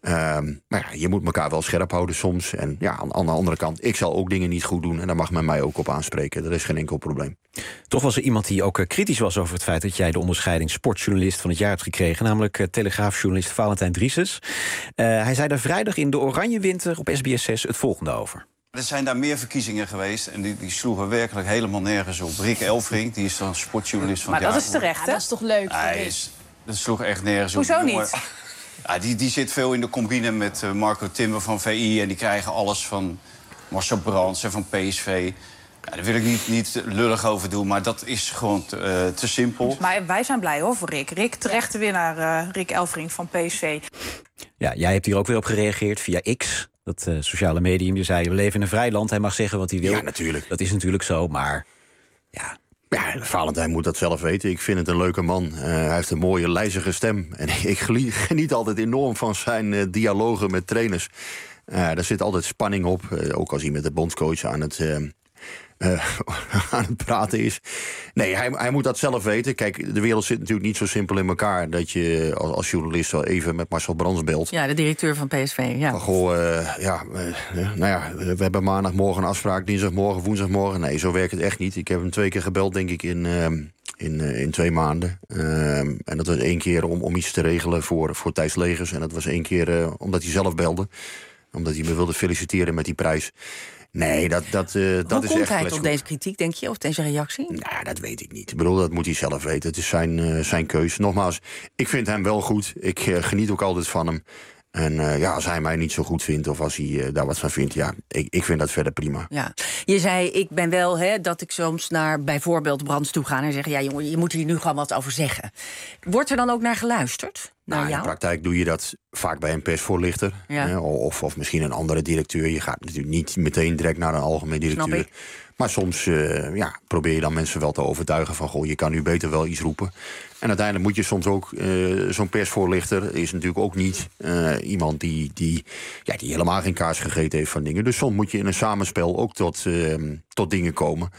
Um, maar ja, je moet elkaar wel scherp houden soms. En ja, aan, aan de andere kant, ik zal ook dingen niet goed doen. En daar mag men mij ook op aanspreken. Dat is geen enkel probleem. Toch was er iemand die ook kritisch was over het feit dat jij de onderscheiding sportjournalist van het jaar hebt gekregen. Namelijk uh, Telegraafjournalist Valentijn Drieses. Uh, hij zei daar vrijdag in de Oranje Winter op S B S zes het volgende over. Er zijn daar meer verkiezingen geweest en die, die sloegen werkelijk helemaal nergens op. Rick Elfrink, die is dan sportjournalist van maar het jaar. Maar dat is terecht, hè? Ja, dat is toch leuk? Hij is, dat sloeg echt nergens op. Hoezo Jongen, niet? Ja, die, die zit veel in de combine met uh, Marco Timmer van V I... en die krijgen alles van Marcel Brands en van P S V. Ja, daar wil ik niet, niet lullig over doen, maar dat is gewoon te, uh, te simpel. Maar wij zijn blij hoor voor Rick. Rick, terechte winnaar, uh, Rick Elfrink van P S V. Ja, jij hebt hier ook weer op gereageerd via X, dat uh, sociale medium. Je zei, we leven in een vrij land, hij mag zeggen wat hij wil. Ja, natuurlijk. Dat is natuurlijk zo, maar ja... Ja, Valentijn moet dat zelf weten. Ik vind het een leuke man. Uh, hij heeft een mooie, lijzige stem. En ik geniet altijd enorm van zijn uh, dialogen met trainers. Uh, daar zit altijd spanning op. Uh, ook als hij met de bondscoach aan het... Uh, Uh, aan het praten is. Nee, hij, hij moet dat zelf weten. Kijk, de wereld zit natuurlijk niet zo simpel in elkaar... dat je als, als journalist wel even met Marcel Brands belt. Ja, de directeur van P S V, ja. Van, goh, uh, ja, uh, nou ja, we hebben maandagmorgen een afspraak... dinsdagmorgen, woensdagmorgen. Nee, zo werkt het echt niet. Ik heb hem twee keer gebeld, denk ik, in, uh, in, uh, in twee maanden. Uh, en dat was één keer om, om iets te regelen voor, voor Thijs Legers. En dat was één keer uh, omdat hij zelf belde. Omdat hij me wilde feliciteren met die prijs. Nee, dat, dat, uh, dat Hoe is komt echt hij tot deze kritiek, denk je? Of deze reactie? Nou, dat weet ik niet. Ik bedoel, dat moet hij zelf weten. Het is zijn, uh, zijn keus. Nogmaals, ik vind hem wel goed. Ik uh, geniet ook altijd van hem. En uh, ja, als hij mij niet zo goed vindt of als hij uh, daar wat van vindt... ja, ik, ik vind dat verder prima. Ja. Je zei, ik ben wel, hè, dat ik soms naar bijvoorbeeld Brands toe ga... en zeg, ja jongen, je moet hier nu gewoon wat over zeggen. Wordt er dan ook naar geluisterd? Nou, in de praktijk doe je dat vaak bij een persvoorlichter. Ja. Hè, of, of misschien een andere directeur. Je gaat natuurlijk niet meteen direct naar een algemeen directeur. Maar soms uh, ja, probeer je dan mensen wel te overtuigen van... goh, je kan nu beter wel iets roepen. En uiteindelijk moet je soms ook... Uh, zo'n persvoorlichter is natuurlijk ook niet uh, iemand die, die, ja, die helemaal geen kaas gegeten heeft van dingen. Dus soms moet je in een samenspel ook tot, uh, tot dingen komen...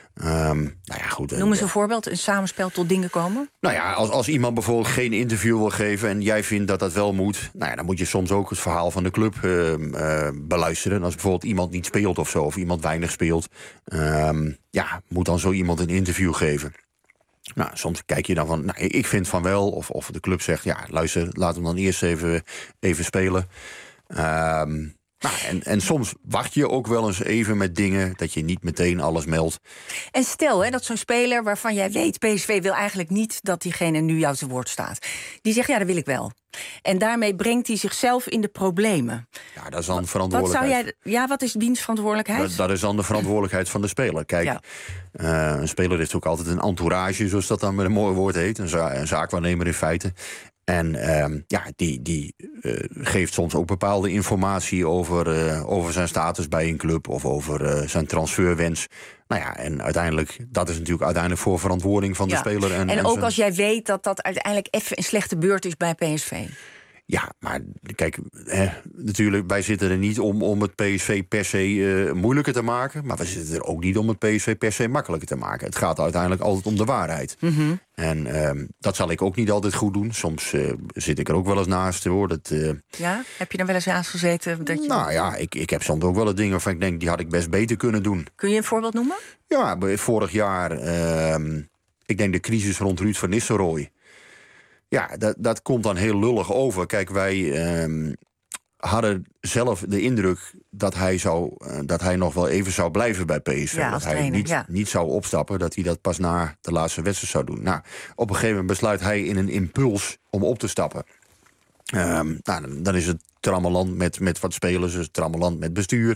Um, nou ja, goed, Noem eens een voorbeeld, een samenspel tot dingen komen. Nou ja, als, als iemand bijvoorbeeld geen interview wil geven... en jij vindt dat dat wel moet... nou ja, dan moet je soms ook het verhaal van de club uh, uh, beluisteren. En als bijvoorbeeld iemand niet speelt of zo... of iemand weinig speelt... Um, ja, moet dan zo iemand een interview geven. Nou, soms kijk je dan van... nou, ik vind van wel, of, of de club zegt... ja, luister, laat hem dan eerst even, even spelen... Um, Nou, en, en soms wacht je ook wel eens even met dingen... dat je niet meteen alles meldt. En stel hè, dat zo'n speler waarvan jij weet... P S V wil eigenlijk niet dat diegene nu jou te woord staat. Die zegt, ja, dat wil ik wel. En daarmee brengt hij zichzelf in de problemen. Ja, dat is dan verantwoordelijkheid. Wat zou jij, ja, wat is diens verantwoordelijkheid? Dat, dat is dan de verantwoordelijkheid van de speler. Kijk, ja. uh, een speler is ook altijd een entourage... zoals dat dan met een mooi woord heet. Een, za- een zaakwaarnemer in feite. En um, ja, die, die uh, geeft soms ook bepaalde informatie over, uh, over zijn status bij een club... of over uh, zijn transferwens. Nou ja, en uiteindelijk, dat is natuurlijk uiteindelijk voor verantwoording van de ja. speler. En, en, en ook zijn... als jij weet dat dat uiteindelijk even een slechte beurt is bij P S V. Ja, maar kijk, hè, natuurlijk, wij zitten er niet om, om het P S V per se uh, moeilijker te maken... maar we zitten er ook niet om het P S V per se makkelijker te maken. Het gaat uiteindelijk altijd om de waarheid. Mm-hmm. En uh, dat zal ik ook niet altijd goed doen. Soms uh, zit ik er ook wel eens naast. Hoor. Dat, uh... Ja? Heb je dan wel eens naast gezeten? Dat je... Nou ja, ik, ik heb soms ook wel eens dingen waarvan ik denk... die had ik best beter kunnen doen. Kun je een voorbeeld noemen? Ja, vorig jaar, uh, ik denk de crisis rond Ruud van Nistelrooy... Ja, dat, dat komt dan heel lullig over. Kijk, wij um, hadden zelf de indruk dat hij, zou, uh, dat hij nog wel even zou blijven bij P S V. Ja, dat hij trainer, niet, ja. niet zou opstappen, dat hij dat pas na de laatste wedstrijd zou doen. Nou, op een gegeven moment besluit hij in een impuls om op te stappen. Um, nou, dan is het trammeland met, met wat spelers, het trammeland met bestuur.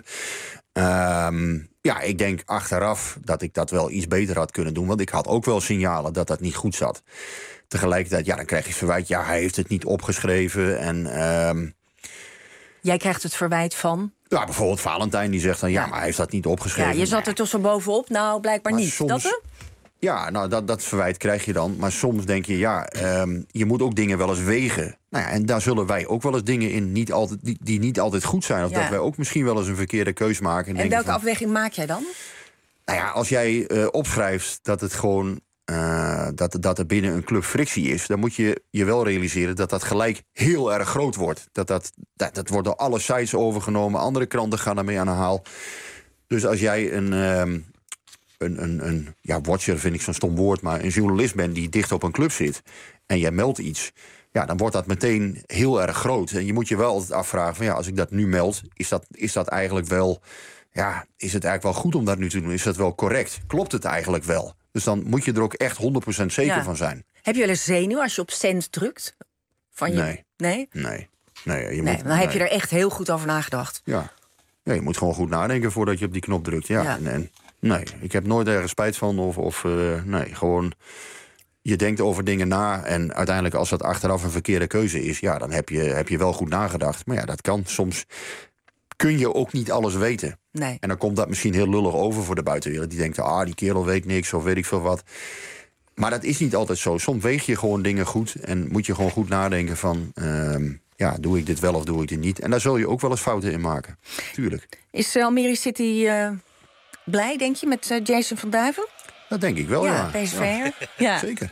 Um, ja, ik denk achteraf dat ik dat wel iets beter had kunnen doen. Want ik had ook wel signalen dat dat niet goed zat. Tegelijkertijd, ja, dan krijg je verwijt... ja, hij heeft het niet opgeschreven en... Um... Jij krijgt het verwijt van? Ja, bijvoorbeeld Valentijn, die zegt dan... ja, ja maar hij heeft dat niet opgeschreven. Ja, je zat er toch zo bovenop? Nou, blijkbaar maar niet. Soms... Dat hè? Ja, nou, dat, dat verwijt krijg je dan. Maar soms denk je, ja, um, je moet ook dingen wel eens wegen. Nou ja, en daar zullen wij ook wel eens dingen in niet altijd, die, die niet altijd goed zijn. Of ja. dat wij ook misschien wel eens een verkeerde keus maken. En, en welke van, afweging maak jij dan? Nou ja, als jij uh, opschrijft dat het gewoon Uh, dat, dat er binnen een club frictie is, dan moet je je wel realiseren dat dat gelijk heel erg groot wordt. Dat, dat, dat, dat wordt door alle sites overgenomen, andere kranten gaan daarmee aan de haal. Dus als jij een, um, een, een, een ja, watcher vind ik zo'n stom woord, maar een journalist bent die dicht op een club zit en jij meldt iets, ja, dan wordt dat meteen heel erg groot. En je moet je wel altijd afvragen van ja, als ik dat nu meld, is dat, is dat eigenlijk wel, ja, is het eigenlijk wel goed om dat nu te doen? Is dat wel correct? Klopt het eigenlijk wel? Dus dan moet je er ook echt honderd procent zeker ja. van zijn. Heb je wel eens zenuw als je op send drukt? Van je... Nee. Nee? Nee. nee, je nee moet, dan heb nee. je er echt heel goed over nagedacht. Ja. ja, je moet gewoon goed nadenken voordat je op die knop drukt. Ja. Ja. En, en, nee, ik heb nooit ergens spijt van. Of, of uh, nee, gewoon... Je denkt over dingen na en uiteindelijk als dat achteraf een verkeerde keuze is, ja, dan heb je, heb je wel goed nagedacht. Maar ja, dat kan. Soms kun je ook niet alles weten. Nee. En dan komt dat misschien heel lullig over voor de buitenwereld. Die denkt, ah, die kerel weet niks of weet ik veel wat. Maar dat is niet altijd zo. Soms weeg je gewoon dingen goed en moet je gewoon goed nadenken van, uh, ja, doe ik dit wel of doe ik dit niet? En daar zul je ook wel eens fouten in maken. Tuurlijk. Is Almere City uh, blij, denk je, met uh, Jason van Duiven? Dat denk ik wel, ja. Ja, P S V'er. Ja. ja. Zeker.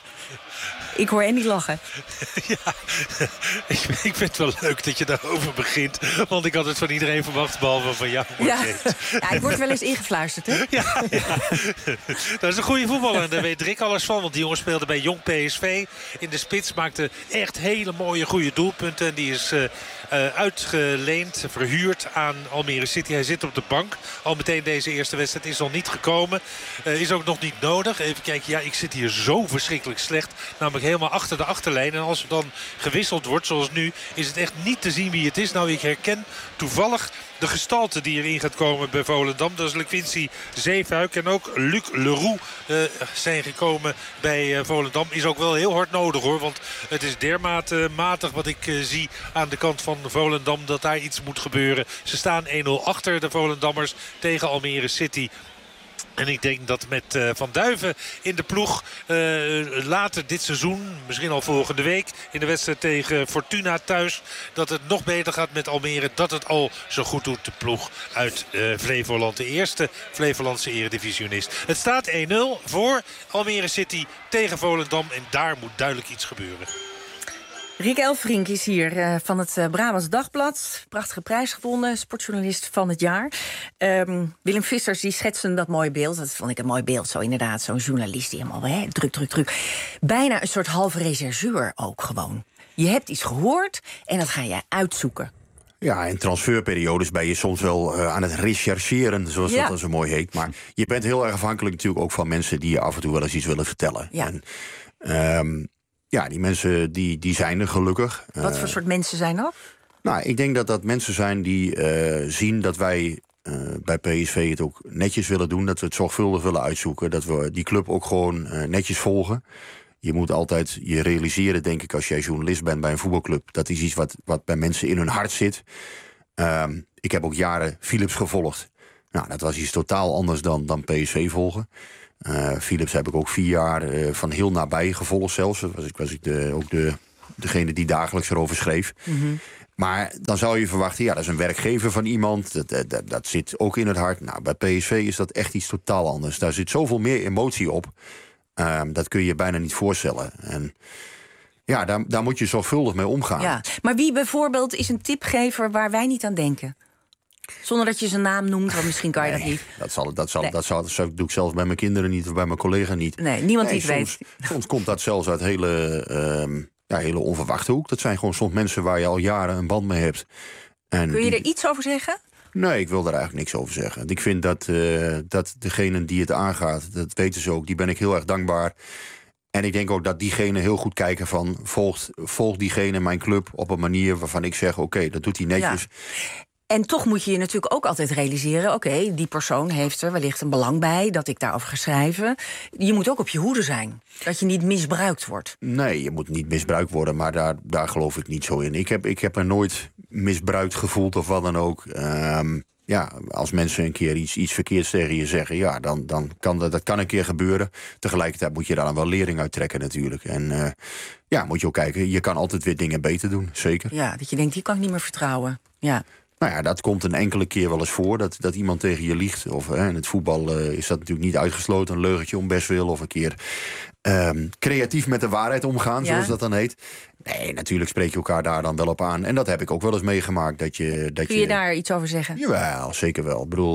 Ik hoor Andy lachen. Ja, ik, ik vind het wel leuk dat je daarover begint. Want ik had het van iedereen verwacht, behalve van jou. Ja. ja, ik word wel eens ingefluisterd, hè? Ja, ja. Dat is een goede voetballer en daar weet Rick alles van. Want die jongen speelde bij Jong P S V. In de spits maakte echt hele mooie, goede doelpunten. En die is uh, uh, uitgeleend, verhuurd aan Almere City. Hij zit op de bank. Al meteen deze eerste wedstrijd is nog niet gekomen. Uh, is ook nog niet nodig. Even kijken, ja, ik zit hier zo verschrikkelijk slecht. Namelijk helemaal achter de achterlijn. En als er dan gewisseld wordt, zoals nu, is het echt niet te zien wie het is. Nou, ik herken toevallig de gestalte die erin gaat komen bij Volendam. Dat is Lequincy Zeefuik en ook Luc Leroux uh, zijn gekomen bij uh, Volendam. Is ook wel heel hard nodig, hoor. Want het is dermate matig wat ik uh, zie aan de kant van Volendam, dat daar iets moet gebeuren. Ze staan één nul achter, de Volendammers, tegen Almere City. En ik denk dat met uh, Van Duiven in de ploeg uh, later dit seizoen, misschien al volgende week in de wedstrijd tegen Fortuna thuis, dat het nog beter gaat met Almere. Dat het al zo goed doet, de ploeg uit uh, Flevoland. De eerste Flevolandse eredivisionist. Het staat één nul voor Almere City tegen Volendam. En daar moet duidelijk iets gebeuren. Rick Elfrink is hier uh, van het uh, Brabants Dagblad. Prachtige prijs gewonnen, sportjournalist van het jaar. Um, Willem Vissers die schetste dat mooie beeld. Dat vond ik een mooi beeld, zo inderdaad. Zo'n journalist die helemaal hè, druk, druk, druk. Bijna een soort halve rechercheur ook gewoon. Je hebt iets gehoord en dat ga je uitzoeken. Ja, in transferperiodes ben je soms wel uh, aan het rechercheren, zoals ja. dat dan zo mooi heet. Maar je bent heel erg afhankelijk natuurlijk ook van mensen die je af en toe wel eens iets willen vertellen. Ja. En, um, Ja, die mensen die, die zijn er gelukkig. Wat voor uh, soort mensen zijn dat? Nou, ik denk dat dat mensen zijn die uh, zien dat wij uh, bij P S V het ook netjes willen doen. Dat we het zorgvuldig willen uitzoeken. Dat we die club ook gewoon uh, netjes volgen. Je moet altijd je realiseren, denk ik, als jij journalist bent bij een voetbalclub. Dat is iets wat, wat bij mensen in hun hart zit. Um, ik heb ook jaren Philips gevolgd. Nou, dat was iets totaal anders dan, dan P S V volgen. Uh, Philips heb ik ook vier jaar uh, van heel nabij gevolgd zelfs. Was ik, was ik de, ook de, degene die dagelijks erover schreef. Mm-hmm. Maar dan zou je verwachten, ja, dat is een werkgever van iemand. Dat, dat, dat zit ook in het hart. Nou, bij P S V is dat echt iets totaal anders. Daar zit zoveel meer emotie op. Uh, dat kun je je bijna niet voorstellen. En ja, daar, daar moet je zorgvuldig mee omgaan. Ja. Maar wie bijvoorbeeld is een tipgever waar wij niet aan denken? Zonder dat je zijn naam noemt, want misschien kan je nee, dat niet. Dat, zal, dat, zal, nee. dat, zal, dat doe ik zelfs bij mijn kinderen niet of bij mijn collega niet. Nee, niemand nee, die het soms, weet. Soms komt dat zelfs uit hele, um, ja, hele onverwachte hoek. Dat zijn gewoon soms mensen waar je al jaren een band mee hebt. En kun je die, er iets over zeggen? Nee, ik wil daar eigenlijk niks over zeggen. Ik vind dat, uh, dat degene die het aangaat, dat weten ze ook, die ben ik heel erg dankbaar. En ik denk ook dat diegene heel goed kijken van, volgt, volgt diegene mijn club op een manier waarvan ik zeg, oké, okay, dat doet hij netjes. Ja. En toch moet je je natuurlijk ook altijd realiseren, oké, okay, die persoon heeft er wellicht een belang bij dat ik daarover ga schrijven. Je moet ook op je hoede zijn, dat je niet misbruikt wordt. Nee, je moet niet misbruikt worden, maar daar, daar geloof ik niet zo in. Ik heb, ik heb er nooit misbruikt gevoeld of wat dan ook. Um, ja, als mensen een keer iets, iets verkeerds tegen je zeggen, ja, dan, dan kan dat, dat kan een keer gebeuren. Tegelijkertijd moet je daar dan wel lering uit trekken natuurlijk. En uh, ja, moet je ook kijken, je kan altijd weer dingen beter doen, zeker. Ja, dat je denkt, die kan ik niet meer vertrouwen. Ja. Nou ja, dat komt een enkele keer wel eens voor, dat, dat iemand tegen je liegt. Of hè, in het voetbal uh, is dat natuurlijk niet uitgesloten, een leugentje om best wil. Of een keer um, creatief met de waarheid omgaan, ja. zoals dat dan heet. Nee, natuurlijk spreek je elkaar daar dan wel op aan. En dat heb ik ook wel eens meegemaakt. Dat je, dat Kun je, je daar iets over zeggen? Jawel, zeker wel. Ik bedoel,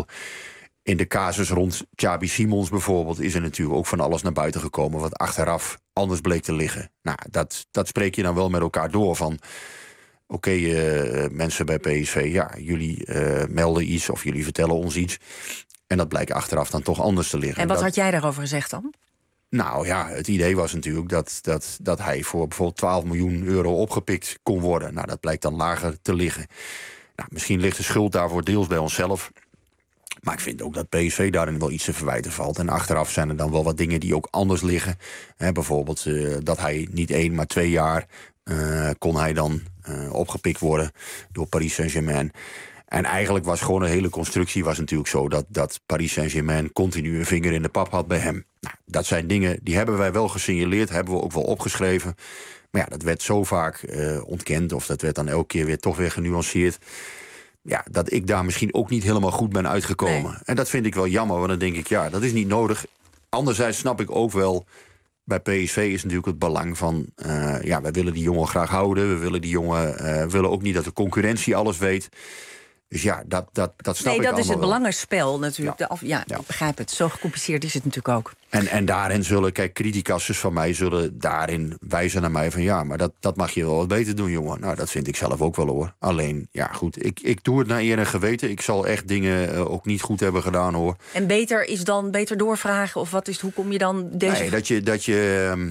in de casus rond Xabi Simons bijvoorbeeld is er natuurlijk ook van alles naar buiten gekomen wat achteraf anders bleek te liggen. Nou, dat, dat spreek je dan wel met elkaar door van... Oké, okay, uh, mensen bij P S V, ja, jullie uh, melden iets of jullie vertellen ons iets. En dat blijkt achteraf dan toch anders te liggen. En wat dat, had jij daarover gezegd dan? Nou ja, het idee was natuurlijk dat, dat, dat hij voor bijvoorbeeld twaalf miljoen euro opgepikt kon worden. Nou, dat blijkt dan lager te liggen. Nou, misschien ligt de schuld daarvoor deels bij onszelf. Maar ik vind ook dat P S V daarin wel iets te verwijten valt. En achteraf zijn er dan wel wat dingen die ook anders liggen. He, bijvoorbeeld uh, dat hij niet één, maar twee jaar... Uh, kon hij dan uh, opgepikt worden door Paris Saint-Germain. En eigenlijk was gewoon een hele constructie was natuurlijk zo... dat, dat Paris Saint-Germain continu een vinger in de pap had bij hem. Nou, dat zijn dingen, die hebben wij wel gesignaleerd, hebben we ook wel opgeschreven. Maar ja, dat werd zo vaak uh, ontkend... of dat werd dan elke keer weer toch weer genuanceerd... Ja, dat ik daar misschien ook niet helemaal goed ben uitgekomen. Nee. En dat vind ik wel jammer, want dan denk ik... ja, dat is niet nodig. Anderzijds snap ik ook wel... Bij P S V is natuurlijk het belang van... Uh, ja, wij willen die jongen graag houden. We willen die jongen uh, willen ook niet dat de concurrentie alles weet. Dus ja, dat, dat, dat snap nee, ik dat is het wel. belangenspel natuurlijk. Ja. De af, ja, Ja. ik begrijp het. Zo gecompliceerd is het natuurlijk ook. En, en daarin zullen, kijk, criticasters van mij zullen daarin wijzen naar mij van... ja, maar dat, dat mag je wel wat beter doen, jongen. Nou, dat vind ik zelf ook wel, hoor. Alleen, ja, goed, ik, ik doe het naar eer en geweten. Ik zal echt dingen uh, ook niet goed hebben gedaan, hoor. En beter is dan beter doorvragen? Of wat is, hoe kom je dan deze... Nee, dat je, dat je, um,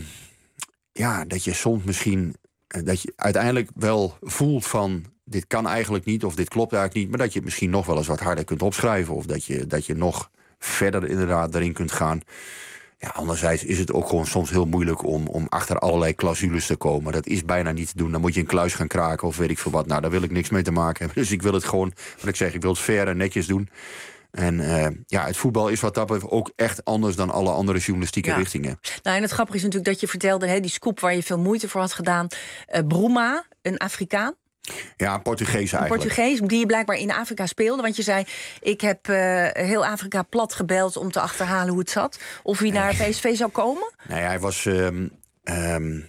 ja, dat je soms misschien... Uh, dat je uiteindelijk wel voelt van... dit kan eigenlijk niet, of dit klopt eigenlijk niet... maar dat je het misschien nog wel eens wat harder kunt opschrijven... of dat je, dat je nog verder inderdaad erin kunt gaan. Ja, anderzijds is het ook gewoon soms heel moeilijk... om, om achter allerlei clausules te komen. Dat is bijna niet te doen. Dan moet je een kluis gaan kraken of weet ik veel wat. Nou, daar wil ik niks mee te maken hebben. Dus ik wil het gewoon, wat ik zeg, ik wil het fair en netjes doen... En uh, ja, het voetbal is wat dat betreft ook echt anders dan alle andere journalistieke ja. richtingen. Nou, en het grappige is natuurlijk dat je vertelde, hè, die scoop waar je veel moeite voor had gedaan. Uh, Bruma, een Afrikaan. Ja, een Portugees eigenlijk. Een Portugees, die je blijkbaar in Afrika speelde. Want je zei, ik heb uh, heel Afrika plat gebeld om te achterhalen hoe het zat. Of hij naar P S V zou komen? Nee, hij was... Um, um,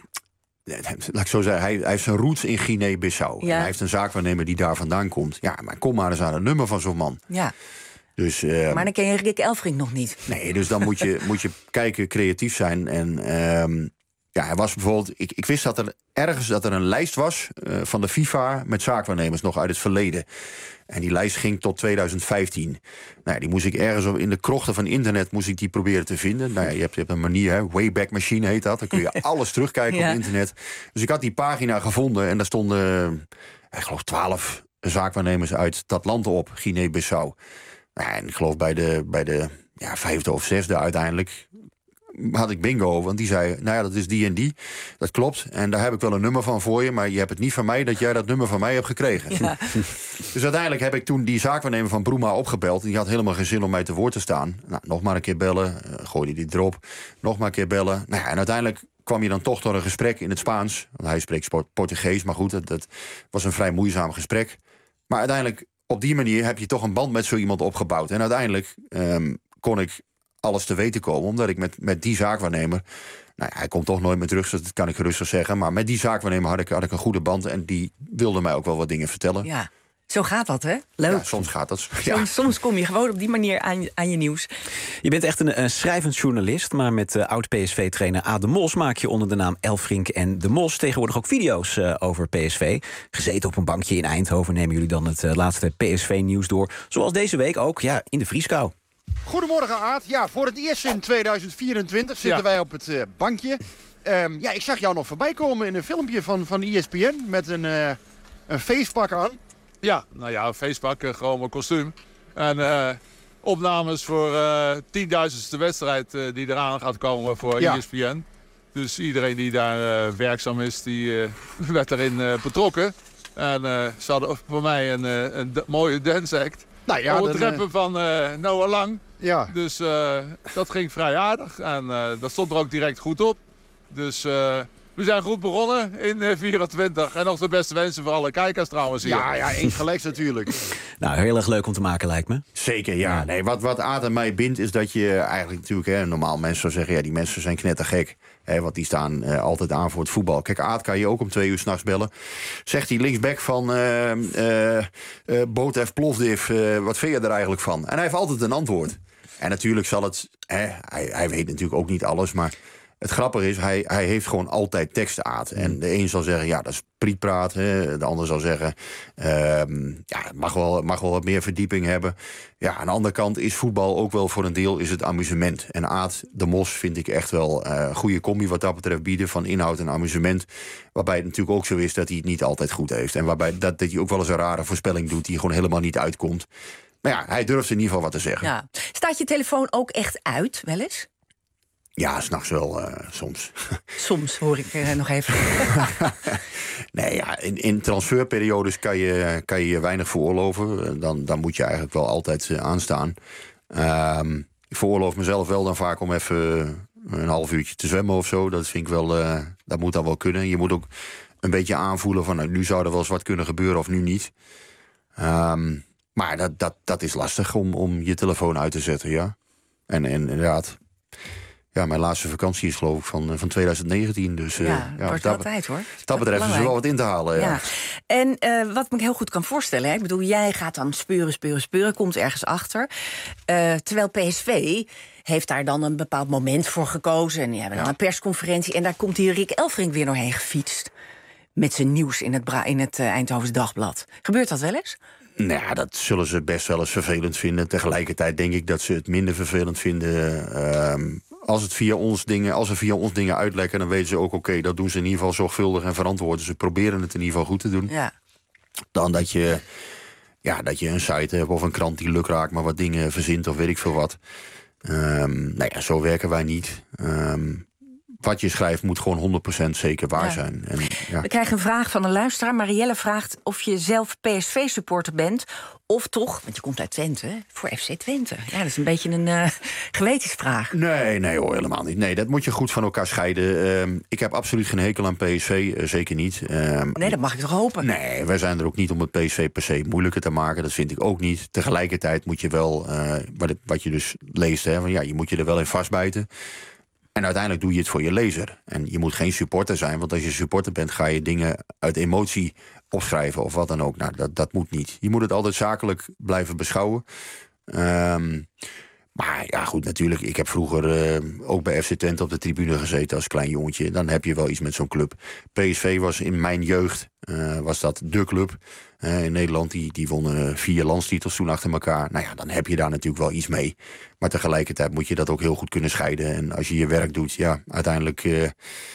laat ik zo zeggen, hij, hij heeft zijn roots in Guinea-Bissau. Ja. Hij heeft een zaakwaarnemer die daar vandaan komt. Ja, maar kom maar eens aan het nummer van zo'n man. Ja. Dus, uh, maar dan ken je Rick Elfrink nog niet. Nee, dus dan moet je, moet je kijken, creatief zijn. En um, ja, hij was bijvoorbeeld... Ik, ik wist dat er ergens dat er een lijst was uh, van de FIFA... met zaakwaarnemers nog uit het verleden. En die lijst ging tot tweeduizend vijftien. Nou ja, die moest ik ergens op in de krochten van internet moest ik die proberen te vinden. Nou ja, je hebt, je hebt een manier, hè, Wayback Machine heet dat. Dan kun je alles terugkijken ja. op internet. Dus ik had die pagina gevonden en daar stonden, uh, ik geloof, twaalf zaakwaarnemers uit dat land op, Guinea-Bissau. Nou, en ik geloof bij de, bij de ja, vijfde of zesde uiteindelijk had ik bingo, want die zei, nou ja, dat is die en die. Dat klopt, en daar heb ik wel een nummer van voor je... maar je hebt het niet van mij dat jij dat nummer van mij hebt gekregen. Ja. Dus uiteindelijk heb ik toen die zaakwaarnemer van Bruma opgebeld... en die had helemaal geen zin om mij te woord te staan. Nou, nog maar een keer bellen, uh, gooide die erop. Nog maar een keer bellen. Nou ja, en uiteindelijk kwam je dan toch door een gesprek in het Spaans. Want hij spreekt Portugees, maar goed, dat, dat was een vrij moeizaam gesprek. Maar uiteindelijk, op die manier heb je toch een band met zo iemand opgebouwd. En uiteindelijk um, kon ik alles te weten komen, omdat ik met, met die zaakwaarnemer... Nou ja, hij komt toch nooit meer terug, dat kan ik gerustig zeggen. Maar met die zaakwaarnemer had ik, had ik een goede band... en die wilde mij ook wel wat dingen vertellen. Ja, zo gaat dat, hè? Leuk. Ja, soms gaat dat. Ja. Soms, soms kom je gewoon op die manier aan, aan je nieuws. Je bent echt een, een schrijvend-journalist... maar met uh, oud-P S V-trainer A. de Mos... maak je onder de naam Elfrink en de Mos... tegenwoordig ook video's uh, over P S V. Gezeten op een bankje in Eindhoven... nemen jullie dan het uh, laatste P S V-nieuws door. Zoals deze week ook, ja, in de vrieskou. Goedemorgen, Aart. Ja, voor het eerst in tweeduizend vierentwintig zitten ja. wij op het uh, bankje. Um, ja, ik zag jou nog voorbij komen in een filmpje van, van E S P N met een, uh, een feestpak aan. Ja, nou ja, een feestpak, uh, gewoon mijn kostuum. En uh, opnames voor uh, tienduizendste wedstrijd uh, die eraan gaat komen voor ja. E S P N. Dus iedereen die daar uh, werkzaam is, die uh, werd erin uh, betrokken. En uh, ze hadden voor mij een, uh, een d- mooie dance act. Nou ja, het rappen uh... van uh, Noah Lang. Ja. Dus uh, dat ging vrij aardig. En uh, dat stond er ook direct goed op. Dus uh, We zijn goed begonnen in uh, vierentwintig. En nog de beste wensen voor alle kijkers trouwens hier. Ja, ja, eens gelijks natuurlijk. Nou, heel erg leuk om te maken, lijkt me. Zeker, ja. Nee, wat, wat Aad en mij bindt, is dat je eigenlijk natuurlijk... Hè, normaal mensen zou zeggen, ja, die mensen zijn knettergek. Hè, want die staan uh, altijd aan voor het voetbal. Kijk, Aad kan je ook om twee uur 's nachts bellen. Zegt die linksback van... Uh, uh, uh, Botev Plovdiv, uh, wat vind je er eigenlijk van? En hij heeft altijd een antwoord. En natuurlijk zal het... Hè, hij, hij weet natuurlijk ook niet alles, maar... Het grappige is, hij, hij heeft gewoon altijd teksten, Aad. En de een zal zeggen, ja, dat is prietpraat. Hè. De ander zal zeggen, um, ja, het mag wel, mag wel wat meer verdieping hebben. Ja, aan de andere kant is voetbal ook wel voor een deel is het amusement. En Aad de Mos vind ik echt wel een uh, goede combi wat dat betreft bieden... van inhoud en amusement. Waarbij het natuurlijk ook zo is dat hij het niet altijd goed heeft. En waarbij dat, dat hij ook wel eens een rare voorspelling doet... die gewoon helemaal niet uitkomt. Maar ja, hij durft in ieder geval wat te zeggen. Ja. Staat je telefoon ook echt uit, wel eens? Ja, s'nachts wel, uh, soms. Soms, hoor ik uh, nog even. Nee, ja, in, in transferperiodes kan je, kan je je weinig veroorloven. Dan, dan moet je eigenlijk wel altijd uh, aanstaan. Um, ik veroorloof mezelf wel dan vaak om even een half uurtje te zwemmen of zo. Dat vind ik wel, uh, dat moet dan wel kunnen. Je moet ook een beetje aanvoelen van... Nou, nu zou er wel eens wat kunnen gebeuren of nu niet. Um, maar dat, dat, dat is lastig om, om je telefoon uit te zetten, ja. En, en inderdaad... Ja, mijn laatste vakantie is geloof ik van, van twintig negentien. Dus, uh, ja, ja, wordt wel tijd hoor. Dat betreft is er wel wat in te halen. Ja. Ja. En uh, wat me heel goed kan voorstellen... Hè, ik bedoel, jij gaat dan speuren, speuren, speuren... komt ergens achter. Uh, terwijl P S V heeft daar dan een bepaald moment voor gekozen... en die hebben dan ja. een persconferentie... en daar komt die Rick Elfrink weer doorheen gefietst... met zijn nieuws in het, Bra- in het uh, Eindhovens Dagblad. Gebeurt dat wel eens? Nou ja, dat zullen ze best wel eens vervelend vinden. Tegelijkertijd denk ik dat ze het minder vervelend vinden... Uh, Als, het via ons dingen, als er via ons dingen uitlekken, dan weten ze ook... oké, okay, dat doen ze in ieder geval zorgvuldig en verantwoord. Dus ze proberen het in ieder geval goed te doen. Ja. Dan dat je, ja, dat je een site hebt of een krant die lukraak... maar wat dingen verzint of weet ik veel wat. Um, nou ja, zo werken wij niet. Um, wat je schrijft moet gewoon honderd procent zeker waar ja. zijn. En, ja. We krijgen een vraag van een luisteraar. Marielle vraagt of je zelf P S V-supporter bent... of toch, want je komt uit Twente, voor F C Twente. Ja, dat is een beetje een uh, gewetensvraag. Nee, nee hoor, helemaal niet. Nee, dat moet je goed van elkaar scheiden. Um, ik heb absoluut geen hekel aan P S V, uh, zeker niet. Um, nee, dat mag ik toch hopen? Nee, wij zijn er ook niet om het P S V per se moeilijker te maken. Dat vind ik ook niet. Tegelijkertijd moet je wel, uh, wat, het, wat je dus leest... Hè, van, ja, je moet je er wel in vastbijten. En uiteindelijk doe je het voor je lezer. En je moet geen supporter zijn, want als je supporter bent... ga je dingen uit emotie opschrijven of wat dan ook. Nou, dat, dat moet niet. Je moet het altijd zakelijk blijven beschouwen. Um, maar ja, goed, natuurlijk. Ik heb vroeger uh, ook bij F C Twente op de tribune gezeten als klein jongetje. Dan heb je wel iets met zo'n club. P S V was in mijn jeugd, uh, was dat de club uh, in Nederland. Die, die wonnen vier landstitels toen achter elkaar. Nou ja, dan heb je daar natuurlijk wel iets mee. Maar tegelijkertijd moet je dat ook heel goed kunnen scheiden. En als je je werk doet, ja, uiteindelijk... Uh,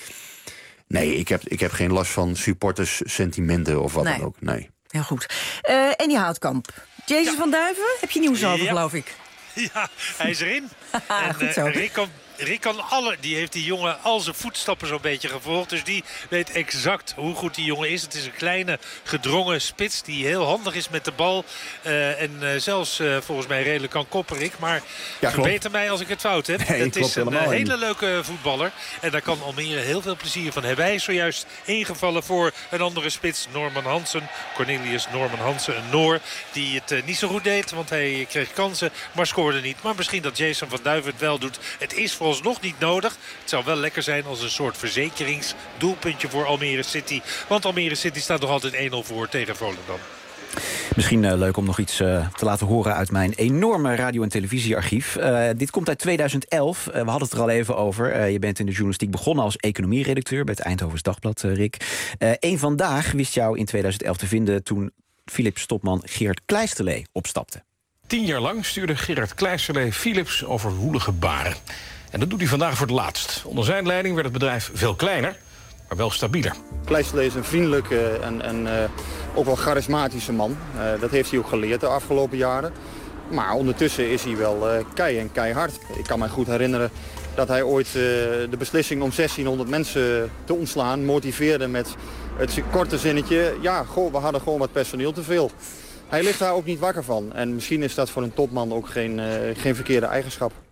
nee, ik heb, ik heb geen last van supporters sentimenten of wat nee. dan ook. Nee. Heel goed. Uh, Andy Houtkamp. Jason ja. van Duiven, heb je nieuws over, ja. geloof ik? Ja, hij is erin. en, Goed zo. Uh, Rick kan, Rick kan alle, die heeft die jongen al zijn voetstappen zo'n beetje gevolgd. Dus die weet exact hoe goed die jongen is. Het is een kleine gedrongen spits die heel handig is met de bal. Uh, en uh, zelfs uh, volgens mij redelijk kan koppen, Rick. Maar ja, verbeter mij als ik het fout heb. Nee, het is een uh, hele niet. leuke voetballer. En daar kan Almere heel veel plezier van hebben. Hij is zojuist ingevallen voor een andere spits, Norman Hansen. Cornelius Norman Hansen, een Noor. Die het uh, niet zo goed deed, want hij kreeg kansen, maar scoorde niet. Maar misschien dat Jason van Duiven het wel doet. Het is voor ons nog niet nodig. Het zou wel lekker zijn als een soort verzekeringsdoelpuntje voor Almere City. Want Almere City staat nog altijd één nul voor tegen Volendam. Misschien uh, leuk om nog iets uh, te laten horen uit mijn enorme radio- en televisiearchief. Uh, dit komt uit tweeduizend elf. Uh, we hadden het er al even over. Uh, je bent in de journalistiek begonnen als economieredacteur bij het Eindhovens Dagblad, uh, Rick. Uh, Eén Vandaag wist jou in tweeduizend elf te vinden toen Philips-topman Geert Kleisterlee opstapte. Tien jaar lang stuurde Gerard Kleisterlee Philips over woelige baren. En dat doet hij vandaag voor het laatst. Onder zijn leiding werd het bedrijf veel kleiner, maar wel stabieler. Kleisterlee is een vriendelijke en, en uh, ook wel charismatische man. Uh, dat heeft hij ook geleerd de afgelopen jaren. Maar ondertussen is hij wel uh, kei en keihard. Ik kan me goed herinneren dat hij ooit uh, de beslissing om zestienhonderd mensen te ontslaan motiveerde met het korte zinnetje: ja, goh, we hadden gewoon wat personeel te veel. Hij ligt daar ook niet wakker van. En misschien is dat voor een topman ook geen, uh, geen verkeerde eigenschap. Hm.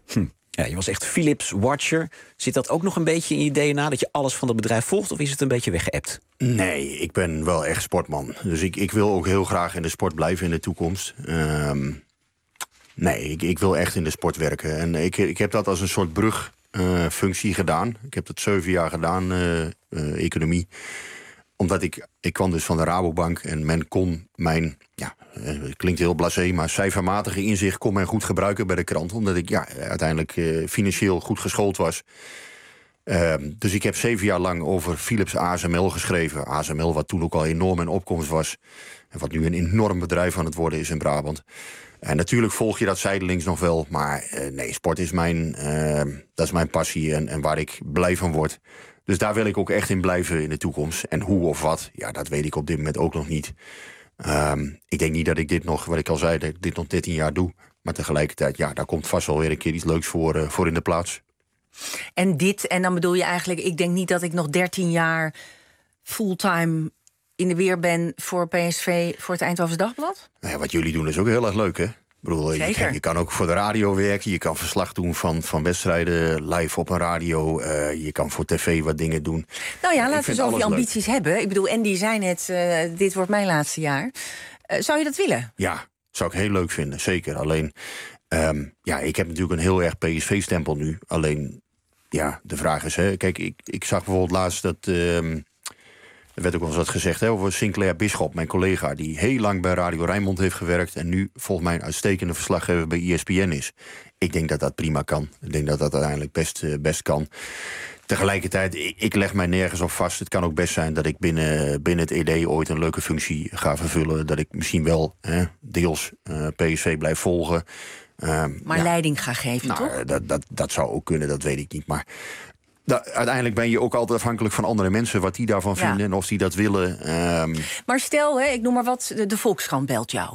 Ja, je was echt Philips Watcher. Zit dat ook nog een beetje in je D N A, dat je alles van dat bedrijf volgt? Of is het een beetje weggeëpt? Nee, ik ben wel echt sportman. Dus ik, ik wil ook heel graag in de sport blijven in de toekomst. Um, nee, ik, ik wil echt in de sport werken. En ik, ik heb dat als een soort brugfunctie uh, gedaan. Ik heb dat zeven jaar gedaan, uh, uh, economie. Omdat ik, ik kwam dus van de Rabobank en men kon mijn, ja, het klinkt heel blasé, maar cijfermatige inzicht kon men goed gebruiken bij de krant. Omdat ik ja, uiteindelijk uh, financieel goed geschoold was. Uh, dus ik heb zeven jaar lang over Philips A S M L geschreven. A S M L wat toen ook al enorm in opkomst was. En wat nu een enorm bedrijf aan het worden is in Brabant. En natuurlijk volg je dat zijdelings nog wel. Maar uh, nee, sport is mijn, uh, dat is mijn passie en, en waar ik blij van word. Dus daar wil ik ook echt in blijven in de toekomst. En hoe of wat, ja, dat weet ik op dit moment ook nog niet. Um, ik denk niet dat ik dit nog, wat ik al zei, dat ik dit nog dertien jaar doe. Maar tegelijkertijd, ja, daar komt vast wel weer een keer iets leuks voor, uh, voor in de plaats. En dit, en dan bedoel je eigenlijk, ik denk niet dat ik nog dertien jaar fulltime in de weer ben voor P S V, voor het Eindhovens Dagblad? Nou ja, wat jullie doen is ook heel erg leuk, hè? Ik bedoel, je kan, je kan ook voor de radio werken. Je kan verslag doen van, van wedstrijden live op een radio. Uh, je kan voor tv wat dingen doen. Nou ja, laten we zo die ambities leuk. hebben. Ik bedoel, Andy zei net, uh, dit wordt mijn laatste jaar. Uh, zou je dat willen? Ja, zou ik heel leuk vinden, zeker. Alleen, um, ja, ik heb natuurlijk een heel erg P S V-stempel nu. Alleen, ja, de vraag is, hè, kijk, ik, ik zag bijvoorbeeld laatst dat... Um, Er werd ook wel eens wat gezegd hè, over Sinclair Bisschop, mijn collega, die heel lang bij Radio Rijnmond heeft gewerkt en nu volgens mij een uitstekende verslaggever bij E S P N is. Ik denk dat dat prima kan. Ik denk dat dat uiteindelijk best, uh, best kan. Tegelijkertijd, ik, ik leg mij nergens op vast. Het kan ook best zijn dat ik binnen, binnen het E D ooit een leuke functie ga vervullen. Dat ik misschien wel hè, deels uh, P S V blijf volgen. Uh, maar ja, leiding ga geven, nou, toch? Dat, dat, dat zou ook kunnen, dat weet ik niet. Maar da, uiteindelijk ben je ook altijd afhankelijk van andere mensen, wat die daarvan vinden ja. en of die dat willen. Um, maar stel, hè, ik noem maar wat, de, de Volkskrant belt jou.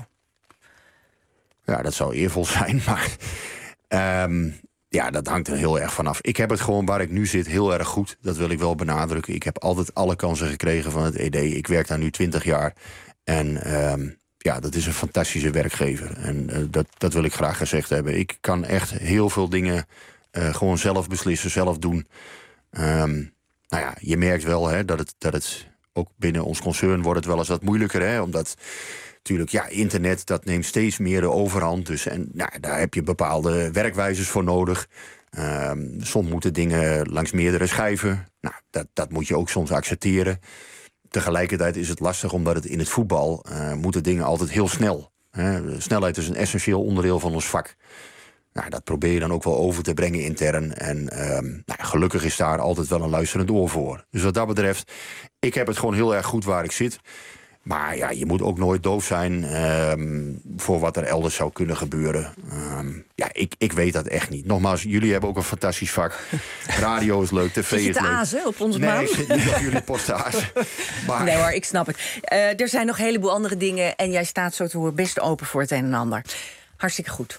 Ja, dat zou eervol zijn, maar um, ja, dat hangt er heel erg vanaf. Ik heb het gewoon waar ik nu zit heel erg goed. Dat wil ik wel benadrukken. Ik heb altijd alle kansen gekregen van het E D. Ik werk daar nu twintig jaar. En um, ja, dat is een fantastische werkgever. En uh, dat, dat wil ik graag gezegd hebben. Ik kan echt heel veel dingen uh, gewoon zelf beslissen, zelf doen. Um, nou ja, je merkt wel hè, dat, het, dat het ook binnen ons concern wordt het wel eens wat moeilijker. Hè, omdat natuurlijk, ja, internet, dat neemt steeds meer de overhand. Dus en nou, daar heb je bepaalde werkwijzes voor nodig. Um, soms moeten dingen langs meerdere schijven. Nou, dat, dat moet je ook soms accepteren. Tegelijkertijd is het lastig, omdat het in het voetbal uh, moeten dingen altijd heel snel. Hè. Snelheid is een essentieel onderdeel van ons vak. Nou, dat probeer je dan ook wel over te brengen intern. En um, nou, gelukkig is daar altijd wel een luisterend oor voor. Dus wat dat betreft, ik heb het gewoon heel erg goed waar ik zit. Maar ja, je moet ook nooit doof zijn um, voor wat er elders zou kunnen gebeuren. Um, ja, ik, ik weet dat echt niet. Nogmaals, jullie hebben ook een fantastisch vak. Radio is leuk, tv is leuk. Zit je te azen op onze nee, maan? Nee, ik zit niet op jullie postaars. Maar nee hoor, ik snap het. Uh, er zijn nog een heleboel andere dingen en jij staat zo te horen best open voor het een en ander. Hartstikke goed.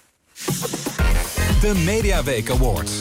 De Mediaweek Awards.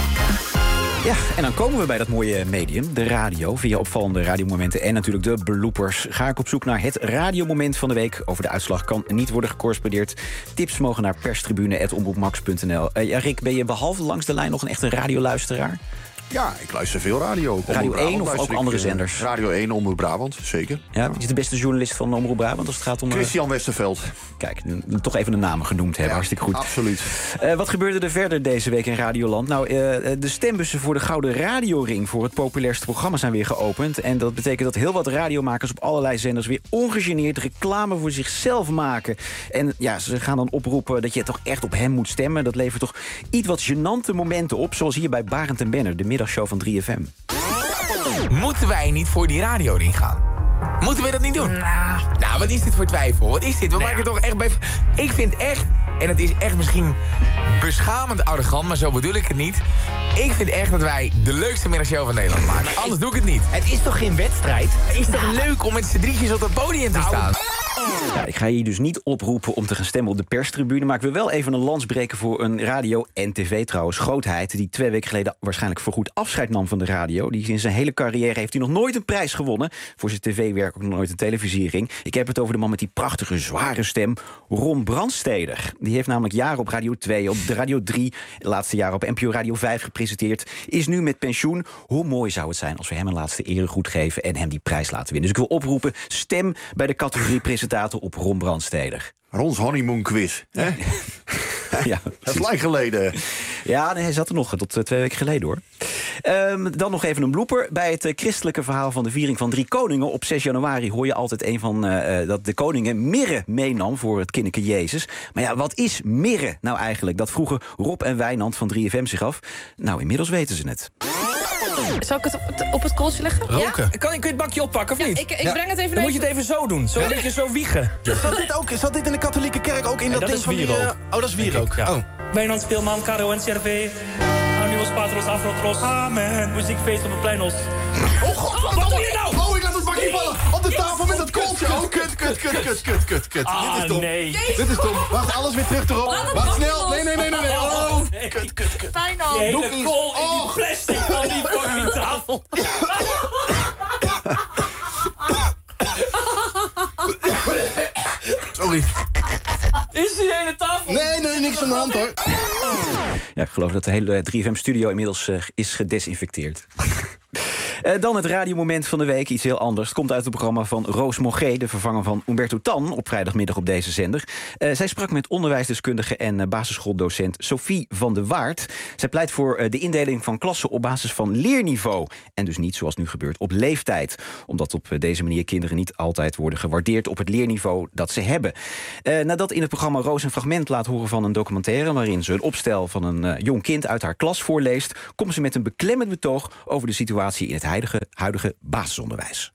Ja, en dan komen we bij dat mooie medium, de radio. Via opvallende radiomomenten en natuurlijk de bloopers ga ik op zoek naar het radiomoment van de week. Over de uitslag kan niet worden gecorrespondeerd. Tips mogen naar perstribune apenstaartje omroepmax punt n l. Uh, ja, Rick, ben je behalve langs de lijn nog een echte radioluisteraar? Ja, ik luister veel radio. Radio één of ook andere zenders? Radio één, Omroep Brabant, zeker. Ja, je is de beste journalist van Omroep Brabant als het gaat om... Christian Westerveld. Kijk, toch even de namen genoemd hebben, ja, hartstikke goed. Absoluut. Uh, wat gebeurde er verder deze week in Radioland? Nou, uh, de stembussen voor de Gouden Radioring voor het populairste programma zijn weer geopend. En dat betekent dat heel wat radiomakers op allerlei zenders weer ongegeneerd reclame voor zichzelf maken. En ja, ze gaan dan oproepen dat je toch echt op hem moet stemmen. Dat levert toch iets wat gênante momenten op, zoals hier bij Barend en Benner, de middagshow van drie F M. Moeten wij niet voor die radioring gaan? Moeten we dat niet doen? Nou, nou wat is dit voor twijfel? Wat is dit? We nou maken ja. toch echt bij... Ik vind echt, en het is echt misschien beschamend arrogant, maar zo bedoel ik het niet. Ik vind echt dat wij de leukste middagshow van Nederland maken. Anders doe ik het niet. Het is toch geen wedstrijd? Het is toch nou. leuk om met z'n drietjes op het podium te nou. staan? Ja, ik ga je dus niet oproepen om te gaan stemmen op de perstribune, maar ik wil wel even een lans breken voor een radio en tv trouwens, Grootheid, die twee weken geleden waarschijnlijk voorgoed afscheid nam van de radio. Die in zijn hele carrière heeft hij nog nooit een prijs gewonnen. Voor zijn tv-werk ook nog nooit een televisiering. Ik heb het over de man met die prachtige, zware stem, Ron Brandsteder. Die heeft namelijk jaren op Radio twee, op Radio drie, de laatste jaren op N P O Radio vijf gepresenteerd. Is nu met pensioen. Hoe mooi zou het zijn als we hem een laatste eregoed geven en hem die prijs laten winnen. Dus ik wil oproepen, stem bij de categorie presentator op Ron Brandsteder. Rons honeymoon quiz. Hè? Ja, dat is lang geleden. Ja, nee, hij zat er nog tot uh, twee weken geleden, hoor. Um, dan nog even een blooper. Bij het uh, christelijke verhaal van de viering van Drie Koningen op zes januari hoor je altijd een van uh, uh, dat de koningen mirre meenam voor het kindeke Jezus. Maar ja, wat is mirre nou eigenlijk? Dat vroegen Rob en Wijnand van drie F M zich af. Nou, inmiddels weten ze het. Zal ik het op het, op het kooltje leggen? Roken. Ja? Kan, kun je het bakje oppakken of ja, niet? Ik, ik ja. breng het even. Dan moet je het even zo doen. Zo een beetje zo wiegen. Zat dit, ook, zat dit in de katholieke kerk ook in ja, dat, dat ding van die... Uh, oh, dat is wierook. Ja. Oh. Wijnand, Speelman, Caro en Cervé. Annuos, Patros, Afrotros. Amen. Muziekfeest op het Pleinos. Oh god, wat, wat doe je nou? Oh, ik laat het bakje vallen. Op de tafel met dat kooltje. Oh, kut, kut, kut, kut, kut, kut, kut. Ah, dit is dom. Nee. Dit is dom. Wacht, alles weer terug erop. Wacht, snel. Nee, nee, nee, nee. nee. Oh, kut, kut, kut. Wijnand. Je hele kool in die plastic van die fucking tafel. Sorry. Is die hele tafel? Nee, nee, niks aan de hand hoor. Ja, ik geloof dat de hele drie F M-studio inmiddels uh, is gedesinfecteerd. Uh, dan het radiomoment van de week, iets heel anders. Het komt uit het programma van Roos Mogé, de vervanger van Umberto Tan, op vrijdagmiddag op deze zender. Uh, zij sprak met onderwijsdeskundige en uh, basisschooldocent Sophie van de Waard. Zij pleit voor uh, de indeling van klassen op basis van leerniveau. En dus niet, zoals nu gebeurt, op leeftijd. Omdat op uh, deze manier kinderen niet altijd worden gewaardeerd op het leerniveau dat ze hebben. Uh, nadat in het programma Roos een fragment laat horen van een documentaire waarin ze een opstel van een uh, jong kind uit haar klas voorleest, komt ze met een beklemmend betoog over de situatie in het huidige, huidige basisonderwijs.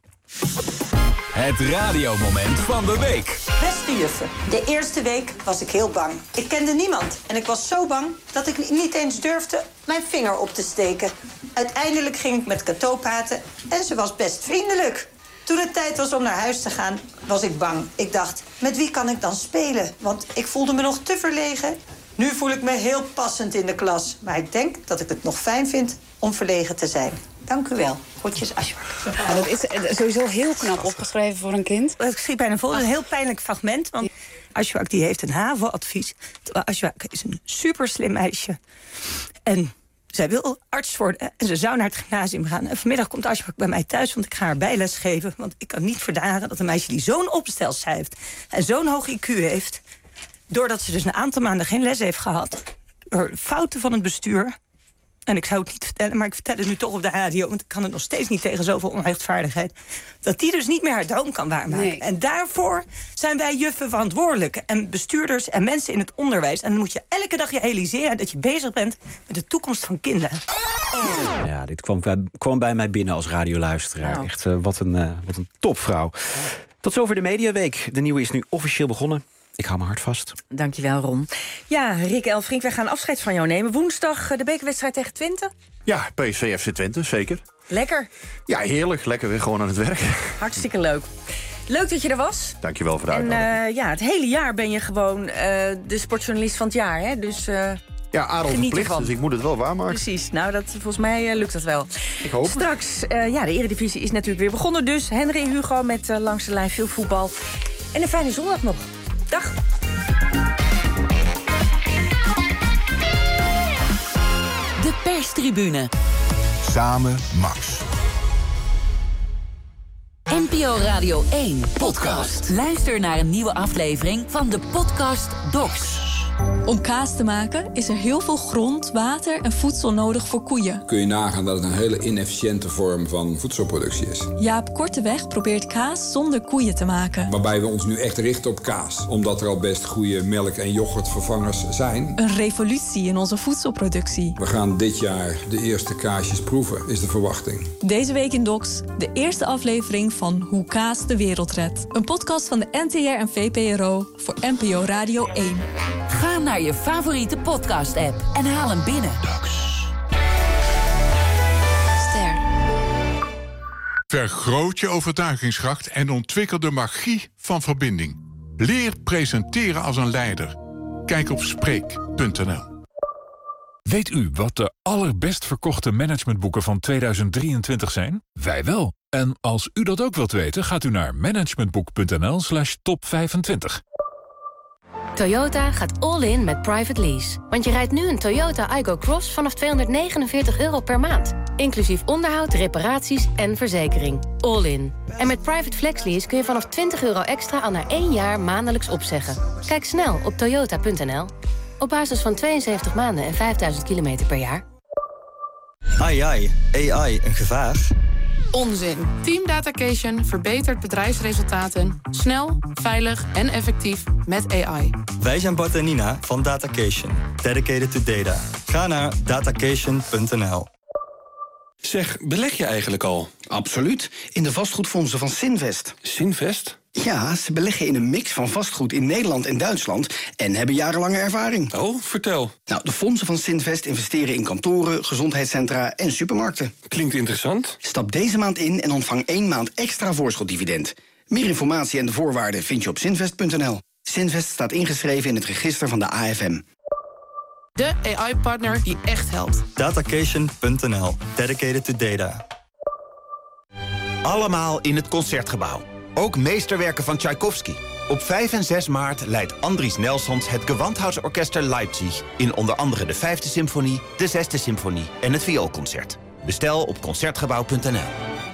Het radiomoment van de week. Beste juffen, de eerste week was ik heel bang. Ik kende niemand en ik was zo bang dat ik niet eens durfde mijn vinger op te steken. Uiteindelijk ging ik met Cato praten en ze was best vriendelijk. Toen het tijd was om naar huis te gaan, was ik bang. Ik dacht, met wie kan ik dan spelen? Want ik voelde me nog te verlegen. Nu voel ik me heel passend in de klas. Maar ik denk dat ik het nog fijn vind om verlegen te zijn. Dank u wel. Groetjes, Ashwak. Ja, dat is sowieso heel knap opgeschreven voor een kind. Ik schiet bijna vol. Een heel pijnlijk fragment. Want Ashwak die heeft een HAVO-advies. Ashwak is een super slim meisje. En zij wil arts worden en ze zou naar het gymnasium gaan. En vanmiddag komt Ashwak bij mij thuis, want ik ga haar bijles geven. Want ik kan niet verdragen dat een meisje die zo'n opstelschijf heeft en zo'n hoog I Q heeft, doordat ze dus een aantal maanden geen les heeft gehad, door fouten van het bestuur. En ik zou het niet vertellen, maar ik vertel het nu toch op de radio, want ik kan het nog steeds niet tegen zoveel onrechtvaardigheid, dat die dus niet meer haar droom kan waarmaken. Nee. En daarvoor zijn wij juffen verantwoordelijk. En bestuurders en mensen in het onderwijs. En dan moet je elke dag je realiseren dat je bezig bent met de toekomst van kinderen. Ja, dit kwam, kwam bij mij binnen als radioluisteraar. Nou. Echt, uh, wat, een, uh, wat een topvrouw. Tot zover de Mediaweek. De nieuwe is nu officieel begonnen. Ik hou me hard vast. Dankjewel, Ron. Ja, Rick Elfrink, wij gaan afscheid van jou nemen. Woensdag de bekerwedstrijd tegen Twente. Ja, P S V F C Twente, zeker. Lekker. Ja, heerlijk. Lekker weer gewoon aan het werk. Hartstikke leuk. Leuk dat je er was. Dankjewel voor de en uitnodiging. uh, ja, het hele jaar ben je gewoon uh, de sportjournalist van het jaar, hè? Dus uh, ja, adel verplicht, dus ik moet het wel waarmaken. Precies. Nou, dat, volgens mij uh, lukt dat wel. Ik hoop. Straks, uh, ja, de Eredivisie is natuurlijk weer begonnen. Dus Henry en Hugo met uh, langs de lijn veel voetbal. En een fijne zondag nog. Dag. De perstribune. Samen Max. N P O Radio één podcast. Luister naar een nieuwe aflevering van de podcast Docs. Om kaas te maken is er heel veel grond, water en voedsel nodig voor koeien. Kun je nagaan dat het een hele inefficiënte vorm van voedselproductie is. Jaap Korteweg probeert kaas zonder koeien te maken. Waarbij we ons nu echt richten op kaas. Omdat er al best goede melk- en yoghurtvervangers zijn. Een revolutie in onze voedselproductie. We gaan dit jaar de eerste kaasjes proeven, is de verwachting. Deze week in Docs, de eerste aflevering van Hoe kaas de wereld redt. Een podcast van de N T R en V P R O voor N P O Radio één. Ga naar je favoriete podcast-app en haal hem binnen. Ster. Vergroot je overtuigingskracht en ontwikkel de magie van verbinding. Leer presenteren als een leider. Kijk op spreek punt n l. Weet u wat de allerbest verkochte managementboeken van tweeduizend drieëntwintig zijn? Wij wel. En als u dat ook wilt weten, gaat u naar managementboek punt n l slash top vijfentwintig. Toyota gaat all in met private lease. Want je rijdt nu een Toyota Aygo Cross vanaf tweehonderdnegenenveertig euro per maand. Inclusief onderhoud, reparaties en verzekering. All in. En met private flex lease kun je vanaf twintig euro extra al na één jaar maandelijks opzeggen. Kijk snel op toyota punt n l. Op basis van tweeënzeventig maanden en vijfduizend kilometer per jaar. Ai ai, A I, een gevaar? Onzin. Team Datacation verbetert bedrijfsresultaten snel, veilig en effectief met A I. Wij zijn Bart en Nina van Datacation. Dedicated to data. Ga naar datacation punt n l. Zeg, beleg je eigenlijk al? Absoluut. In de vastgoedfondsen van Sinvest. Sinvest? Ja, ze beleggen in een mix van vastgoed in Nederland en Duitsland en hebben jarenlange ervaring. Oh, vertel. Nou, de fondsen van Sinvest investeren in kantoren, gezondheidscentra en supermarkten. Klinkt interessant. Stap deze maand in en ontvang één maand extra voorschotdividend. Meer informatie en de voorwaarden vind je op sinvest punt n l. Sinvest staat ingeschreven in het register van de A F M. De A I-partner die echt helpt. datacation punt n l. Dedicated to data. Allemaal in het Concertgebouw. Ook meesterwerken van Tchaikovsky. Op vijf en zes maart leidt Andries Nelsons het Gewandhausorchester Leipzig in onder andere de vijfde symfonie, de zesde symfonie en het vioolconcert. Bestel op concertgebouw punt n l.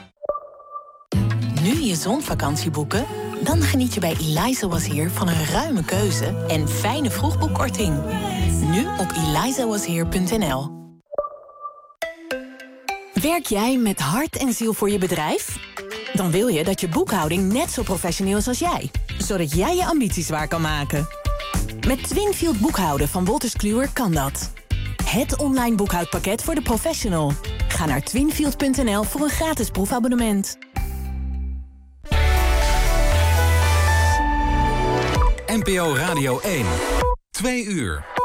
Nu je zonvakantie boeken? Dan geniet je bij Eliza Was Here van een ruime keuze en fijne vroegboekkorting. Nu op eliza was here punt n l. Werk jij met hart en ziel voor je bedrijf? Dan wil je dat je boekhouding net zo professioneel is als jij, zodat jij je ambities waar kan maken. Met Twinfield boekhouden van Wolters Kluwer kan dat. Het online boekhoudpakket voor de professional. Ga naar twinfield punt n l voor een gratis proefabonnement. N P O Radio één. Twee uur.